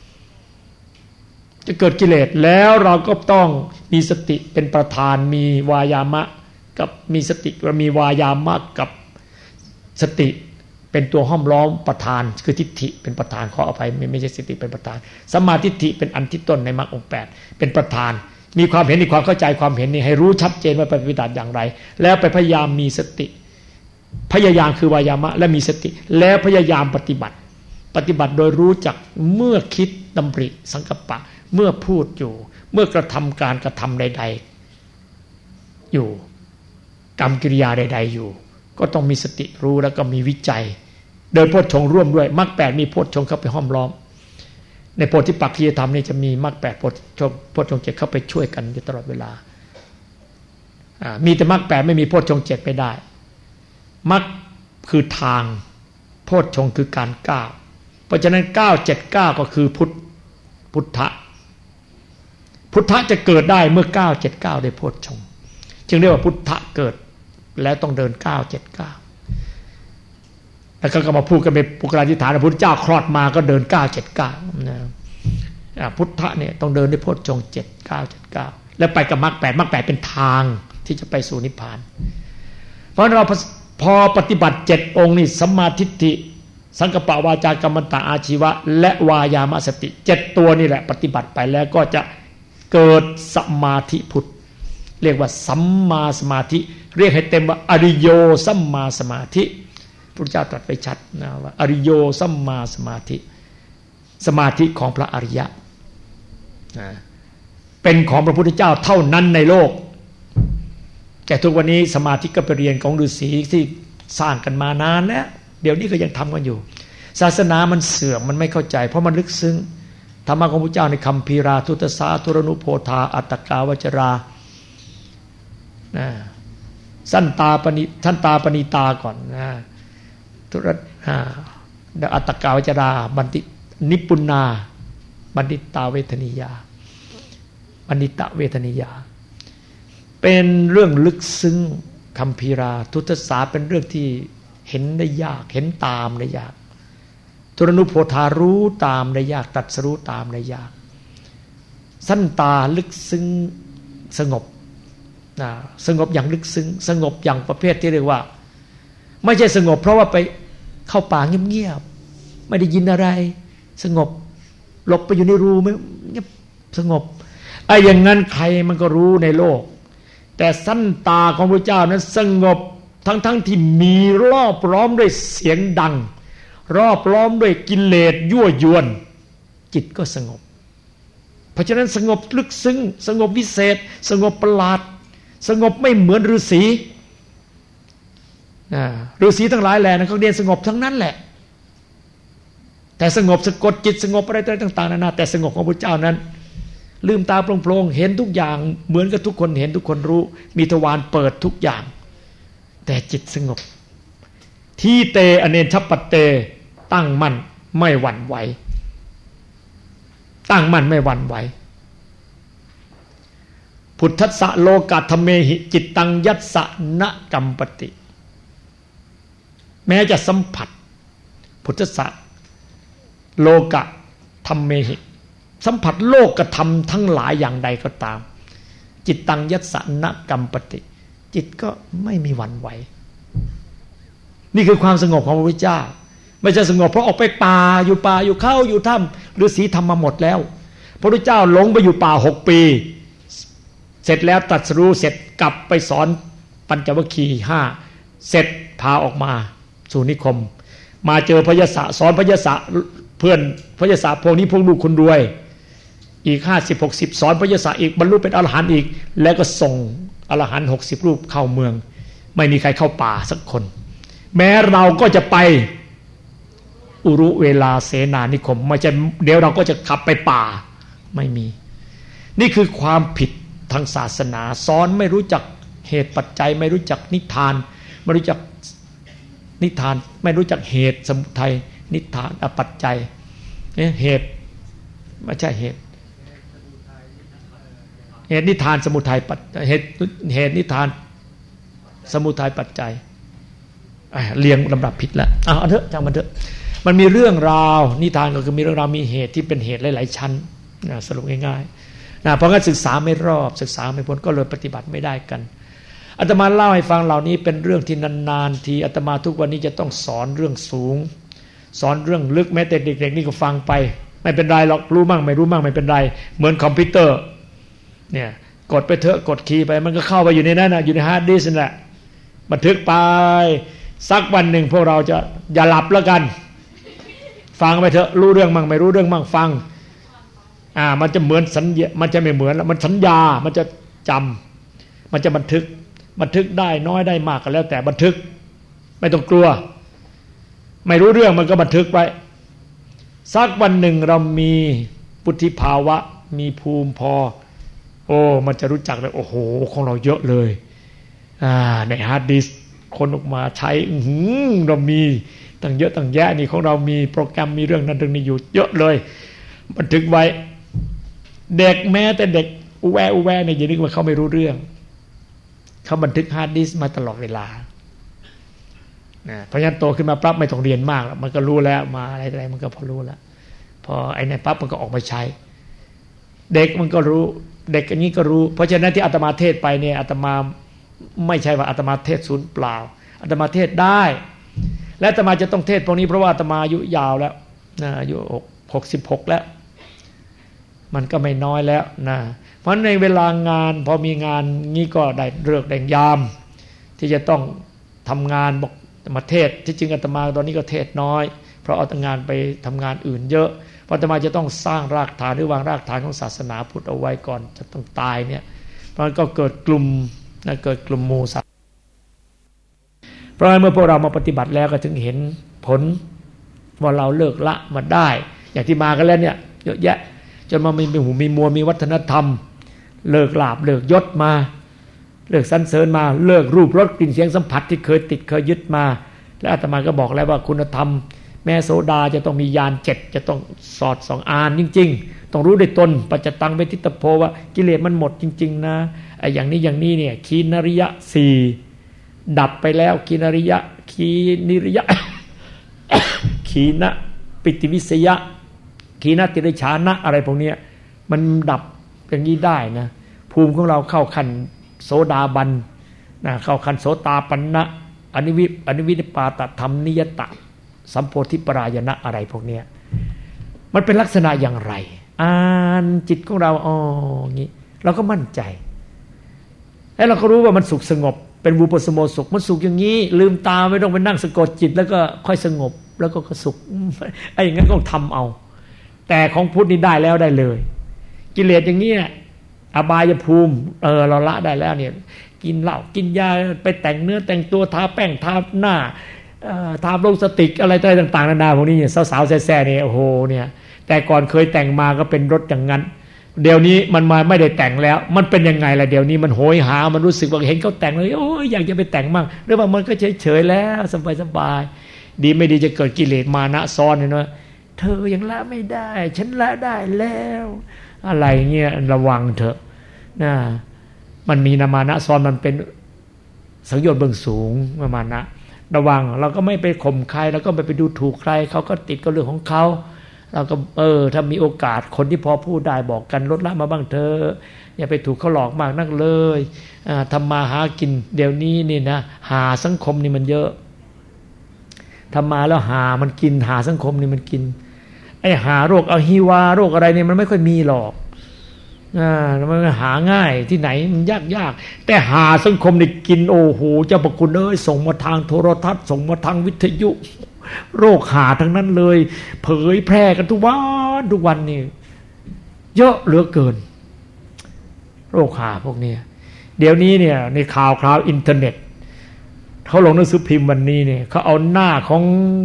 จะเกิดกิเลสแล้วเราก็ต้องมีสติเป็นประธานมีวายามะกับมีสติมีวายามะกับสติเป็นตัวห้อมล้อมประธานคือทิฏฐิเป็นประธานขออภัยไม่ใช่สติเป็นประธานสัมมาทิฏฐิเป็นอันที่ต้นในมรรคองค์8เป็นประธานมีความเห็นมีความเข้าใจความเห็นนี้ให้รู้ชัดเจนว่าปฏิบัติอย่างไรแล้วไปพยายามมีสติพยายามคือวายามะและมีสติแล้วพยายามปฏิบัติโดยรู้จักเมื่อคิดดำริสังกัปปะเมื่อพูดอยู่เมื่อกระทำการกระทำใดๆอยู่กรรมกิริยาใดๆอยู่ก็ต้องมีสติรู้แล้วก็มีวิจัยเดินโพชฌงค์ร่วมด้วยมรรค8มีโพชฌงค์เข้าไปห้อมล้อมในโพธิปักขิยธรรมนี่จะมีมรรค8โพชฌงค์7เข้าไปช่วยกันอยู่ตลอดเวลามีแต่มรรค8ไม่มีโพชฌงค์7ไม่ได้มรรคคือทางโพชฌงค์คือการก้าวเพราะฉะนั้น9 7 9ก็คือพุทธะจะเกิดได้เมื่อ9 7 9ได้โพชฌงค์จึงเรียกว่าพุทธะเกิดแล้วต้องเดิน9 7 9แล้วก็มาพูดกันเป็นปุกราธิฐานพระพุทธเจ้าคลอดมาก็เดิน9 7 9นะพุทธะเนี่ยต้องเดินด้วยโพชฌงค์7 9 7 9แล้วไปกับมรรค8มรรค8เป็นทางที่จะไปสู่นิพพานเพราะเราพอปฏิบัติ7องค์นี่สัมมาทิฏฐิสังกัปปะวาจากรรมตะอาชีวะและวายามะสติ7ตัวนี่แหละปฏิบัติไปแล้วก็จะเกิดสมาธิพุทธเรียกว่าสัมมาสมาธิเรียกให้เต็มว่าอริโยสัมมาสมาธิพระเจ้าตรัสไว้ชัดนะว่าอริโยสัมมาสมาธิสมาธิของพระอริยะเป็นของพระพุทธเจ้าเท่านั้นในโลกแต่ทุกวันนี้สมาธิก็ไปเรียนของฤาษีที่สร้างกันมานานแล้วเดี๋ยวนี้ก็ยังทำกันอยู่ศาสนามันเสื่อมมันไม่เข้าใจเพราะมันลึกซึ้งธรรมะของพระเจ้าในคัมภีราทุตสาทุรนุโพธาอัตตกาวจราสั้นตาปณิตาก่อนทุรอัตตกาวจราบัณฑิตนิปุณาบัณฑิตาเวทนิยาบัณฑิตะเวทนิยาเป็นเรื่องลึกซึ้งคัมภีราทุตสาเป็นเรื่องที่เห็นได้ยากเห็นตามได้ยากทุรนุโพธารู้ตามได้ยากตรัสรู้ตามได้ยากสั้นตาลึกซึ้งสงบอย่างลึกซึ้งสงบอย่างประเภทที่เรียกว่าไม่ใช่สงบเพราะว่าไปเข้าป่าเงียบๆไม่ได้ยินอะไรสงบหลบไปอยู่ในรูไม่เงียบสงบไอ้อย่างนั้นใครมันก็รู้ในโลกแต่สั้นตาของพระเจ้านั้นสงบทั้งที่มีรอบล้อมด้วยเสียงดังรอบล้อมด้วยกิเลสยั่วยวนจิตก็สงบเพราะฉะนั้นสงบลึกซึ้งสงบวิเศษสงบประหลาดสงบไม่เหมือนฤาษีฤาษีทั้งหลายแหล่นั้นเขาเรียนสงบทั้งนั้นแหละแต่สงบสะกดจิตสงบอะไรต่างๆนานาแต่สงบของพระเจ้านั้นลืมตาโปร่งๆเห็นทุกอย่างเหมือนกับทุกคนเห็นทุกคนรู้มีทวารเปิดทุกอย่างแต่จิตสงบที่เตอเนชปัตเตตั้งมั่นไม่หวั่นไหวตั้งมั่นไม่หวั่นไหวพุทธัสสะโลกัตถเมหิจิตตังยัสสะนะกัมปติแม้จะสัมผัสพุทธัสสะโลกะธัมเมหิสัมผัสโลกธรรมทั้งหลายอย่างใดก็ตามจิตตังยัสสะนะกัมปติจิตก็ไม่มีหวั่นไหวนี่คือความสงบของพระพุทธเจ้าไม่ใช่สงบเพราะออกไปป่าอยู่เข้าอยู่ถ้ำฤาษีทำมาหมดแล้วพระพุทธเจ้าหลงไปอยู่ป่า6 ปีเสร็จแล้วตรัสรู้เสร็จกลับไปสอนปัญจวัคคีย์5เสร็จพาออกมาสู่นิคมมาเจอพยศะสอนพยศะเพื่อนพยศะพวกนี้พวกลูกคนรวยอีก50-60สอนพยศะอีกบรรลุเป็นอรหันต์อีกแล้วก็ส่งอรหันต์60 รูปเข้าเมืองไม่มีใครเข้าป่าสักคนแม้เราก็จะไปอุรุเวลาเสนานิคมไม่ใช่เดี๋ยวเราก็จะขับไปป่าไม่มีนี่คือความผิดทางศาสนาสอนไม่รู้จักเหตุปัจจัยไม่รู้จักนิทานไม่รู้จักนิทานไม่รู้จักเหตุสมุทัยนิทานปัจจัยเหตุไม่ใช่เหตุนิทานสมุทัยปัจเหตุนิทานสมุทัยปัจจัยเรียงลำดับผิดแล้วเอาเถอะจำมันเถอะมันมีเรื่องราวนิทานก็คือมีเรื่องราวมีเหตุที่เป็นเหตุหลายๆชั้นสรุปง่ายๆเพราะงั้นศึกษาไม่รอบศึกษาไม่พ้นก็เลยปฏิบัติไม่ได้กันอาตมาเล่าให้ฟังเหล่านี้เป็นเรื่องที่นานๆทีอาตมาทุกวันนี้จะต้องสอนเรื่องสูงสอนเรื่องลึกแม้แต่เด็กๆนี่ก็ฟังไปไม่เป็นไรหรอกรู้มั่งไม่รู้มั่งไม่เป็นไรเหมือนคอมพิวเตอร์เนี่ยกดไปเถอะกดคีย์ไปมันก็เข้าไปอยู่ในนั้นนะอยู่ในฮาร์ดดิสก์นั่นแหละบันทึกไปสักวันหนึ่งพวกเราจะอย่าหลับแล้วกันฟังไปเถอะรู้เรื่องมั่งไม่รู้เรื่องมั่งฟังมันจะเหมือนสัญญามันจะไม่เหมือนมันสัญญามันจะจำมันจะบันทึกได้น้อยได้มากก็แล้วแต่บันทึกไม่ต้องกลัวไม่รู้เรื่องมันก็บันทึกไว้สักวันหนึ่งเรามีปุถุภาวะมีภูมิพอมันจะรู้จักเลยโอ้โหของเราเยอะเลยในฮาร์ดดิสก์คนออกมาใช้เรามีตั้งเยอะตั้งแยะนี่ของเรามีโปรแกรมมีเรื่องนั้นเรื่องนี้อยู่เยอะเลยบันทึกไว้เด็กแม้แต่เด็กอุแวเนี่ยอย่านึกว่าเขาไม่รู้เรื่องเขาบันทึกฮาร์ดดิสก์มาตลอดเวลาเพราะฉะนั้นโตขึ้นมาปั๊บไม่ต้องเรียนมากมันก็รู้แล้วมาอะไรมันก็พอรู้แล้วพอไอ้นั่นปั๊บมันก็ออกมาใช้เด็กมันก็รู้เด็กอันนี้ก็รู้เพราะฉะนั้นที่อาตมาเทศไปเนี่ยอาตมาไม่ใช่ว่าอาตมาเทศศูนย์เปล่าอาตมาเทศได้และอาตมาจะต้องเทศพวกนี้เพราะว่าอาตมาอายุยาวแล้วอายุ66แล้วมันก็ไม่น้อยแล้วนะเพราะในเวลางานพอมีงานนี้ก็ได้เลิกได้ยามที่จะต้องทำงานบอกมาเทศที่จริงอาตมาตอนนี้ก็เทศน้อยเพราะเอางานไปทำงานอื่นเยอะเพราะอาตมาจะต้องสร้างรากฐานหรือวางรากฐานของศาสนาพุทธเอาไว้ก่อนจะต้องตายเนี่ยเพราะก็เกิดกลุ่มเกิดกลุ่มหมู่สัตว์เพราะเมื่อพวกเรามาปฏิบัติแล้วก็ถึงเห็นผลว่าเราเลิกละมาได้อย่างที่มากันแล้วเนี่ยเยอะแยะจนมามีหูมีมัวมีวัฒนธรรมเลิกลาภเลิกยศมาเลิกสรรเสริญมาเลิกรูปรสกลิ่นเสียงสัมผัสที่เคยติดเคยยึดมาและอาตมาก็บอกแล้วว่าคุณธรรมแม้โสดาจะต้องมีญาณ7จะต้องสอดส่องอ่านจริงๆต้องรู้ด้วยตนปัจจตังเวทิตโพว่ากิเลสมันหมดจริงๆนะไอ้อย่างนี้เนี่ยคีนริยะ4ดับไปแล้วคีนริยะขีณปิติวิสยะขีณติริชานะอะไรพวกนี้มันดับอย่างนี้ได้นะภูมิของเราเข้าขั้นโสดาบันนะเข้าขั้นโสตาปันนะอนิวินิปาตธรรมนิยตะสัมโพธิปรายณะอะไรพวกนี้มันเป็นลักษณะอย่างไรอ่านจิตของเราอย่างนี้เราก็มั่นใจแล้วเราก็รู้ว่ามันสุขสงบเป็นวูปสโมสุขมันสุขอย่างนี้ลืมตาไม่ต้องไปนั่งสะกดจิตแล้วก็ค่อยสงบแล้วก็สุขไอ้อย่างนั้นก็ทำเอาแต่ของพุทธนี่ได้แล้วได้เลยกิเลสอย่างนี้อบายภูมิเราละได้แล้วเนี่ยกินเหล้ากินยาไปแต่งเนื้อแต่งตัวทาแป้งทาหน้าทาโลสติกอะไรต่างๆนานาพวกนี้สาวๆแซ่ๆเนี่ยโอ้โหเนี่ยแต่ก่อนเคยแต่งมาก็เป็นรถอย่างนั้นเดี๋ยวนี้มันมาไม่ได้แต่งแล้วมันเป็นยังไงล่ะเดี๋ยวนี้มันโหยหามันรู้สึกว่าเห็นเขาแต่งเลยโอ้ยอยากจะไปแต่งมั่งหรือว่ามันก็เฉยๆแล้วสบายๆดีไม่ดีจะเกิดกิเลสมานะซ้อนเนี่ยนะเธอยังละไม่ได้ฉันละได้แล้วอะไรเงี้ยระวังเถอะนะมันมีนามานะซ้อนมันเป็นสังโยชน์เบื้องสูงมานะระวังเราก็ไม่ไปข่มใครแล้วก็ไม่ไปดูถูกใครเขาก็ติดก็เรื่องของเขาเราก็ถ้ามีโอกาสคนที่พอพูดได้บอกกันลดละมาบ้างเถอะอย่าไปถูกเขาหลอกมากนักเลยทำมาหากินเดี๋ยวนี้นี่นะหาสังคมนี่มันเยอะทำมาแล้วหามันกินหาสังคมนี่มันกินไอ้หาโรคเอาฮิวาโรคอะไรเนี่ยมันไม่ค่อยมีหรอกมันหาง่ายที่ไหนมันยากแต่หาสังคมนี่กินโอ้โหเจ้าพระคุณส่งมาทางโทรทัศน์ส่งมาทางวิทยุโรคหาทั้งนั้นเลยเผยแพร่กันทุกวันนี่เยอะเหลือเกินโรคหาพวกนี้เดี๋ยวนี้เนี่ยในข่าวอินเทอร์เน็ตเขาลงหนังสือพิมพ์วันนี้เนี่ยเขาเอาหน้าของ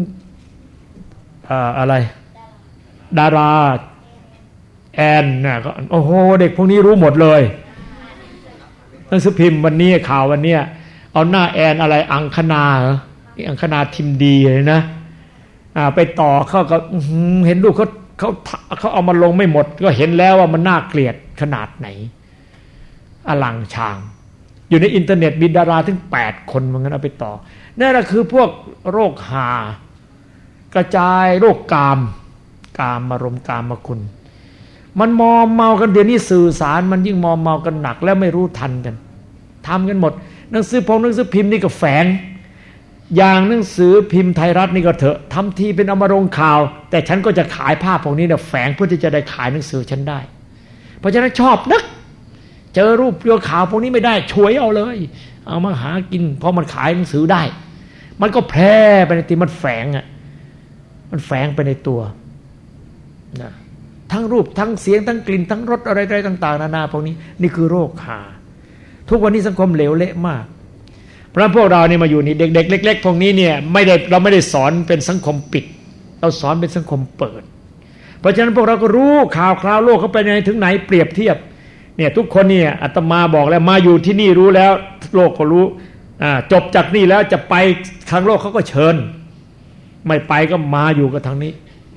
อะไรดาราแอนน่ะก็โอ้โหเด็กพวกนี้รู้หมดเลยหนังสือพิมพ์วันนี้ข่าววันนี้เอาหน้าแอนอะไรอังคณาเหรออังคณาทิมดีเลยนะไปต่อเขาก็เห็นลูกเขาเอามาลงไม่หมดก็เห็นแล้วว่ามันน่าเกลียดขนาดไหนอลังชางอยู่ในอินเทอร์เน็ตมีดาราถึง8 คนเหมือนกันเอาไปต่อนั่นแหละคือพวกโรคหากระจายโรคกามอารมณ์กามคุณมันมอมเมากันเดี๋ยวนี้สื่อสารมันยิ่งมอมเมากันหนักแล้วไม่รู้ทันกันทำกันหมดหนังสือพิมพ์นี่ก็แฝงอย่างหนังสือพิมพ์ไทยรัฐนี่ก็เถอะทำทีเป็นเอามาลงข่าวแต่ฉันก็จะขายภาพพวกนี้เนี่ยแฝงเพื่อที่จะได้ขายหนังสือฉันได้เพราะฉะนั้นชอบนักเจอรูปเรือข่าวพวกนี้ไม่ได้ฉวยเอาเลยเอามาหากินเพราะมันขายหนังสือได้มันก็แพร่ไปในที่มันแฝงมันแฝงไปในตัวนะทั้งรูปทั้งเสียงทั้งกลิ่นทั้งรสอะไรต่างๆนานาพวกนี้นี่คือโรคหาทุกวันนี้สังคมเหลวเละมากเพราะพวกเราเนี่ยมาอยู่นี่เด็กๆเล็กๆพวกนี้เนี่ยเราไม่ได้สอนเป็นสังคมปิดเราสอนเป็นสังคมเปิดเพราะฉะนั้นพวกเราก็รู้ข่าวคราวโลกเขาไปในถึงไหนเปรียบเทียบเนี่ยทุกคนเนี่ยอาตมาบอกแล้วมาอยู่ที่นี่รู้แล้วโลกก็รู้จบจากนี่แล้วจะไปทางโลกเขาก็เชิญไม่ไปก็มาอยู่กับทางนี้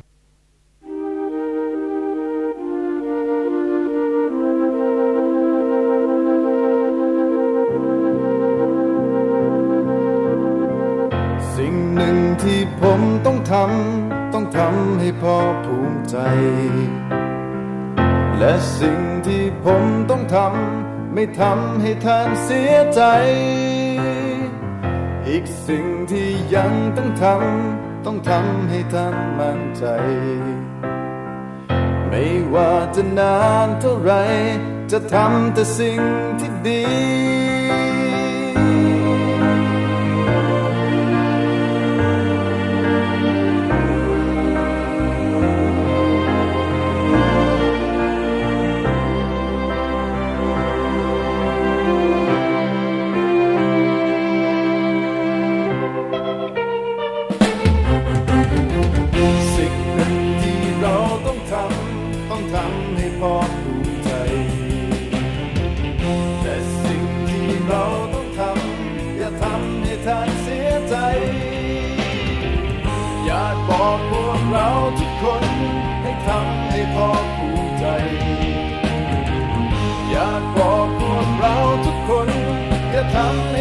ที่ผมต้องทำให้พ่อภูมิใจและสิ่งที่ผมต้องทำไม่ทำให้ท่านเสียใจอีกสิ่งที่ยังต้องทำให้ท่านมั่นใจไม่ว่าจะนานเท่าไรจะทำแต่สิ่งที่ดีพ่อภูมิใจแต่สิ่งที่เราต้องทำอย่าทำให้ท่านเสียใจอยากบอกพวกเราทุกคนให้ทำให้พ่อภูมิใจอยากบอกพวกเราทุกคนอย่าทำให้